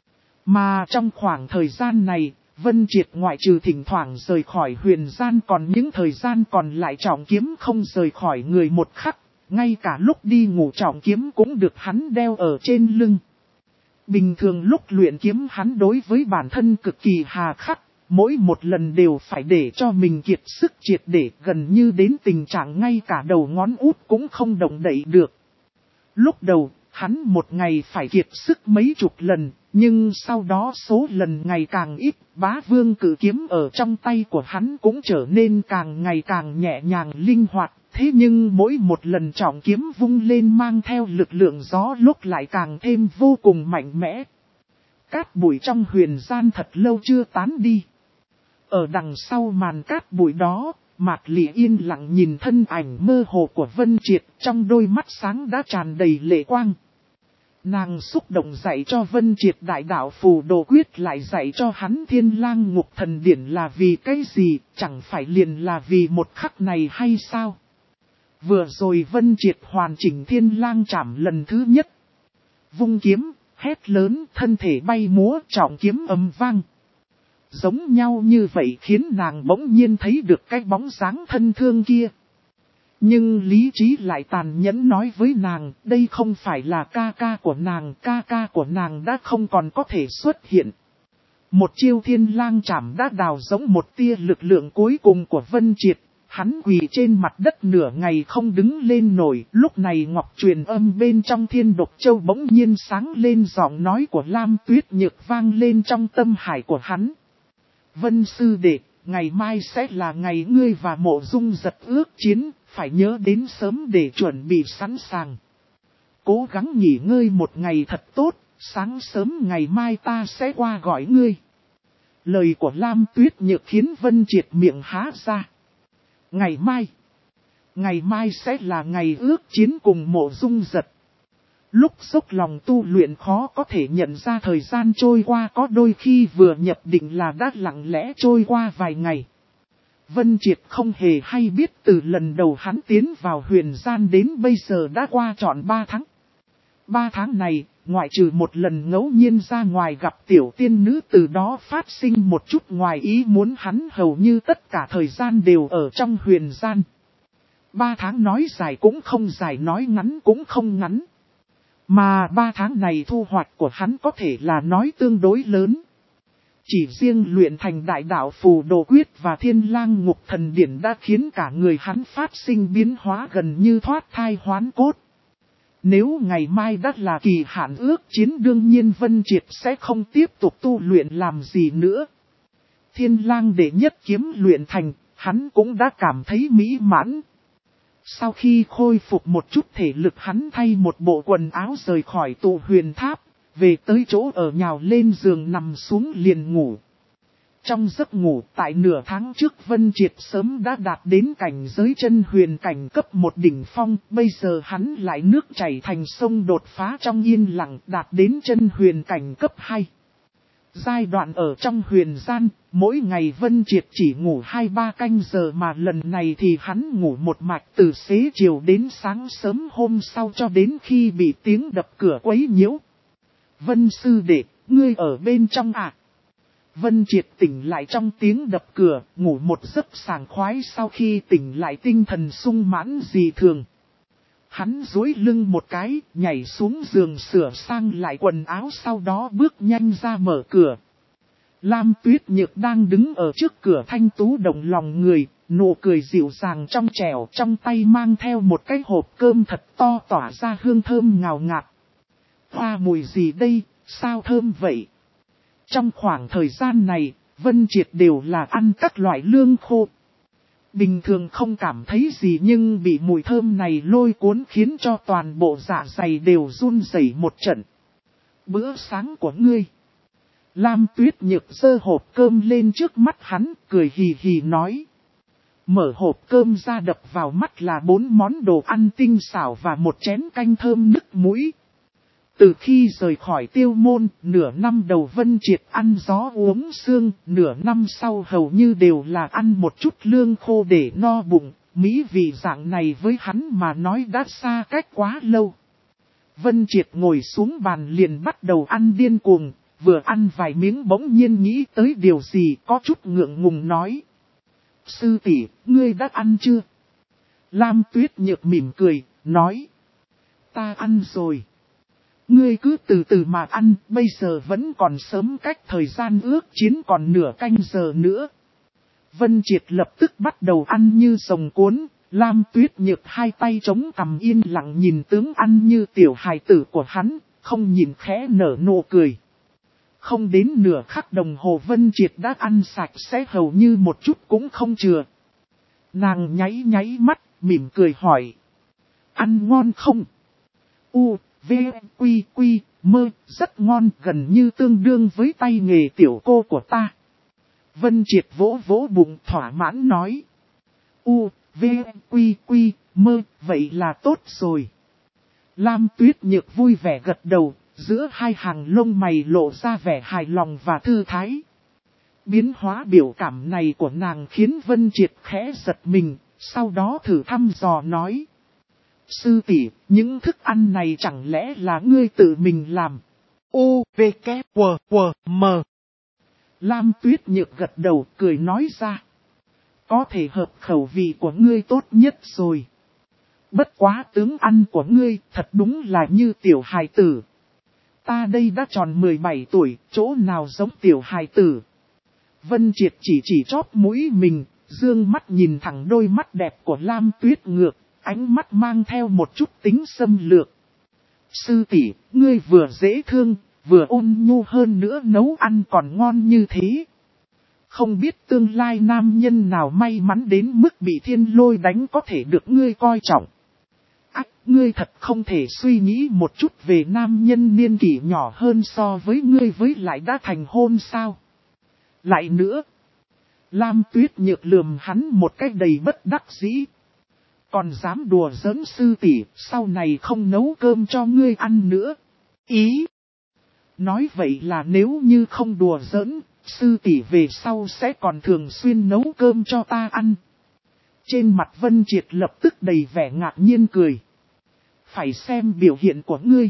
Mà trong khoảng thời gian này, Vân Triệt ngoại trừ thỉnh thoảng rời khỏi huyền gian còn những thời gian còn lại trọng kiếm không rời khỏi người một khắc, ngay cả lúc đi ngủ trọng kiếm cũng được hắn đeo ở trên lưng. Bình thường lúc luyện kiếm hắn đối với bản thân cực kỳ hà khắc, mỗi một lần đều phải để cho mình kiệt sức triệt để gần như đến tình trạng ngay cả đầu ngón út cũng không động đậy được. Lúc đầu, hắn một ngày phải kiệt sức mấy chục lần, nhưng sau đó số lần ngày càng ít, Bá Vương cử kiếm ở trong tay của hắn cũng trở nên càng ngày càng nhẹ nhàng linh hoạt. Thế nhưng mỗi một lần trọng kiếm vung lên mang theo lực lượng gió lúc lại càng thêm vô cùng mạnh mẽ. Cát bụi trong huyền gian thật lâu chưa tán đi. Ở đằng sau màn cát bụi đó, Mạt Lị yên lặng nhìn thân ảnh mơ hồ của Vân Triệt, trong đôi mắt sáng đã tràn đầy lệ quang. Nàng xúc động dạy cho Vân Triệt đại đạo phù đồ quyết, lại dạy cho hắn Thiên Lang Ngục Thần Điển là vì cái gì, chẳng phải liền là vì một khắc này hay sao? Vừa rồi Vân Triệt hoàn chỉnh Thiên Lang Trảm lần thứ nhất. Vung kiếm, hét lớn, thân thể bay múa, trọng kiếm ầm vang. Giống nhau như vậy khiến nàng bỗng nhiên thấy được cái bóng dáng thân thương kia. Nhưng lý trí lại tàn nhẫn nói với nàng, đây không phải là ca ca của nàng đã không còn có thể xuất hiện. Một chiêu Thiên Lang Trảm đã đào giống một tia lực lượng cuối cùng của Vân Triệt. Hắn quỳ trên mặt đất nửa ngày không đứng lên nổi, lúc này ngọc truyền âm bên trong Thiên Độc Châu bỗng nhiên sáng lên, giọng nói của Lam Tuyết Nhược vang lên trong tâm hải của hắn. Vân sư đệ, ngày mai sẽ là ngày ngươi và Mộ Dung Giật ước chiến, phải nhớ đến sớm để chuẩn bị sẵn sàng. Cố gắng nghỉ ngơi một ngày thật tốt, sáng sớm ngày mai ta sẽ qua gọi ngươi. Lời của Lam Tuyết Nhược khiến Vân Triệt miệng há ra. Ngày mai sẽ là ngày ước chiến cùng Mộ Dung Giật. Lúc dốc lòng tu luyện khó có thể nhận ra thời gian trôi qua, có đôi khi vừa nhập định là đã lặng lẽ trôi qua vài ngày. Vân Triệt không hề hay biết từ lần đầu hắn tiến vào huyền gian đến bây giờ đã qua trọn 3 tháng. 3 tháng này, ngoại trừ một lần ngẫu nhiên ra ngoài gặp tiểu tiên nữ từ đó phát sinh một chút ngoài ý muốn, hắn hầu như tất cả thời gian đều ở trong huyền gian. 3 tháng nói dài cũng không dài, nói ngắn cũng không ngắn. Mà 3 tháng này thu hoạch của hắn có thể là nói tương đối lớn. Chỉ riêng luyện thành đại đạo phù đồ quyết và Thiên Lang Ngục Thần Điển đã khiến cả người hắn phát sinh biến hóa gần như thoát thai hoán cốt. Nếu ngày mai đã là kỳ hạn ước chiến, đương nhiên Vân Triệt sẽ không tiếp tục tu luyện làm gì nữa. Thiên Lang đệ nhất kiếm luyện thành, hắn cũng đã cảm thấy mỹ mãn. Sau khi khôi phục một chút thể lực, hắn thay một bộ quần áo rời khỏi tụ huyền tháp, về tới chỗ ở nhào lên giường nằm xuống liền ngủ. Trong giấc ngủ, tại nửa tháng trước Vân Triệt sớm đã đạt đến cảnh giới chân huyền cảnh cấp 1 đỉnh phong, bây giờ hắn lại nước chảy thành sông đột phá trong yên lặng đạt đến chân huyền cảnh cấp 2. Giai đoạn ở trong huyền gian, mỗi ngày Vân Triệt chỉ ngủ 2-3 canh giờ, mà lần này thì hắn ngủ một mạch từ xế chiều đến sáng sớm hôm sau cho đến khi bị tiếng đập cửa quấy nhiễu. Vân sư đệ, ngươi ở bên trong à? Vân Triệt tỉnh lại trong tiếng đập cửa, ngủ một giấc sảng khoái, sau khi tỉnh lại tinh thần sung mãn dị thường. Hắn duỗi lưng một cái, nhảy xuống giường sửa sang lại quần áo, sau đó bước nhanh ra mở cửa. Lam Tuyết Nhược đang đứng ở trước cửa thanh tú động lòng người, nụ cười dịu dàng trong trẻo, trong tay mang theo một cái hộp cơm thật to tỏa ra hương thơm ngào ngạt. Hoa mùi gì đây, sao thơm vậy? Trong khoảng thời gian này, Vân Triệt đều là ăn các loại lương khô. Bình thường không cảm thấy gì nhưng bị mùi thơm này lôi cuốn khiến cho toàn bộ dạ dày đều run rẩy một trận. Bữa sáng của ngươi. Lam Tuyết Nhược giơ hộp cơm lên trước mắt hắn, cười hì hì nói. Mở hộp cơm ra đập vào mắt là 4 món đồ ăn tinh xảo và một chén canh thơm nức mũi. Từ khi rời khỏi Tiêu Môn, nửa năm đầu Vân Triệt ăn gió uống sương, nửa năm sau hầu như đều là ăn một chút lương khô để no bụng, mỹ vị dạng này với hắn mà nói đã xa cách quá lâu. Vân Triệt ngồi xuống bàn liền bắt đầu ăn điên cuồng, vừa ăn vài miếng bỗng nhiên nghĩ tới điều gì có chút ngượng ngùng nói. Sư tỷ, ngươi đã ăn chưa? Lam Tuyết Nhược mỉm cười, nói. Ta ăn rồi. Ngươi cứ từ từ mà ăn, bây giờ vẫn còn sớm, cách thời gian ước chiến còn nửa canh giờ nữa. Vân Triệt lập tức bắt đầu ăn như rồng cuốn, Lam Tuyết Nhược hai tay chống cằm yên lặng nhìn tướng ăn như tiểu hài tử của hắn, không nhìn khẽ nở nụ cười. Không đến nửa khắc đồng hồ Vân Triệt đã ăn sạch sẽ hầu như một chút cũng không chừa. Nàng nháy nháy mắt, mỉm cười hỏi. Ăn ngon không? V, Quy, Mơ, rất ngon, gần như tương đương với tay nghề tiểu cô của ta. Vân Triệt vỗ vỗ bụng thỏa mãn nói. V, Quy, Mơ, vậy là tốt rồi. Lam Tuyết Nhược vui vẻ gật đầu, giữa hai hàng lông mày lộ ra vẻ hài lòng và thư thái. Biến hóa biểu cảm này của nàng khiến Vân Triệt khẽ giật mình, sau đó thử thăm dò nói. Sư tỷ, những thức ăn này chẳng lẽ là ngươi tự mình làm? V, K, W, M. Lam Tuyết Nhược gật đầu cười nói ra. Có thể hợp khẩu vị của ngươi tốt nhất rồi. Bất quá tướng ăn của ngươi thật đúng là như tiểu hài tử. Ta đây đã tròn 17 tuổi, chỗ nào giống tiểu hài tử. Vân Triệt chỉ chóp mũi mình, dương mắt nhìn thẳng đôi mắt đẹp của Lam Tuyết Nhược, ánh mắt mang theo một chút tính xâm lược. Sư tỷ, ngươi vừa dễ thương, vừa ôn nhu hơn nữa nấu ăn còn ngon như thế. Không biết tương lai nam nhân nào may mắn đến mức bị thiên lôi đánh có thể được ngươi coi trọng. Ngươi thật không thể suy nghĩ một chút về nam nhân niên kỷ nhỏ hơn so với ngươi với lại đã thành hôn sao? Lại nữa, Lam Tuyết Nhược lườm hắn một cách đầy bất đắc dĩ. Còn dám đùa giỡn sư tỷ, sau này không nấu cơm cho ngươi ăn nữa. Ý! Nói vậy là nếu như không đùa giỡn, sư tỷ về sau sẽ còn thường xuyên nấu cơm cho ta ăn. Trên mặt Vân Triệt lập tức đầy vẻ ngạc nhiên cười. Phải xem biểu hiện của ngươi.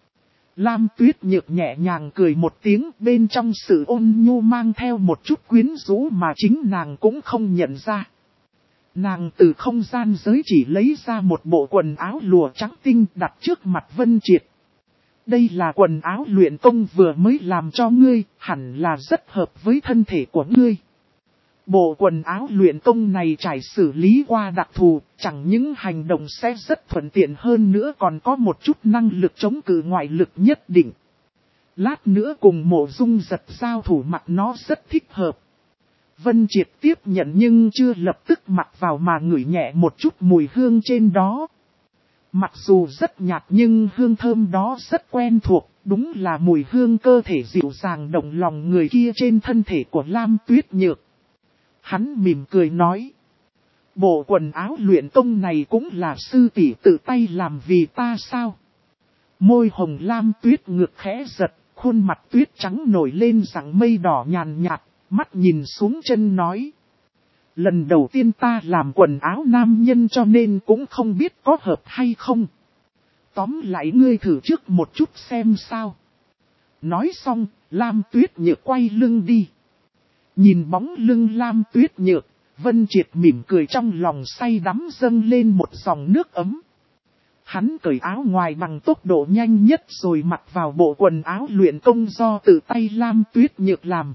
Lam Tuyết Nhược nhẹ nhàng cười một tiếng, bên trong sự ôn nhu mang theo một chút quyến rũ mà chính nàng cũng không nhận ra. Nàng từ không gian giới chỉ lấy ra một bộ quần áo lụa trắng tinh đặt trước mặt Vân Triệt. Đây là quần áo luyện công vừa mới làm cho ngươi, hẳn là rất hợp với thân thể của ngươi. Bộ quần áo luyện công này trải xử lý qua đặc thù, chẳng những hành động sẽ rất thuận tiện hơn nữa còn có một chút năng lực chống cự ngoại lực nhất định. Lát nữa cùng Mộ Dung Giật giao thủ mặc nó rất thích hợp. Vân Triệt tiếp nhận nhưng chưa lập tức mặc vào mà ngửi nhẹ một chút mùi hương trên đó. Mặc dù rất nhạt nhưng hương thơm đó rất quen thuộc, đúng là mùi hương cơ thể dịu dàng động lòng người kia trên thân thể của Lam Tuyết Nhược. Hắn mỉm cười nói. Bộ quần áo luyện công này cũng là sư tỷ tự tay làm vì ta sao? Môi hồng Lam Tuyết Nhược khẽ giật, khuôn mặt tuyết trắng nổi lên dạng mây đỏ nhàn nhạt, mắt nhìn xuống chân nói. Lần đầu tiên ta làm quần áo nam nhân cho nên cũng không biết có hợp hay không. Tóm lại ngươi thử trước một chút xem sao. Nói xong, Lam Tuyết Nhược quay lưng đi. Nhìn bóng lưng Lam Tuyết Nhược, Vân Triệt mỉm cười trong lòng say đắm dâng lên một dòng nước ấm. Hắn cởi áo ngoài bằng tốc độ nhanh nhất rồi mặc vào bộ quần áo luyện công do tự tay Lam Tuyết Nhược làm.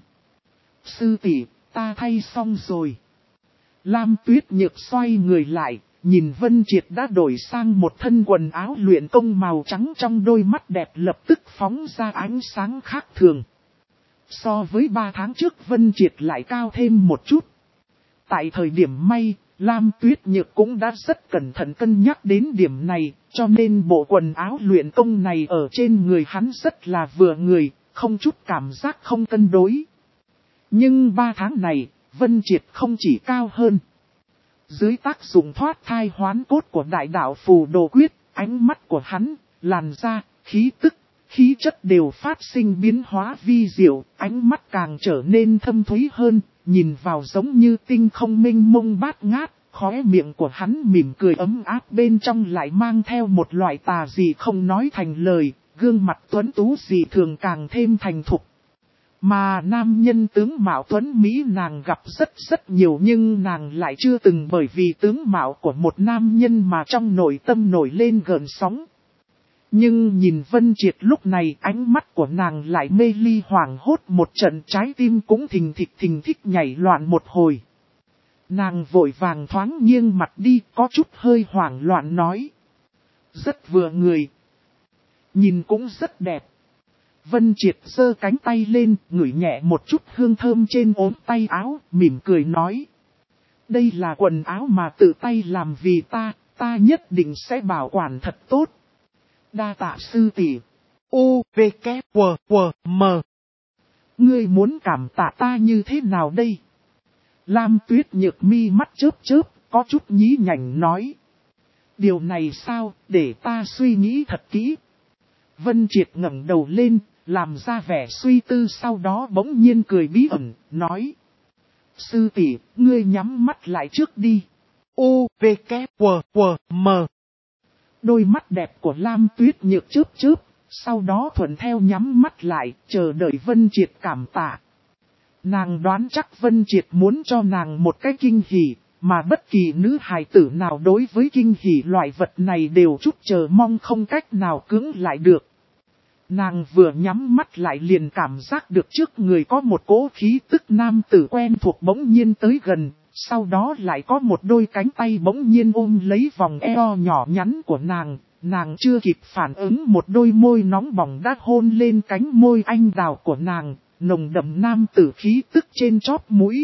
Sư tỷ, ta thay xong rồi. Lam Tuyết Nhược xoay người lại, nhìn Vân Triệt đã đổi sang một thân quần áo luyện công màu trắng, trong đôi mắt đẹp lập tức phóng ra ánh sáng khác thường. So với 3 tháng trước Vân Triệt lại cao thêm một chút. Tại thời điểm may, Lam Tuyết Nhược cũng đã rất cẩn thận cân nhắc đến điểm này, cho nên bộ quần áo luyện công này ở trên người hắn rất là vừa người, không chút cảm giác không cân đối. Nhưng 3 tháng này, Vân Triệt không chỉ cao hơn. Dưới tác dụng thoát thai hoán cốt của đại đạo phù đồ quyết, ánh mắt của hắn, làn da, khí tức, khí chất đều phát sinh biến hóa vi diệu, ánh mắt càng trở nên thâm thúy hơn, nhìn vào giống như tinh không mênh mông bát ngát, khóe miệng của hắn mỉm cười ấm áp bên trong lại mang theo một loại tà dị không nói thành lời, gương mặt tuấn tú dị thường càng thêm thành thục. Mà nam nhân tướng mạo tuấn Mỹ nàng gặp rất nhiều nhưng nàng lại chưa từng bởi vì tướng mạo của một nam nhân mà trong nội tâm nổi lên gợn sóng. Nhưng nhìn Vân Triệt lúc này ánh mắt của nàng lại mê ly hoảng hốt một trận, trái tim cũng thình thịch nhảy loạn một hồi. Nàng vội vàng thoáng nghiêng mặt đi, có chút hơi hoảng loạn nói. Rất vừa người. Nhìn cũng rất đẹp. Vân Triệt giơ cánh tay lên, ngửi nhẹ một chút hương thơm trên ốm tay áo, mỉm cười nói. Đây là quần áo mà tự tay làm vì ta nhất định sẽ bảo quản thật tốt. Đa tạ sư tỷ. U, V, K, W, W, M. Ngươi muốn cảm tạ ta như thế nào đây? Lam Tuyết Nhược mi mắt chớp, có chút nhí nhảnh nói. Điều này sao, để ta suy nghĩ thật kỹ. Vân Triệt ngẩng đầu lên, làm ra vẻ suy tư, sau đó bỗng nhiên cười bí ẩn, nói. Sư tỷ, ngươi nhắm mắt lại trước đi. U, V, K, W, W, M. Đôi mắt đẹp của Lam Tuyết Nhược chớp, sau đó thuận theo nhắm mắt lại, chờ đợi Vân Triệt cảm tạ. Nàng đoán chắc Vân Triệt muốn cho nàng một cái kinh hỉ, mà bất kỳ nữ hài tử nào đối với kinh hỉ loại vật này đều chút chờ mong không cách nào cưỡng lại được. Nàng vừa nhắm mắt lại liền cảm giác được trước người có một cỗ khí tức nam tử quen thuộc bỗng nhiên tới gần, sau đó lại có một đôi cánh tay bỗng nhiên ôm lấy vòng eo nhỏ nhắn của nàng chưa kịp phản ứng một đôi môi nóng bỏng đã hôn lên cánh môi anh đào của nàng, nồng đậm nam tử khí tức trên chóp mũi.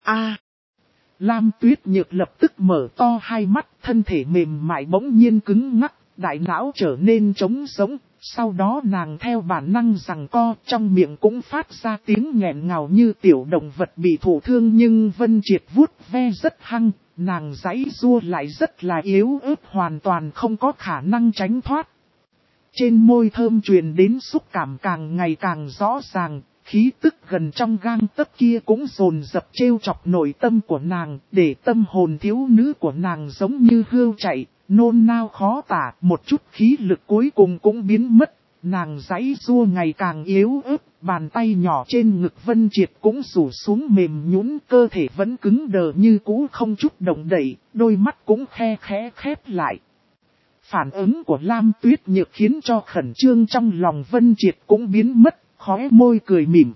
Lam Tuyết Nhược lập tức mở to hai mắt, thân thể mềm mại bỗng nhiên cứng ngắc, đại não trở nên trống sống. Sau đó nàng theo bản năng giằng co, trong miệng cũng phát ra tiếng nghẹn ngào như tiểu động vật bị thụ thương, nhưng Vân Triệt vuốt ve rất hăng, nàng giãy giụa lại rất là yếu ớt, hoàn toàn không có khả năng tránh thoát. Trên môi thơm truyền đến xúc cảm càng ngày càng rõ ràng, khí tức gần trong gang tấc kia cũng dồn dập trêu chọc nội tâm của nàng, để tâm hồn thiếu nữ của nàng giống như hươu chạy. Nôn nao khó tả, một chút khí lực cuối cùng cũng biến mất, nàng giãy giụa ngày càng yếu ớt, bàn tay nhỏ trên ngực Vân Triệt cũng rủ xuống mềm nhũn, cơ thể vẫn cứng đờ như cũ không chút động đậy, đôi mắt cũng khe khẽ khép lại. Phản ứng của Lam Tuyết Nhược khiến cho khẩn trương trong lòng Vân Triệt cũng biến mất, khóe môi cười mỉm.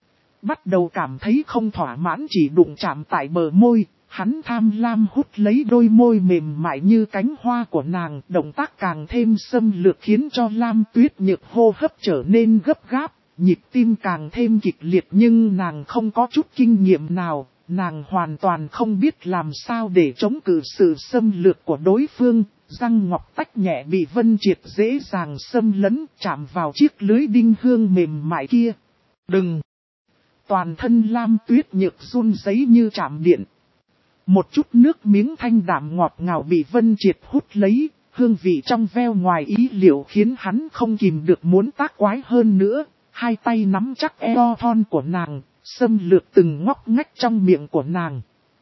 Bắt đầu cảm thấy không thỏa mãn chỉ đụng chạm tại bờ môi. Hắn tham lam hút lấy đôi môi mềm mại như cánh hoa của nàng, động tác càng thêm xâm lược khiến cho Lam Tuyết Nhược hô hấp trở nên gấp gáp, nhịp tim càng thêm kịch liệt, nhưng nàng không có chút kinh nghiệm nào, nàng hoàn toàn không biết làm sao để chống cự sự xâm lược của đối phương, răng ngọc tách nhẹ bị Vân Triệt dễ dàng xâm lấn, chạm vào chiếc lưới đinh hương mềm mại kia. Đừng! Toàn thân Lam Tuyết Nhược run rẩy như chạm điện. Một chút nước miếng thanh đạm ngọt ngào bị Vân Triệt hút lấy, hương vị trong veo ngoài ý liệu khiến hắn không kìm được muốn tác quái hơn nữa, hai tay nắm chắc eo thon của nàng, xâm lược từng ngóc ngách trong miệng của nàng.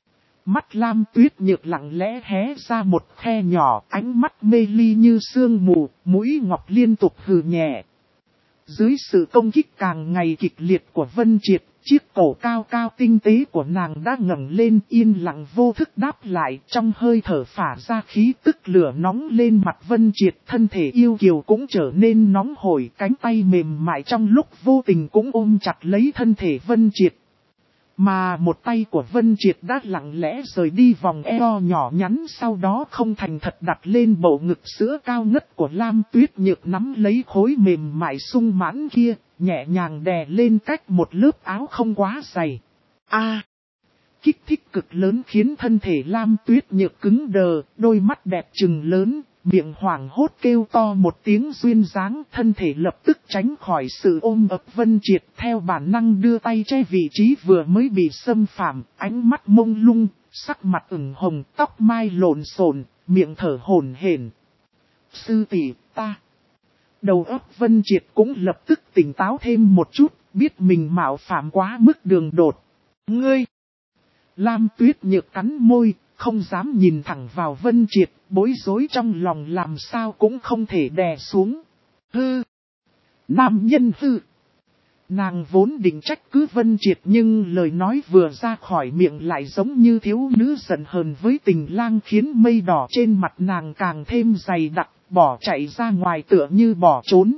Mắt Lam Tuyết Nhược lặng lẽ hé ra một khe nhỏ, ánh mắt mê ly như sương mù, mũi ngọc liên tục hừ nhẹ. Dưới sự công kích càng ngày kịch liệt của Vân Triệt, chiếc cổ cao cao tinh tế của nàng đã ngẩng lên, yên lặng vô thức đáp lại, trong hơi thở phả ra khí tức lửa nóng lên mặt Vân Triệt, thân thể yêu kiều cũng trở nên nóng hổi, cánh tay mềm mại trong lúc vô tình cũng ôm chặt lấy thân thể Vân Triệt. Mà một tay của Vân Triệt đã lặng lẽ rời đi vòng eo nhỏ nhắn, sau đó không thành thật đặt lên bầu ngực sữa cao ngất của Lam Tuyết Nhược, nắm lấy khối mềm mại sung mãn kia, nhẹ nhàng đè lên cách một lớp áo không quá dày. kích thích cực lớn khiến thân thể Lam Tuyết Nhược cứng đờ, đôi mắt đẹp trừng lớn, miệng hoảng hốt kêu to một tiếng duyên dáng, thân thể lập tức tránh khỏi sự ôm ấp Vân Triệt, theo bản năng đưa tay che vị trí vừa mới bị xâm phạm, ánh mắt mông lung, sắc mặt ửng hồng, tóc mai lộn xộn, miệng thở hổn hển. Sư tỷ, ta. Đầu óc Vân Triệt cũng lập tức tỉnh táo thêm một chút, biết mình mạo phạm quá mức đường đột. Ngươi! Lam Tuyết Nhược cắn môi, không dám nhìn thẳng vào Vân Triệt, bối rối trong lòng làm sao cũng không thể đè xuống. Hư! Nam nhân hư! Nàng vốn định trách cứ Vân Triệt nhưng lời nói vừa ra khỏi miệng lại giống như thiếu nữ giận hờn với tình lang khiến mây đỏ trên mặt nàng càng thêm dày đặc, bỏ chạy ra ngoài tựa như bỏ trốn.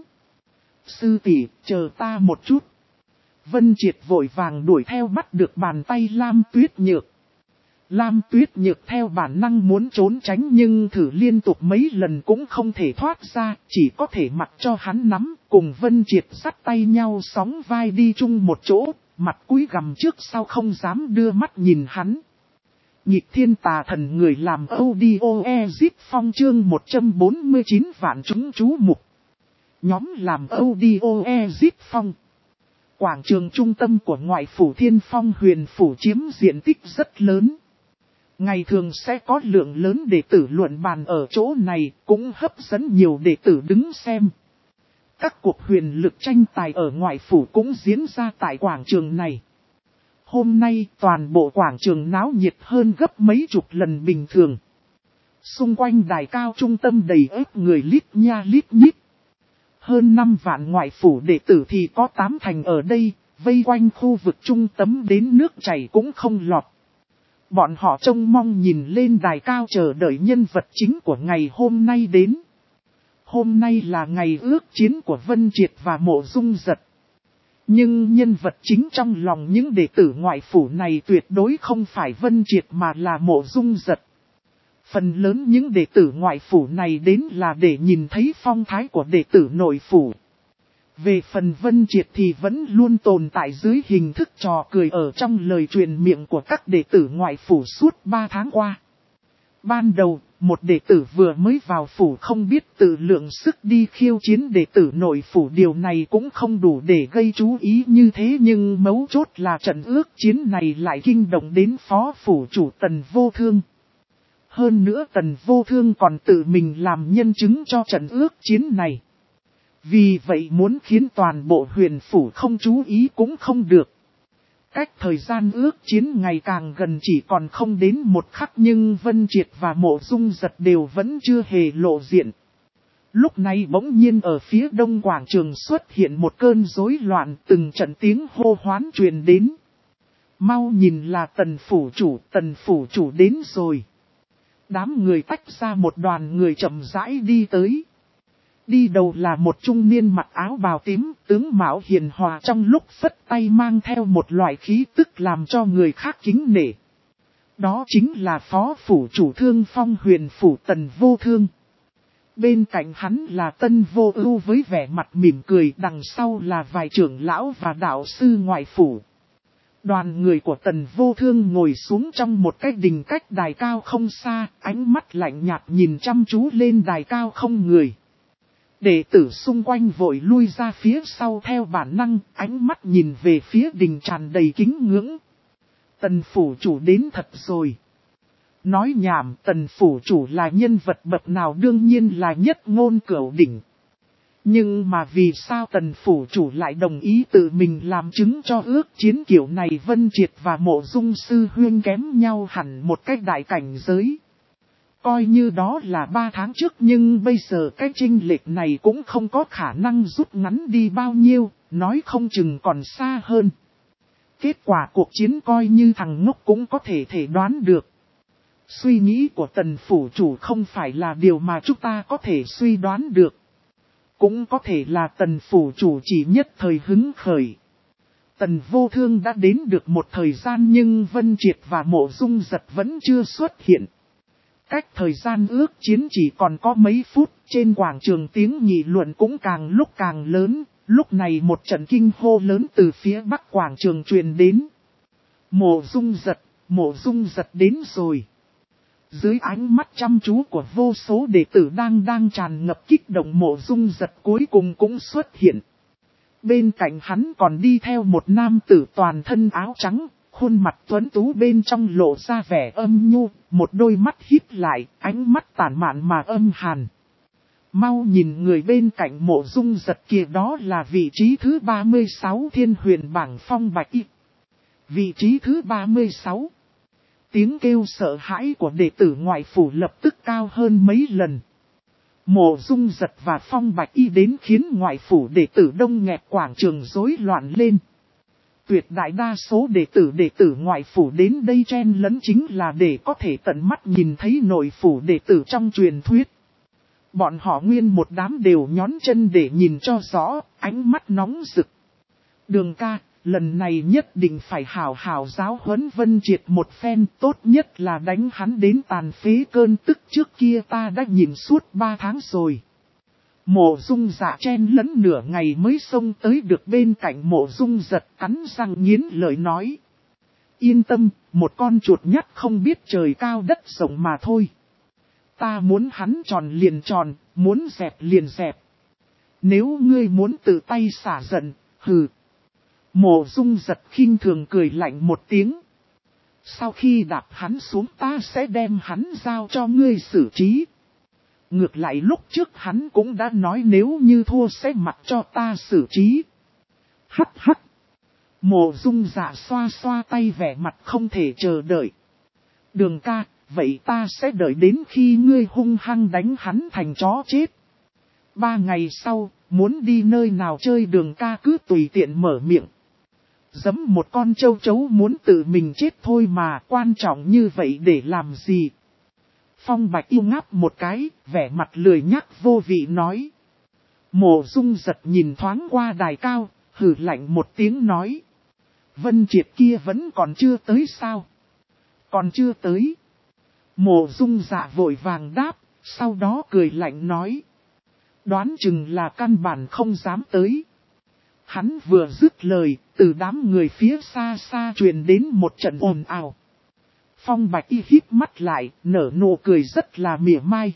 Sư tỷ, chờ ta một chút. Vân Triệt vội vàng đuổi theo bắt được bàn tay Lam Tuyết Nhược. Lam Tuyết Nhược theo bản năng muốn trốn tránh nhưng thử liên tục mấy lần cũng không thể thoát ra, chỉ có thể mặc cho hắn nắm, cùng Vân Triệt dắt tay nhau sóng vai đi chung một chỗ, mặt cúi gằm trước sau không dám đưa mắt nhìn hắn. Nhịp thiên tà thần người làm audio Ezip Phong chương 149 vạn chúng chú mục. Nhóm làm audio Ezip Phong. Quảng trường trung tâm của ngoại phủ Thiên Phong Huyền Phủ chiếm diện tích rất lớn. Ngày thường sẽ có lượng lớn đệ tử luận bàn ở chỗ này, cũng hấp dẫn nhiều đệ tử đứng xem. Các cuộc huyền lực tranh tài ở ngoại phủ cũng diễn ra tại quảng trường này. Hôm nay toàn bộ quảng trường náo nhiệt hơn gấp mấy chục lần bình thường. Xung quanh đài cao trung tâm đầy ếp người lít nha lít nhít. Hơn 5 vạn ngoại phủ đệ tử thì có 8 thành ở đây, vây quanh khu vực trung tâm đến nước chảy cũng không lọt. Bọn họ trông mong nhìn lên đài cao chờ đợi nhân vật chính của ngày hôm nay đến. Hôm nay là ngày ước chiến của Vân Triệt và Mộ Dung Giật. Nhưng nhân vật chính trong lòng những đệ tử ngoại phủ này tuyệt đối không phải Vân Triệt mà là Mộ Dung Giật. Phần lớn những đệ tử ngoại phủ này đến là để nhìn thấy phong thái của đệ tử nội phủ. Về phần Vân Triệt thì vẫn luôn tồn tại dưới hình thức trò cười ở trong lời truyền miệng của các đệ tử ngoại phủ suốt 3 tháng qua. Ban đầu, một đệ tử vừa mới vào phủ không biết tự lượng sức đi khiêu chiến đệ tử nội phủ, điều này cũng không đủ để gây chú ý như thế, nhưng mấu chốt là trận ước chiến này lại kinh động đến phó phủ chủ Tần Vô Thương. Hơn nữa Tần Vô Thương còn tự mình làm nhân chứng cho trận ước chiến này. Vì vậy muốn khiến toàn bộ huyền phủ không chú ý cũng không được. Cách thời gian ước chiến ngày càng gần chỉ còn không đến một khắc, nhưng Vân Triệt và Mộ Dung Giật đều vẫn chưa hề lộ diện. Lúc này bỗng nhiên ở phía đông quảng trường xuất hiện một cơn rối loạn, từng trận tiếng hô hoán truyền đến. Mau nhìn là Tần phủ chủ đến rồi. Đám người tách ra một đoàn người chậm rãi đi tới. Đi đầu là một trung niên mặc áo bào tím, tướng mạo hiền hòa, trong lúc phất tay mang theo một loại khí tức làm cho người khác kính nể. Đó chính là phó phủ chủ Thương Phong Huyền Phủ Tần Vô Thương. Bên cạnh hắn là Tân Vô Ưu với vẻ mặt mỉm cười, đằng sau là vài trưởng lão và đạo sư ngoại phủ. Đoàn người của Tần Vô Thương ngồi xuống trong một cái đình cách đài cao không xa, ánh mắt lạnh nhạt nhìn chăm chú lên đài cao không người. Đệ tử xung quanh vội lui ra phía sau theo bản năng, ánh mắt nhìn về phía đình tràn đầy kính ngưỡng. Tần phủ chủ đến thật rồi. Nói nhảm, Tần phủ chủ là nhân vật bậc nào đương nhiên là nhất ngôn cửu đỉnh. Nhưng mà vì sao Tần phủ chủ lại đồng ý tự mình làm chứng cho ước chiến kiểu này? Vân Triệt và Mộ Dung sư huynh kém nhau hẳn một cách đại cảnh giới. Coi như đó là 3 tháng trước, nhưng bây giờ cái chênh lệch này cũng không có khả năng rút ngắn đi bao nhiêu, nói không chừng còn xa hơn. Kết quả cuộc chiến coi như thằng ngốc cũng có thể đoán được. Suy nghĩ của Tần phủ chủ không phải là điều mà chúng ta có thể suy đoán được. Cũng có thể là Tần phủ chủ chỉ nhất thời hứng khởi. Tần Vô Thương đã đến được một thời gian nhưng Vân Triệt và Mộ Dung Giật vẫn chưa xuất hiện. Cách thời gian ước chiến chỉ còn có mấy phút, trên quảng trường tiếng nghị luận cũng càng lúc càng lớn. Lúc này một trận kinh hô lớn từ phía bắc quảng trường truyền đến. Mộ Dung Giật, Mộ Dung Giật đến rồi. Dưới ánh mắt chăm chú của vô số đệ tử đang tràn ngập kích động, Mộ Dung Giật cuối cùng cũng xuất hiện. Bên cạnh hắn còn đi theo một nam tử toàn thân áo trắng, khuôn mặt tuấn tú bên trong lộ ra vẻ âm nhu, một đôi mắt híp lại, ánh mắt tản mạn mà âm hàn. Mau nhìn người bên cạnh Mộ Dung Giật kia, đó là vị trí thứ 36 Thiên Huyền bảng Phong Bạch Y. Vị trí thứ 36. Tiếng kêu sợ hãi của đệ tử ngoại phủ lập tức cao hơn mấy lần. Mộ Dung Giật và Phong Bạch Y đến khiến ngoại phủ đệ tử đông nghẹt quảng trường rối loạn lên. Tuyệt đại đa số đệ tử ngoại phủ đến đây chen lấn chính là để có thể tận mắt nhìn thấy nội phủ đệ tử trong truyền thuyết. Bọn họ nguyên một đám đều nhón chân để nhìn cho rõ, ánh mắt nóng rực. Đường ca, lần này nhất định phải hào hào giáo huấn Vân Triệt một phen, tốt nhất là đánh hắn đến tàn phế, cơn tức trước kia ta đã nhìn suốt 3 tháng rồi. Mộ Dung Dạ chen lấn nửa ngày mới xông tới được bên cạnh Mộ Dung Giật, cắn răng nghiến lợi nói. Yên tâm, một con chuột nhắt không biết trời cao đất rộng mà thôi. Ta muốn hắn tròn liền tròn, muốn dẹp liền dẹp. Nếu ngươi muốn tự tay xả giận, hừ. Mộ Dung Giật khinh thường cười lạnh một tiếng. Sau khi đạp hắn xuống ta sẽ đem hắn giao cho ngươi xử trí. Ngược lại lúc trước hắn cũng đã nói nếu như thua sẽ mặc cho ta xử trí. Hắc hắc. Mộ Dung Dạ xoa xoa tay vẻ mặt không thể chờ đợi. Đường ca, vậy ta sẽ đợi đến khi ngươi hung hăng đánh hắn thành chó chết. 3 ngày sau, muốn đi nơi nào chơi Đường ca cứ tùy tiện mở miệng. Giẫm một con châu chấu muốn tự mình chết thôi mà, quan trọng như vậy để làm gì? Phong Bạch Y ngáp một cái, vẻ mặt lười nhác vô vị nói. Mộ Dung Giật nhìn thoáng qua đài cao, hừ lạnh một tiếng nói. Vân Triệt kia vẫn còn chưa tới sao? Còn chưa tới. Mộ Dung Dạ vội vàng đáp, sau đó cười lạnh nói. Đoán chừng là căn bản không dám tới. Hắn vừa dứt lời, từ đám người phía xa xa truyền đến một trận ồn ào. Phong Bạch Y híp mắt lại, nở nụ cười rất là mỉa mai.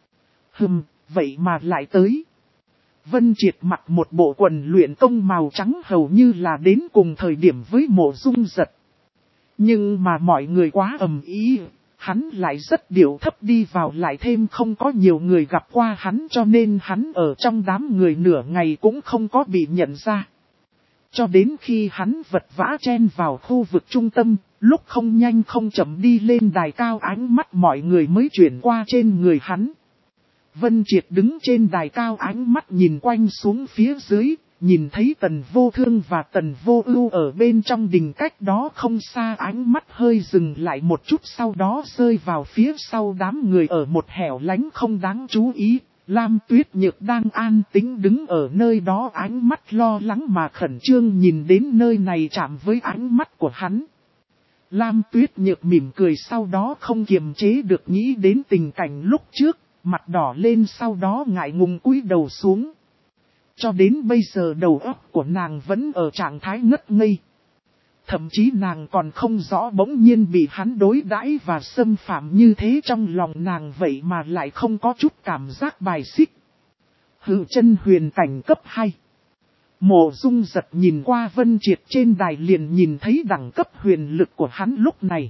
Vậy mà lại tới. Vân Triệt mặc một bộ quần luyện công màu trắng hầu như là đến cùng thời điểm với Mộ Dung Giật. Nhưng mà mọi người quá ầm ĩ, hắn lại rất điệu thấp đi vào, lại thêm không có nhiều người gặp qua hắn cho nên hắn ở trong đám người nửa ngày cũng không có bị nhận ra. Cho đến khi hắn vật vã chen vào khu vực trung tâm, lúc không nhanh không chậm đi lên đài cao, ánh mắt mọi người mới chuyển qua trên người hắn. Vân Triệt đứng trên đài cao, ánh mắt nhìn quanh xuống phía dưới, nhìn thấy Tần Vô Thương và Tần Vô Ưu ở bên trong đình cách đó không xa, ánh mắt hơi dừng lại một chút, sau đó rơi vào phía sau đám người ở một hẻo lánh không đáng chú ý. Lam Tuyết Nhược đang an tĩnh đứng ở nơi đó, ánh mắt lo lắng mà khẩn trương nhìn đến nơi này chạm với ánh mắt của hắn. Lam Tuyết Nhược mỉm cười, sau đó không kiềm chế được nghĩ đến tình cảnh lúc trước, mặt đỏ lên, sau đó ngại ngùng cúi đầu xuống. Cho đến bây giờ đầu óc của nàng vẫn ở trạng thái ngất ngây. Thậm chí nàng còn không rõ bỗng nhiên bị hắn đối đãi và xâm phạm như thế, trong lòng nàng vậy mà lại không có chút cảm giác bài xích. Hự chân huyền cảnh cấp 2. Mộ Dung Giật nhìn qua Vân Triệt trên đài liền nhìn thấy đẳng cấp huyền lực của hắn lúc này.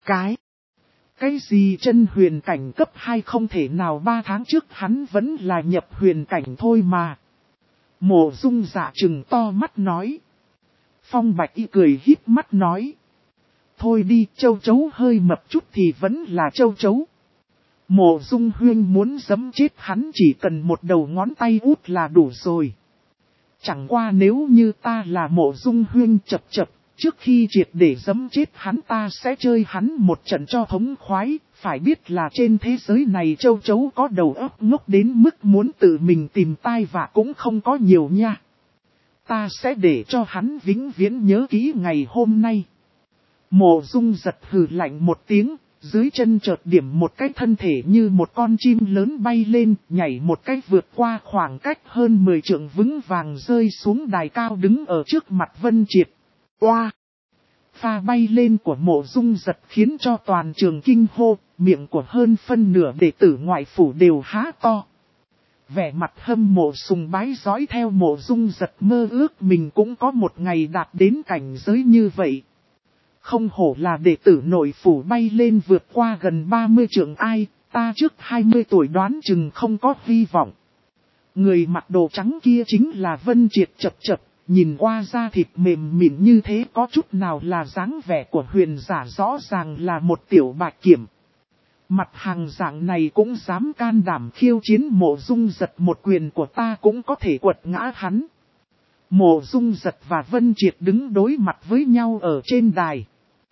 Cái gì chân huyền cảnh cấp 2, không thể nào, 3 tháng trước hắn vẫn là nhập huyền cảnh thôi mà. Mộ Dung Dạ trừng to mắt nói. Phong Bạch Y cười híp mắt nói. Thôi đi, châu chấu hơi mập chút thì vẫn là châu chấu. Mộ Dung Huyên muốn giẫm chết hắn chỉ cần một đầu ngón tay út là đủ rồi. Chẳng qua nếu như ta là Mộ Dung Huyên chập, trước khi triệt để giẫm chết hắn ta sẽ chơi hắn một trận cho thống khoái. Phải biết là trên thế giới này châu chấu có đầu óc ngốc đến mức muốn tự mình tìm tai vạ cũng không có nhiều nha. Ta sẽ để cho hắn vĩnh viễn nhớ kỹ ngày hôm nay. Mộ Dung Giật hừ lạnh một tiếng, dưới chân chợt điểm một cái, thân thể như một con chim lớn bay lên, nhảy một cái vượt qua khoảng cách hơn 10 trượng, vững vàng rơi xuống đài cao đứng ở trước mặt Vân Triệt. Oa! pha bay lên của Mộ Dung Giật khiến cho toàn trường kinh hô, miệng của hơn phân nửa đệ tử ngoại phủ đều há to. Vẻ mặt hâm mộ sùng bái dõi theo Mộ Dung Giật, mơ ước mình cũng có một ngày đạt đến cảnh giới như vậy. Không hổ là đệ tử nội phủ bay lên vượt qua gần 30 trượng ai, ta trước 20 tuổi đoán chừng không có hy vọng. Người mặc đồ trắng kia chính là Vân Triệt chập chập, nhìn qua da thịt mềm mịn như thế có chút nào là dáng vẻ của huyền giả, rõ ràng là một tiểu bạch kiểm. Mặt hàng dạng này cũng dám can đảm khiêu chiến Mộ Dung Giật, một quyền của ta cũng có thể quật ngã hắn. Mộ Dung Giật và Vân Triệt đứng đối mặt với nhau ở trên đài.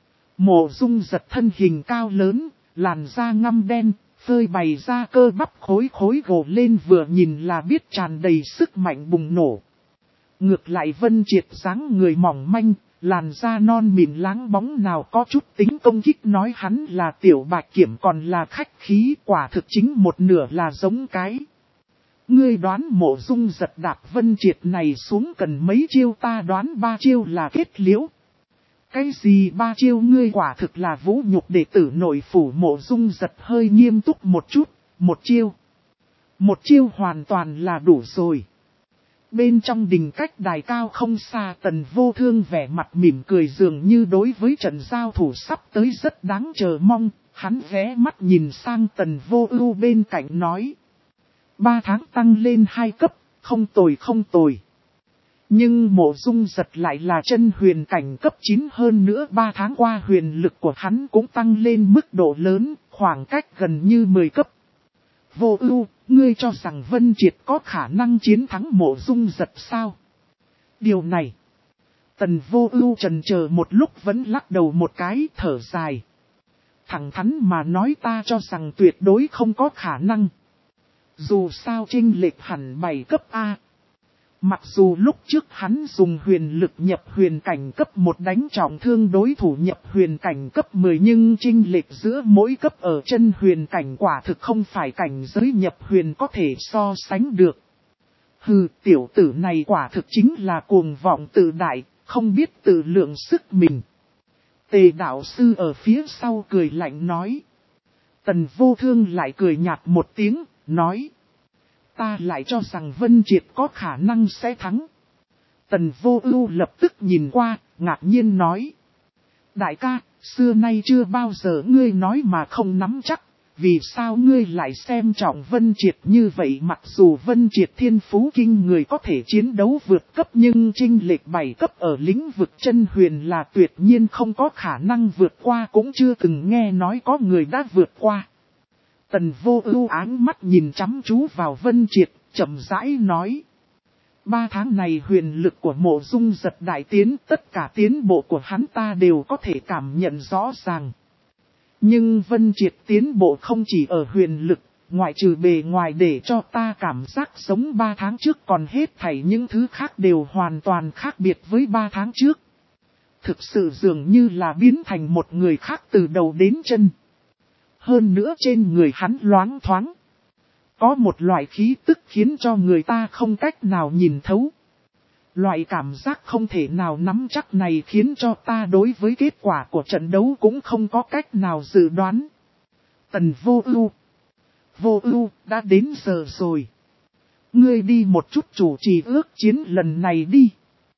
Mộ Dung Giật thân hình cao lớn, làn da ngăm đen, phơi bày ra cơ bắp khối khối gồ lên, vừa nhìn là biết tràn đầy sức mạnh bùng nổ. Ngược lại Vân Triệt dáng người mỏng manh, làn da non mịn láng bóng, nào có chút tính công kích, nói hắn là tiểu bạch kiểm còn là khách khí, quả thực chính một nửa là giống cái. Ngươi đoán Mộ Dung Giật đạp Vân Triệt này xuống cần mấy chiêu, ta đoán 3 chiêu là kết liễu. Cái gì 3 chiêu, ngươi quả thực là vũ nhục đệ tử nội phủ. Mộ Dung Giật hơi nghiêm túc một chút, một chiêu hoàn toàn là đủ rồi. Bên trong đình cách đài cao không xa, Tần Vô Thương vẻ mặt mỉm cười, dường như đối với trận giao thủ sắp tới rất đáng chờ mong. Hắn ghé mắt nhìn sang Tần Vô Ưu bên cạnh nói: 3 tháng tăng lên 2 cấp, không tồi không tồi. Nhưng Mộ Dung Giật lại là chân huyền cảnh cấp 9, hơn nữa 3 tháng qua huyền lực của hắn cũng tăng lên mức độ lớn, khoảng cách gần như 10 cấp. Vô Ưu, ngươi cho rằng Vân Triệt có khả năng chiến thắng Mộ Dung Giật sao? Điều này, Tần Vô Ưu chần chờ một lúc vẫn lắc đầu một cái, thở dài. Thẳng thắn mà nói, ta cho rằng tuyệt đối không có khả năng. Dù sao chênh lệch hẳn 7 cấp A. Mặc dù lúc trước hắn dùng huyền lực nhập huyền cảnh cấp 1 đánh trọng thương đối thủ nhập huyền cảnh cấp 10, nhưng chênh lệch giữa mỗi cấp ở chân huyền cảnh quả thực không phải cảnh giới nhập huyền có thể so sánh được. Hừ, tiểu tử này quả thực chính là cuồng vọng tự đại, không biết tự lượng sức mình. Tề đạo sư ở phía sau cười lạnh nói. Tần Vô Thương lại cười nhạt một tiếng, nói: ta lại cho rằng Vân Triệt có khả năng sẽ thắng. Tần Vô Ưu lập tức nhìn qua, ngạc nhiên nói: đại ca, xưa nay chưa bao giờ ngươi nói mà không nắm chắc, vì sao ngươi lại xem trọng Vân Triệt như vậy? Mặc dù Vân Triệt thiên phú kinh người, có thể chiến đấu vượt cấp, nhưng chênh lệch 7 cấp ở lĩnh vực chân huyền là tuyệt nhiên không có khả năng vượt qua, cũng chưa từng nghe nói có người đã vượt qua. Tần Vô Ưu áng mắt nhìn chăm chú vào Vân Triệt, chậm rãi nói: 3 tháng này huyền lực của Mộ Dung Giật đại tiến, tất cả tiến bộ của hắn ta đều có thể cảm nhận rõ ràng. Nhưng Vân Triệt tiến bộ không chỉ ở huyền lực, ngoại trừ bề ngoài để cho ta cảm giác giống 3 tháng trước, còn hết thảy những thứ khác đều hoàn toàn khác biệt với 3 tháng trước. Thực sự dường như là biến thành một người khác từ đầu đến chân. Hơn nữa trên người hắn loáng thoáng có một loại khí tức khiến cho người ta không cách nào nhìn thấu. Loại cảm giác không thể nào nắm chắc này khiến cho ta đối với kết quả của trận đấu cũng không có cách nào dự đoán. Tần Vô Ưu, Vô Ưu, đã đến giờ rồi. Ngươi đi một chút chủ trì ước chiến lần này đi.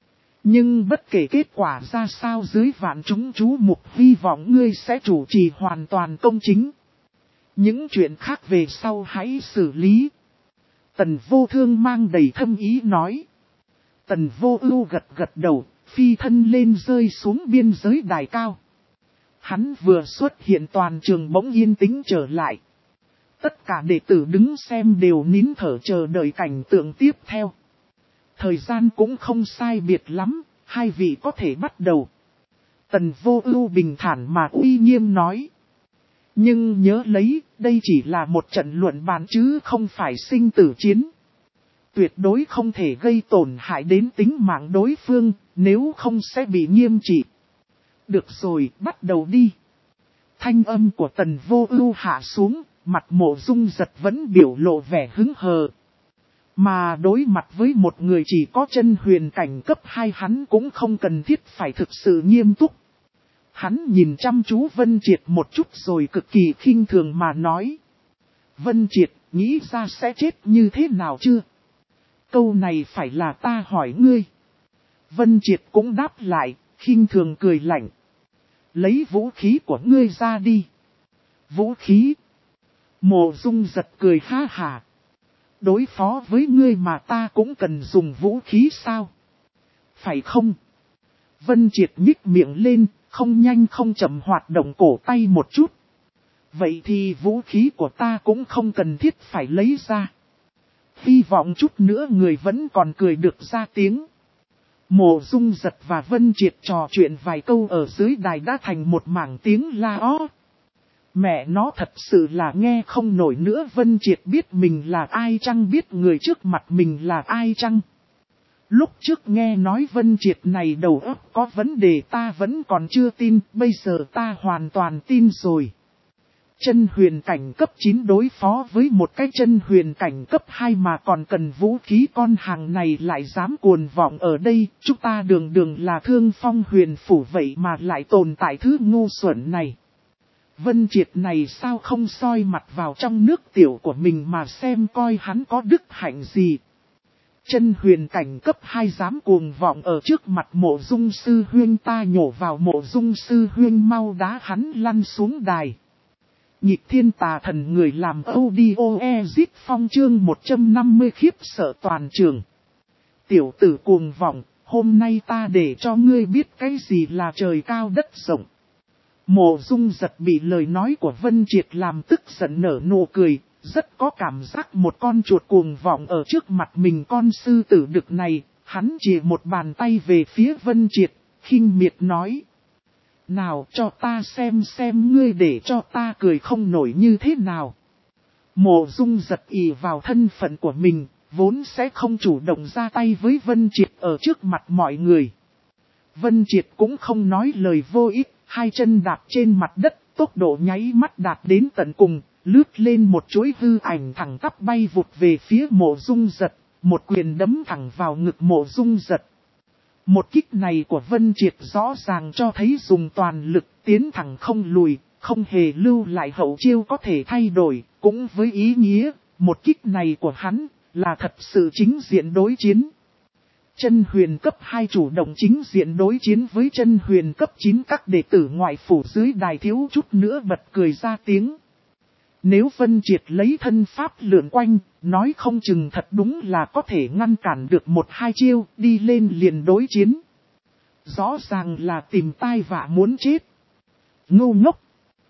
Nhưng bất kể kết quả ra sao, dưới vạn chúng chú mục, hy vọng ngươi sẽ chủ trì hoàn toàn công chính. Những chuyện khác về sau hãy xử lý. Tần Vô Thương mang đầy thâm ý nói. Tần Vô Ưu gật gật đầu, phi thân lên rơi xuống biên giới đài cao. Hắn vừa xuất hiện, toàn trường bỗng yên tĩnh trở lại. Tất cả đệ tử đứng xem đều nín thở chờ đợi cảnh tượng tiếp theo. Thời gian cũng không sai biệt lắm, hai vị có thể bắt đầu. Tần Vô Ưu bình thản mà uy nghiêm nói. Nhưng nhớ lấy, đây chỉ là một trận luận bàn chứ không phải sinh tử chiến. Tuyệt đối không thể gây tổn hại đến tính mạng đối phương, nếu không sẽ bị nghiêm trị. Được rồi, bắt đầu đi. Thanh âm của Tần Vô Ưu hạ xuống, mặt Mộ Dung Giật vẫn biểu lộ vẻ hứng hờ. Mà đối mặt với một người chỉ có chân huyền cảnh cấp 2, hắn cũng không cần thiết phải thực sự nghiêm túc. Hắn nhìn chăm chú Vân Triệt một chút rồi cực kỳ khinh thường mà nói. Vân Triệt, nghĩ ra sẽ chết như thế nào chưa? Câu này phải là ta hỏi ngươi. Vân Triệt cũng đáp lại, khinh thường cười lạnh. Lấy vũ khí của ngươi ra đi. Vũ khí? Mộ Dung giật cười ha hả. Đối phó với ngươi mà ta cũng cần dùng vũ khí sao? Phải không? Vân Triệt nhích miệng lên, không nhanh không chậm hoạt động cổ tay một chút. Vậy thì vũ khí của ta cũng không cần thiết phải lấy ra. Hy vọng chút nữa người vẫn còn cười được ra tiếng. Mộ Dung giật và Vân Triệt trò chuyện vài câu ở dưới đài đã thành một mảng tiếng la ó. Mẹ nó thật sự là nghe không nổi nữa. Vân Triệt biết mình là ai chăng, biết người trước mặt mình là ai chăng. Lúc trước nghe nói Vân Triệt này đầu óc có vấn đề ta vẫn còn chưa tin, bây giờ ta hoàn toàn tin rồi. Chân huyền cảnh cấp 9 đối phó với một cái chân huyền cảnh cấp 2 mà còn cần vũ khí, con hàng này lại dám cuồng vọng ở đây. Chúng ta đường đường là Thương Phong huyền phủ vậy mà lại tồn tại thứ ngu xuẩn này. Vân Triệt này sao không soi mặt vào trong nước tiểu của mình mà xem coi hắn có đức hạnh gì. Chân huyền cảnh cấp 2 dám cuồng vọng ở trước mặt Mộ Dung sư huynh, ta nhổ vào Mộ Dung sư huynh mau đá hắn lăn xuống đài. Nhịp thiên tà thần người làm audio exit phong chương 150 khiếp sợ toàn trường. Tiểu tử cuồng vọng, hôm nay ta để cho ngươi biết cái gì là trời cao đất rộng. Mộ Dung giật bị lời nói của Vân Triệt làm tức giận nở nụ cười, rất có cảm giác một con chuột cuồng vọng ở trước mặt mình. Con sư tử đực này, hắn chỉ một bàn tay về phía Vân Triệt, khinh miệt nói. Nào cho ta xem ngươi để cho ta cười không nổi như thế nào. Mộ Dung giật ỷ vào thân phận của mình, vốn sẽ không chủ động ra tay với Vân Triệt ở trước mặt mọi người. Vân Triệt cũng không nói lời vô ích, hai chân đạp trên mặt đất, tốc độ nháy mắt đạt đến tận cùng, lướt lên một chuỗi hư ảnh thẳng tắp bay vụt về phía Mộ Dung giật, một quyền đấm thẳng vào ngực Mộ Dung giật. Một kích này của Vân Triệt rõ ràng cho thấy dùng toàn lực, tiến thẳng không lùi, không hề lưu lại hậu chiêu có thể thay đổi, cũng với ý nghĩa, một kích này của hắn là thật sự chính diện đối chiến. Chân huyền cấp 2 chủ động chính diện đối chiến với chân huyền cấp 9, các đệ tử ngoại phủ dưới đài thiếu chút nữa bật cười ra tiếng. Nếu Vân Triệt lấy thân pháp lượn quanh, nói không chừng thật đúng là có thể ngăn cản được một hai chiêu, đi lên liền đối chiến. Rõ ràng là tìm tai vạ muốn chết. Ngu ngốc.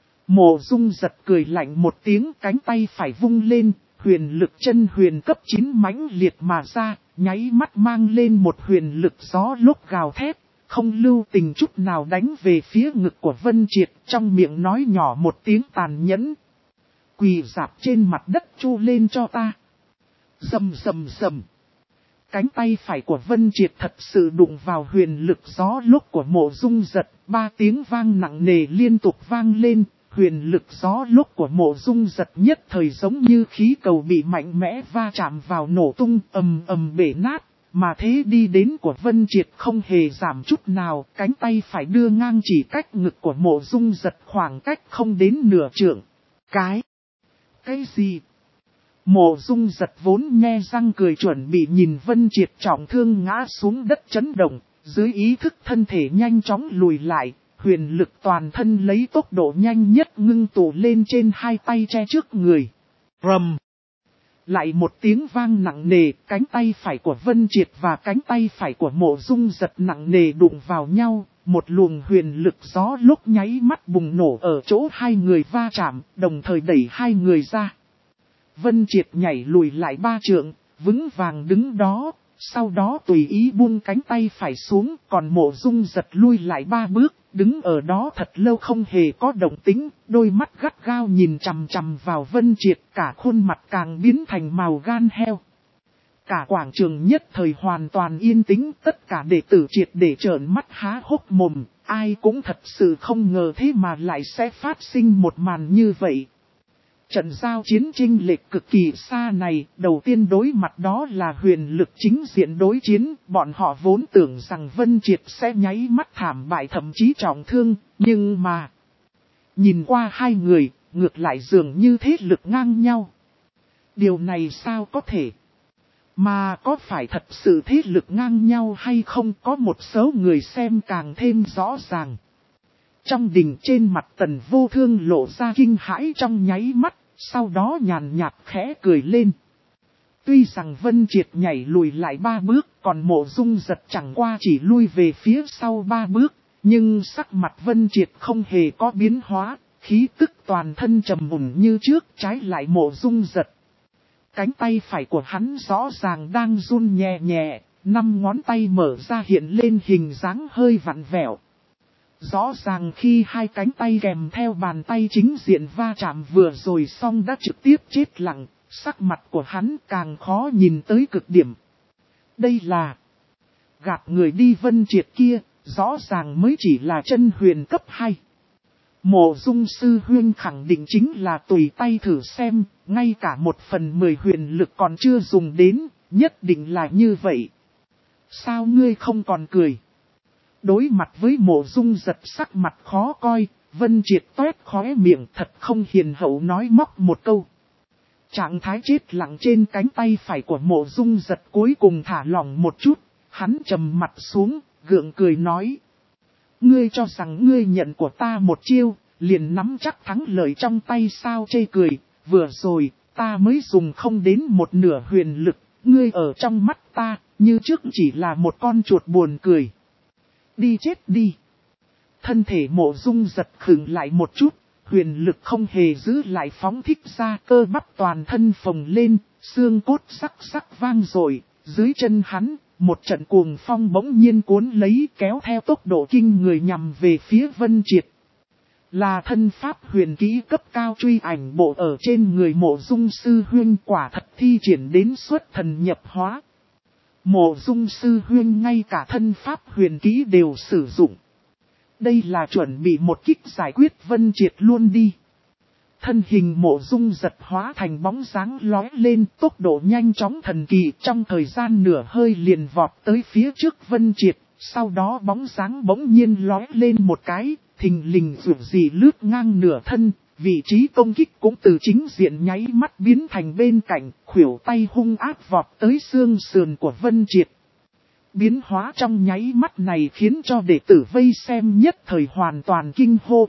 Mộ Dung giật cười lạnh một tiếng, cánh tay phải vung lên, huyền lực chân huyền cấp 9 mãnh liệt mà ra, nháy mắt mang lên một huyền lực gió lốc gào thét, không lưu tình chút nào đánh về phía ngực của Vân Triệt, trong miệng nói nhỏ một tiếng tàn nhẫn. Quỳ rạp trên mặt đất chu lên cho ta. Rầm rầm rầm. Cánh tay phải của Vân Triệt thật sự đụng vào huyền lực gió lốc của Mộ Dung giật, 3 tiếng vang nặng nề liên tục vang lên, huyền lực gió lốc của Mộ Dung giật nhất thời giống như khí cầu bị mạnh mẽ va chạm vào nổ tung, ầm ầm bể nát, mà thế đi đến của Vân Triệt không hề giảm chút nào, cánh tay phải đưa ngang chỉ cách ngực của Mộ Dung giật khoảng cách không đến nửa trượng. Cái gì? Mộ Dung giật vốn nhe răng cười chuẩn bị nhìn Vân Triệt trọng thương ngã xuống đất chấn động, dưới ý thức thân thể nhanh chóng lùi lại, huyền lực toàn thân lấy tốc độ nhanh nhất ngưng tụ lên trên hai tay che trước người. Rầm! Lại một tiếng vang nặng nề, cánh tay phải của Vân Triệt và cánh tay phải của Mộ Dung giật nặng nề đụng vào nhau, một luồng huyền lực gió lúc nháy mắt bùng nổ ở chỗ hai người va chạm, đồng thời đẩy hai người ra. Vân Triệt nhảy lùi lại 3 trượng, vững vàng đứng đó, sau đó tùy ý buông cánh tay phải xuống, còn Mộ Dung giật lui lại 3 bước, đứng ở đó thật lâu không hề có động tĩnh, đôi mắt gắt gao nhìn chằm chằm vào Vân Triệt, cả khuôn mặt càng biến thành màu gan heo. Cả quảng trường nhất thời hoàn toàn yên tĩnh, tất cả đệ tử Triệt để trợn mắt há hốc mồm, ai cũng thật sự không ngờ thế mà lại sẽ phát sinh một màn như vậy. Trận giao chiến chênh lệch cực kỳ xa này, đầu tiên đối mặt đó là huyền lực chính diện đối chiến, bọn họ vốn tưởng rằng Vân Triệt sẽ nháy mắt thảm bại thậm chí trọng thương, nhưng mà nhìn qua hai người, ngược lại dường như thế lực ngang nhau. Điều này sao có thể? Mà có phải thật sự thế lực ngang nhau hay không, có một số người xem càng thêm rõ ràng. Trong đình trên mặt Tần Vô Thương lộ ra kinh hãi trong nháy mắt, sau đó nhàn nhạt khẽ cười lên. Tuy rằng Vân Triệt nhảy lùi lại 3 bước, còn Mộ Dung Giật chẳng qua chỉ lui về phía sau 3 bước, nhưng sắc mặt Vân Triệt không hề có biến hóa, khí tức toàn thân trầm mùn như trước, trái lại Mộ Dung Giật. Cánh tay phải của hắn rõ ràng đang run nhẹ nhẹ, 5 ngón tay mở ra hiện lên hình dáng hơi vặn vẹo. Rõ ràng khi hai cánh tay kèm theo bàn tay chính diện va chạm vừa rồi xong đã trực tiếp chết lặng, sắc mặt của hắn càng khó nhìn tới cực điểm. Đây là gạt người đi Vân Triệt kia, rõ ràng mới chỉ là chân huyền cấp 2. Mộ Dung sư huynh khẳng định chính là tùy tay thử xem, ngay cả 1/10 huyền lực còn chưa dùng đến, nhất định là như vậy. Sao ngươi không còn cười? Đối mặt với Mộ Dung Giật sắc mặt khó coi, Vân Triệt toét khóe miệng thật không hiền hậu nói móc một câu. Trạng thái chết lặng trên cánh tay phải của Mộ Dung Giật cuối cùng thả lỏng một chút, hắn trầm mặt xuống, gượng cười nói. Ngươi cho rằng ngươi nhận của ta một chiêu, liền nắm chắc thắng lợi trong tay sao, chê cười, vừa rồi, ta mới dùng không đến 1/2 huyền lực, ngươi ở trong mắt ta, như trước chỉ là một con chuột buồn cười. Đi chết đi. Thân thể Mộ Dung Giật khựng lại một chút, huyền lực không hề giữ lại phóng thích ra, cơ bắp toàn thân phồng lên, xương cốt sắc sắc vang rồi, dưới chân hắn, một trận cuồng phong bỗng nhiên cuốn lấy kéo theo tốc độ kinh người nhằm về phía Vân Triệt. Là thân pháp huyền kỹ cấp cao truy ảnh bộ ở trên người Mộ Dung sư huynh quả thật thi triển đến xuất thần nhập hóa. Mộ Dung sư huynh ngay cả thân pháp huyền kỹ đều sử dụng. Đây là chuẩn bị một kích giải quyết Vân Triệt luôn đi. Thân hình Mộ Dung Giật hóa thành bóng dáng lói lên, tốc độ nhanh chóng thần kỳ, trong thời gian nửa hơi liền vọt tới phía trước Vân Triệt, sau đó bóng dáng bỗng nhiên lói lên một cái, thình lình dù gì lướt ngang nửa thân, vị trí công kích cũng từ chính diện nháy mắt biến thành bên cạnh, khuỷu tay hung ác vọt tới xương sườn của Vân Triệt. Biến hóa trong nháy mắt này khiến cho đệ tử vây xem nhất thời hoàn toàn kinh hô.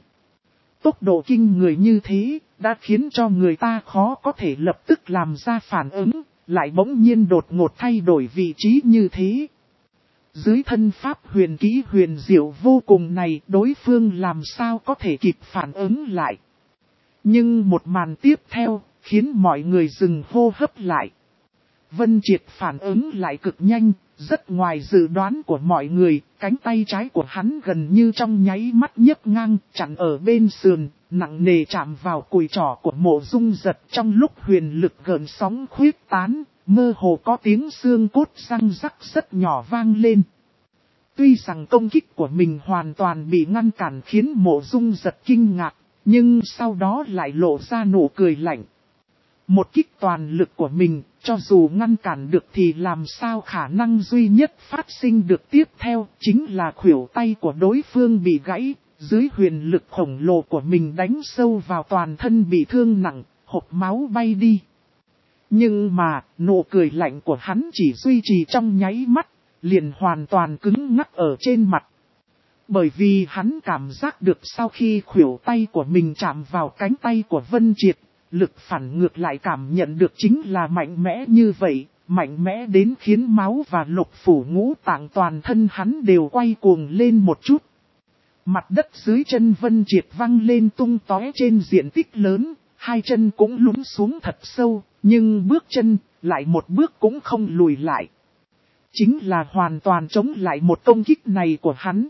Tốc độ kinh người như thế, đã khiến cho người ta khó có thể lập tức làm ra phản ứng, lại bỗng nhiên đột ngột thay đổi vị trí như thế. Dưới thân pháp huyền kỹ huyền diệu vô cùng này, đối phương làm sao có thể kịp phản ứng lại. Nhưng một màn tiếp theo, khiến mọi người dừng hô hấp lại. Vân Triệt phản ứng lại cực nhanh, rất ngoài dự đoán của mọi người, cánh tay trái của hắn gần như trong nháy mắt nhấc ngang, chặn ở bên sườn, nặng nề chạm vào cùi trỏ của Mộ Dung Giật, trong lúc huyền lực gợn sóng khuyết tán, mơ hồ có tiếng xương cốt răng rắc rất nhỏ vang lên. Tuy rằng công kích của mình hoàn toàn bị ngăn cản khiến Mộ Dung Giật kinh ngạc, nhưng sau đó lại lộ ra nụ cười lạnh. Một kích toàn lực của mình, cho dù ngăn cản được thì làm sao khả năng duy nhất phát sinh được tiếp theo, chính là khuỷu tay của đối phương bị gãy, dưới huyền lực khổng lồ của mình đánh sâu vào toàn thân bị thương nặng, hộc máu bay đi. Nhưng mà, nụ cười lạnh của hắn chỉ duy trì trong nháy mắt, liền hoàn toàn cứng ngắc ở trên mặt. Bởi vì hắn cảm giác được sau khi khuỷu tay của mình chạm vào cánh tay của Vân Triệt, lực phản ngược lại cảm nhận được chính là mạnh mẽ như vậy, mạnh mẽ đến khiến máu và lục phủ ngũ tạng toàn thân hắn đều quay cuồng lên một chút. Mặt đất dưới chân Vân Triệt văng lên tung tóe trên diện tích lớn, hai chân cũng lún xuống thật sâu, nhưng bước chân, lại một bước cũng không lùi lại. Chính là hoàn toàn chống lại một công kích này của hắn.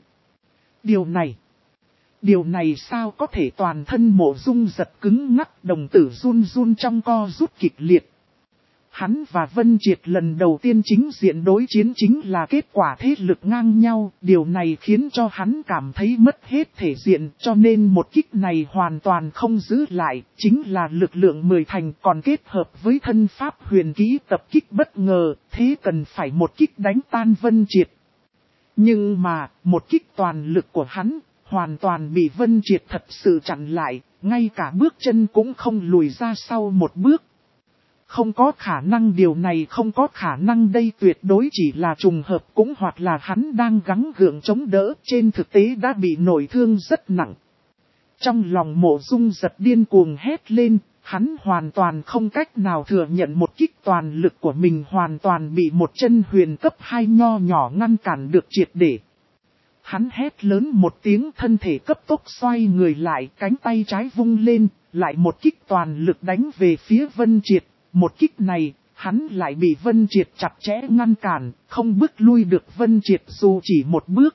Điều này sao có thể? Toàn thân Mộ Dung Giật cứng ngắc, đồng tử run run trong co rút kịch liệt. Hắn và Vân Triệt lần đầu tiên chính diện đối chiến chính là kết quả thế lực ngang nhau, điều này khiến cho hắn cảm thấy mất hết thể diện, cho nên một kích này hoàn toàn không giữ lại, chính là lực lượng 10 thành còn kết hợp với thân pháp huyền kỹ tập kích bất ngờ, thế cần phải một kích đánh tan Vân Triệt. Nhưng mà, một kích toàn lực của hắn, hoàn toàn bị Vân Triệt thật sự chặn lại, ngay cả bước chân cũng không lùi ra sau một bước. Không có khả năng, điều này không có khả năng, đây tuyệt đối chỉ là trùng hợp, cũng hoặc là hắn đang gắng gượng chống đỡ, trên thực tế đã bị nội thương rất nặng. Trong lòng Mộ Dung Giật điên cuồng hét lên, hắn hoàn toàn không cách nào thừa nhận một kích toàn lực của mình hoàn toàn bị một chân huyền cấp 2 nho nhỏ ngăn cản được triệt để. Hắn hét lớn một tiếng, thân thể cấp tốc xoay người lại, cánh tay trái vung lên, lại một kích toàn lực đánh về phía Vân Triệt. Một kích này, hắn lại bị Vân Triệt chặt chẽ ngăn cản, không bước lui được Vân Triệt dù chỉ một bước.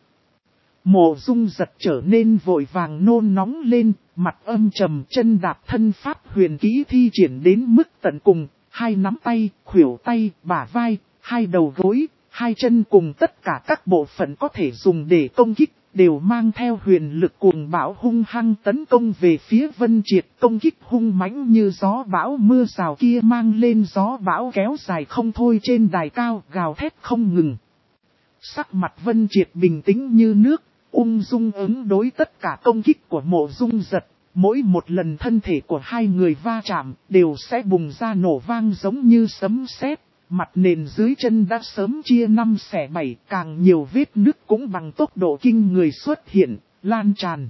Mộ Dung Giật trở nên vội vàng nôn nóng lên, mặt âm trầm, chân đạp thân pháp huyền kỹ thi triển đến mức tận cùng, hai nắm tay, khuỷu tay, bả vai, hai đầu gối, hai chân cùng tất cả các bộ phận có thể dùng để công kích, đều mang theo huyền lực cuồng bão hung hăng tấn công về phía Vân Triệt. Công kích hung mãnh như gió bão mưa rào kia mang lên gió bão kéo dài không thôi trên đài cao, gào thét không ngừng. Sắc mặt Vân Triệt bình tĩnh như nước, ung dung ứng đối tất cả công kích của Mộ Dung Giật. Mỗi một lần thân thể của hai người va chạm, đều sẽ bùng ra nổ vang giống như sấm sét. Mặt nền dưới chân đã sớm chia 5 xẻ 7, càng nhiều vết nứt cũng bằng tốc độ kinh người xuất hiện, lan tràn.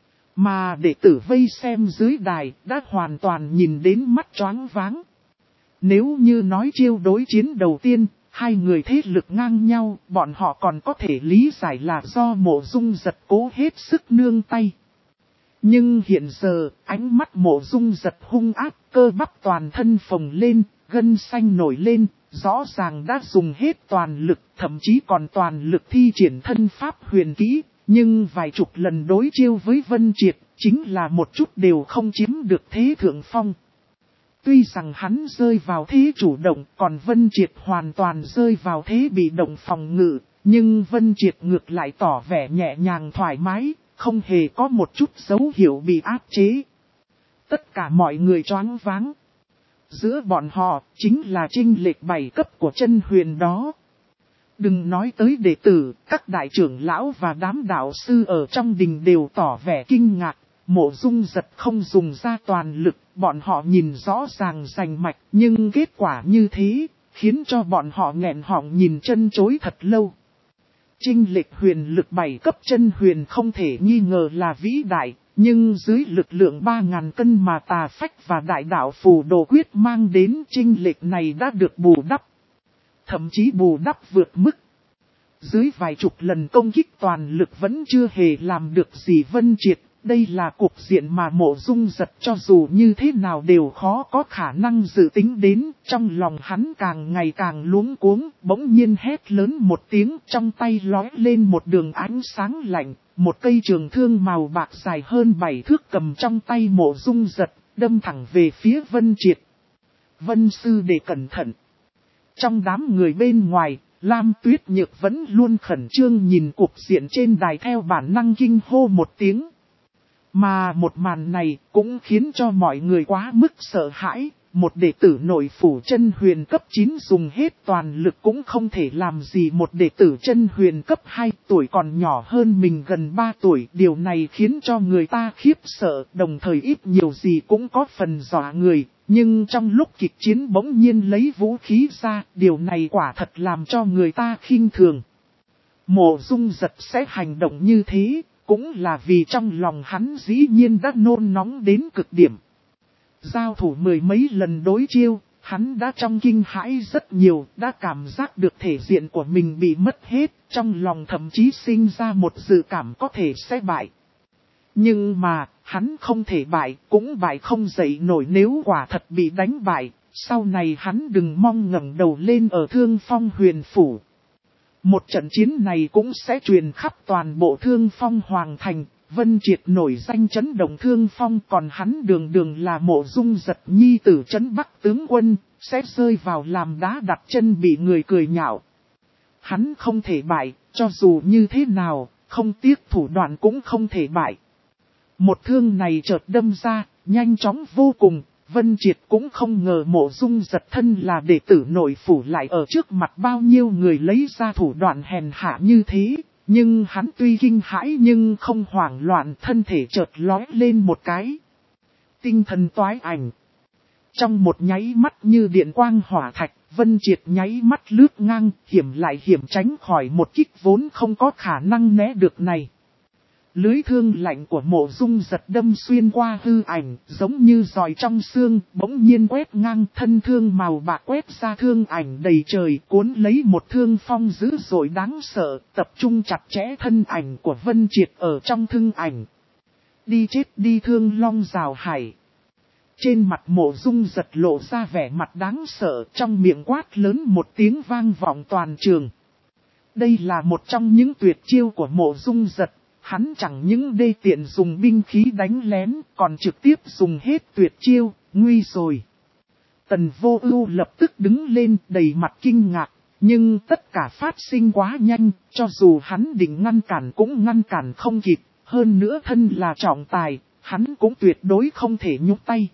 Mà đệ tử vây xem dưới đài đã hoàn toàn nhìn đến mắt choáng váng. Nếu như nói chiêu đối chiến đầu tiên, hai người thế lực ngang nhau, bọn họ còn có thể lý giải là do Mộ Dung Giật cố hết sức nương tay. Nhưng hiện giờ, ánh mắt Mộ Dung Giật hung ác, cơ bắp toàn thân phồng lên, gân xanh nổi lên, rõ ràng đã dùng hết toàn lực, thậm chí còn toàn lực thi triển thân pháp huyền kỹ, nhưng vài chục lần đối chiêu với Vân Triệt, chính là một chút đều không chiếm được thế thượng phong. Tuy rằng hắn rơi vào thế chủ động, còn Vân Triệt hoàn toàn rơi vào thế bị động phòng ngự, nhưng Vân Triệt ngược lại tỏ vẻ nhẹ nhàng thoải mái, không hề có một chút dấu hiệu bị áp chế. Tất cả mọi người choáng váng. Giữa bọn họ, chính là chênh lệch 7 cấp của chân huyền đó. Đừng nói tới đệ tử, các đại trưởng lão và đám đạo sư ở trong đình đều tỏ vẻ kinh ngạc. Mộ Dung Giật không dùng ra toàn lực, bọn họ nhìn rõ ràng rành mạch, nhưng kết quả như thế, khiến cho bọn họ nghẹn họng nhìn chân chối thật lâu. Chênh lệch huyền lực 7 cấp chân huyền không thể nghi ngờ là vĩ đại. Nhưng dưới lực lượng 3.000 cân mà tà phách và đại đạo phù đồ quyết mang đến, chênh lệch này đã được bù đắp. Thậm chí bù đắp vượt mức. Dưới vài chục lần công kích toàn lực vẫn chưa hề làm được gì Vân Triệt. Đây là cục diện mà Mộ Dung Giật cho dù như thế nào đều khó có khả năng dự tính đến. Trong lòng hắn càng ngày càng luống cuống, bỗng nhiên hét lớn một tiếng, trong tay lói lên một đường ánh sáng lạnh. Một cây trường thương màu bạc dài hơn 7 thước cầm trong tay Mộ Dung Giật, đâm thẳng về phía Vân Triệt. Vân sư đệ cẩn thận. Trong đám người bên ngoài, Lam Tuyết Nhược vẫn luôn khẩn trương nhìn cục diện trên đài theo bản năng kinh hô một tiếng. Mà một màn này cũng khiến cho mọi người quá mức sợ hãi. Một đệ tử nội phủ chân huyền cấp 9 dùng hết toàn lực cũng không thể làm gì một đệ tử chân huyền cấp 2 tuổi còn nhỏ hơn mình gần 3 tuổi. Điều này khiến cho người ta khiếp sợ, đồng thời ít nhiều gì cũng có phần dọa người. Nhưng trong lúc kịch chiến bỗng nhiên lấy vũ khí ra, điều này quả thật làm cho người ta khinh thường. Mộ Dung Giật sẽ hành động như thế, cũng là vì trong lòng hắn dĩ nhiên đã nôn nóng đến cực điểm. Giao thủ mười mấy lần đối chiêu, hắn đã trong kinh hãi rất nhiều, đã cảm giác được thể diện của mình bị mất hết, trong lòng thậm chí sinh ra một dự cảm có thể sẽ bại. Nhưng mà, hắn không thể bại, cũng bại không dậy nổi nếu quả thật bị đánh bại, sau này hắn đừng mong ngẩng đầu lên ở Thương Phong Huyền Phủ. Một trận chiến này cũng sẽ truyền khắp toàn bộ Thương Phong Hoàng Thành. Vân Triệt nổi danh chấn động Thương Phong, còn hắn đường đường là Mộ Dung Giật nhi tử trấn Bắc tướng quân, sẽ rơi vào làm đá đặt chân bị người cười nhạo. Hắn không thể bại, cho dù như thế nào, không tiếc thủ đoạn cũng không thể bại. Một thương này chợt đâm ra, nhanh chóng vô cùng, Vân Triệt cũng không ngờ Mộ Dung Giật thân là đệ tử nội phủ lại ở trước mặt bao nhiêu người lấy ra thủ đoạn hèn hạ như thế. Nhưng hắn tuy kinh hãi nhưng không hoảng loạn, thân thể chợt lóe lên một cái. Tinh thần toái ảnh. Trong một nháy mắt như điện quang hỏa thạch, Vân Triệt nháy mắt lướt ngang, hiểm lại hiểm tránh khỏi một kích vốn không có khả năng né được này. Lưới thương lạnh của Mộ Dung Giật đâm xuyên qua hư ảnh, giống như roi trong xương, bỗng nhiên quét ngang, thân thương màu bạc quét ra thương ảnh đầy trời, cuốn lấy một thương phong dữ dội đáng sợ, tập trung chặt chẽ thân ảnh của Vân Triệt ở trong thương ảnh. Đi chết đi Thương Long rào hải. Trên mặt Mộ Dung Giật lộ ra vẻ mặt đáng sợ, trong miệng quát lớn một tiếng vang vọng toàn trường. Đây là một trong những tuyệt chiêu của Mộ Dung Giật. Hắn chẳng những đê tiện dùng binh khí đánh lén, còn trực tiếp dùng hết tuyệt chiêu, nguy rồi. Tần Vô Ưu lập tức đứng lên đầy mặt kinh ngạc, nhưng tất cả phát sinh quá nhanh, cho dù hắn định ngăn cản cũng ngăn cản không kịp, hơn nữa thân là trọng tài, hắn cũng tuyệt đối không thể nhúc tay.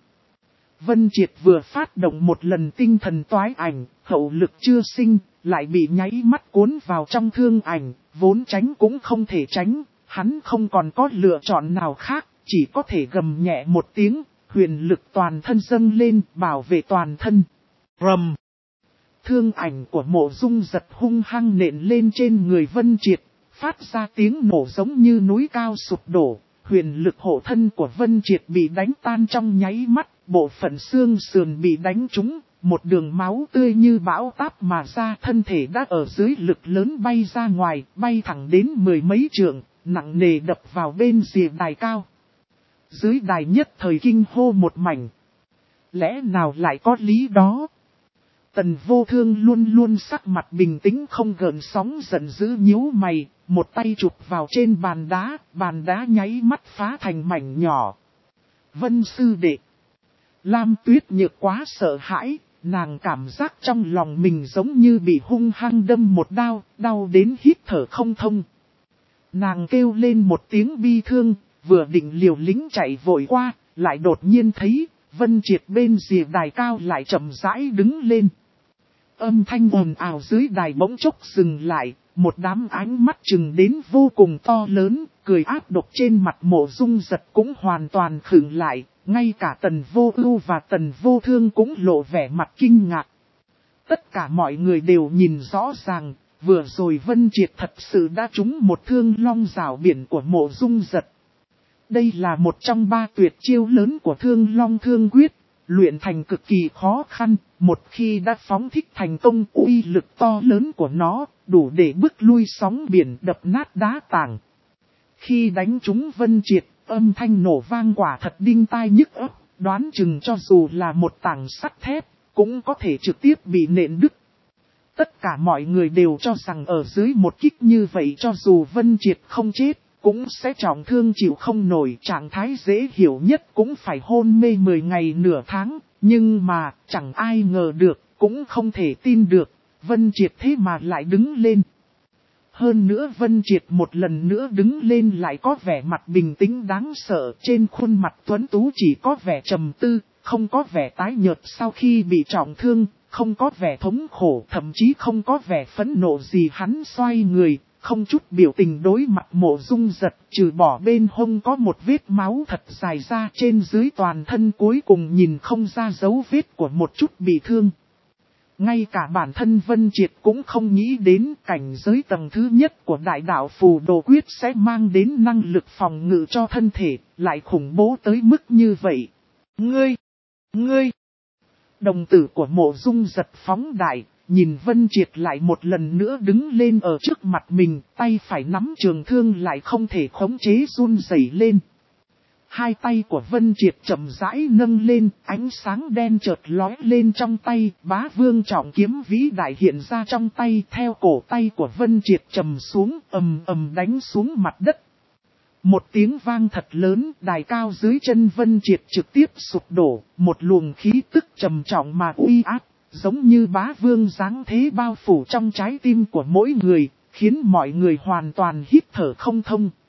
Vân Triệt vừa phát động một lần tinh thần toái ảnh, hậu lực chưa sinh, lại bị nháy mắt cuốn vào trong thương ảnh, vốn tránh cũng không thể tránh. Hắn không còn có lựa chọn nào khác, chỉ có thể gầm nhẹ một tiếng, huyền lực toàn thân dâng lên, bảo vệ toàn thân. Rầm! Thương ảnh của Mộ Dung Giật hung hăng nện lên trên người Vân Triệt, phát ra tiếng nổ giống như núi cao sụp đổ. Huyền lực hộ thân của Vân Triệt bị đánh tan trong nháy mắt, bộ phận xương sườn bị đánh trúng, một đường máu tươi như bão táp mà ra, thân thể đã ở dưới lực lớn bay ra ngoài, bay thẳng đến mười mấy trượng. Nặng nề đập vào bên rìa đài cao. Dưới đài nhất thời kinh hô một mảnh. Lẽ nào lại có lý đó? Tần Vô Thương luôn luôn sắc mặt bình tĩnh không gợn sóng, giận dữ nhíu mày, một tay chụp vào trên bàn đá nháy mắt phá thành mảnh nhỏ. Vân sư đệ. Lam Tuyết Nhược quá sợ hãi, nàng cảm giác trong lòng mình giống như bị hung hăng đâm một đao, đau đến hít thở không thông. Nàng kêu lên một tiếng bi thương, vừa định liều lĩnh chạy vội qua, lại đột nhiên thấy, Vân Triệt bên rìa đài cao lại chậm rãi đứng lên. Âm thanh ồn ào dưới đài bỗng chốc dừng lại, một đám ánh mắt chừng đến vô cùng to lớn, cười ác độc trên mặt Mộ Dung Giật cũng hoàn toàn khựng lại, ngay cả Tần Vô Ưu và Tần Vô Thương cũng lộ vẻ mặt kinh ngạc. Tất cả mọi người đều nhìn rõ ràng. Vừa rồi Vân Triệt thật sự đã trúng một thương long rào biển của Mộ Dung Giật. Đây là một trong ba tuyệt chiêu lớn của thương long thương quyết, luyện thành cực kỳ khó khăn, một khi đã phóng thích thành công uy lực to lớn của nó, đủ để bức lui sóng biển đập nát đá tảng. Khi đánh trúng Vân Triệt, âm thanh nổ vang quả thật đinh tai nhức óc, đoán chừng cho dù là một tảng sắt thép, cũng có thể trực tiếp bị nện đứt. Tất cả mọi người đều cho rằng ở dưới một kích như vậy cho dù Vân Triệt không chết, cũng sẽ trọng thương chịu không nổi, trạng thái dễ hiểu nhất cũng phải hôn mê 10 ngày nửa tháng. Nhưng mà, chẳng ai ngờ được, cũng không thể tin được, Vân Triệt thế mà lại đứng lên. Hơn nữa Vân Triệt một lần nữa đứng lên lại có vẻ mặt bình tĩnh đáng sợ, trên khuôn mặt tuấn tú chỉ có vẻ trầm tư, không có vẻ tái nhợt sau khi bị trọng thương. Không có vẻ thống khổ, thậm chí không có vẻ phẫn nộ gì, hắn xoay người, không chút biểu tình đối mặt Mộ Dung Giật, trừ bỏ bên hông có một vết máu thật dài ra trên dưới toàn thân cuối cùng nhìn không ra dấu vết của một chút bị thương. Ngay cả bản thân Vân Triệt cũng không nghĩ đến cảnh giới tầng thứ nhất của đại đạo phù đồ quyết sẽ mang đến năng lực phòng ngự cho thân thể, lại khủng bố tới mức như vậy. Ngươi! Đồng tử của Mộ Dung Giật phóng đại, nhìn Vân Triệt lại một lần nữa đứng lên ở trước mặt mình, tay phải nắm trường thương lại không thể khống chế run rẩy lên. Hai tay của Vân Triệt chậm rãi nâng lên, ánh sáng đen chợt lóe lên trong tay, Bá Vương trọng kiếm vĩ đại hiện ra trong tay, theo cổ tay của Vân Triệt trầm xuống, ầm ầm đánh xuống mặt đất. Một tiếng vang thật lớn, đài cao dưới chân Vân Triệt trực tiếp sụp đổ, một luồng khí tức trầm trọng mà uy áp, giống như bá vương dáng thế bao phủ trong trái tim của mỗi người, khiến mọi người hoàn toàn hít thở không thông.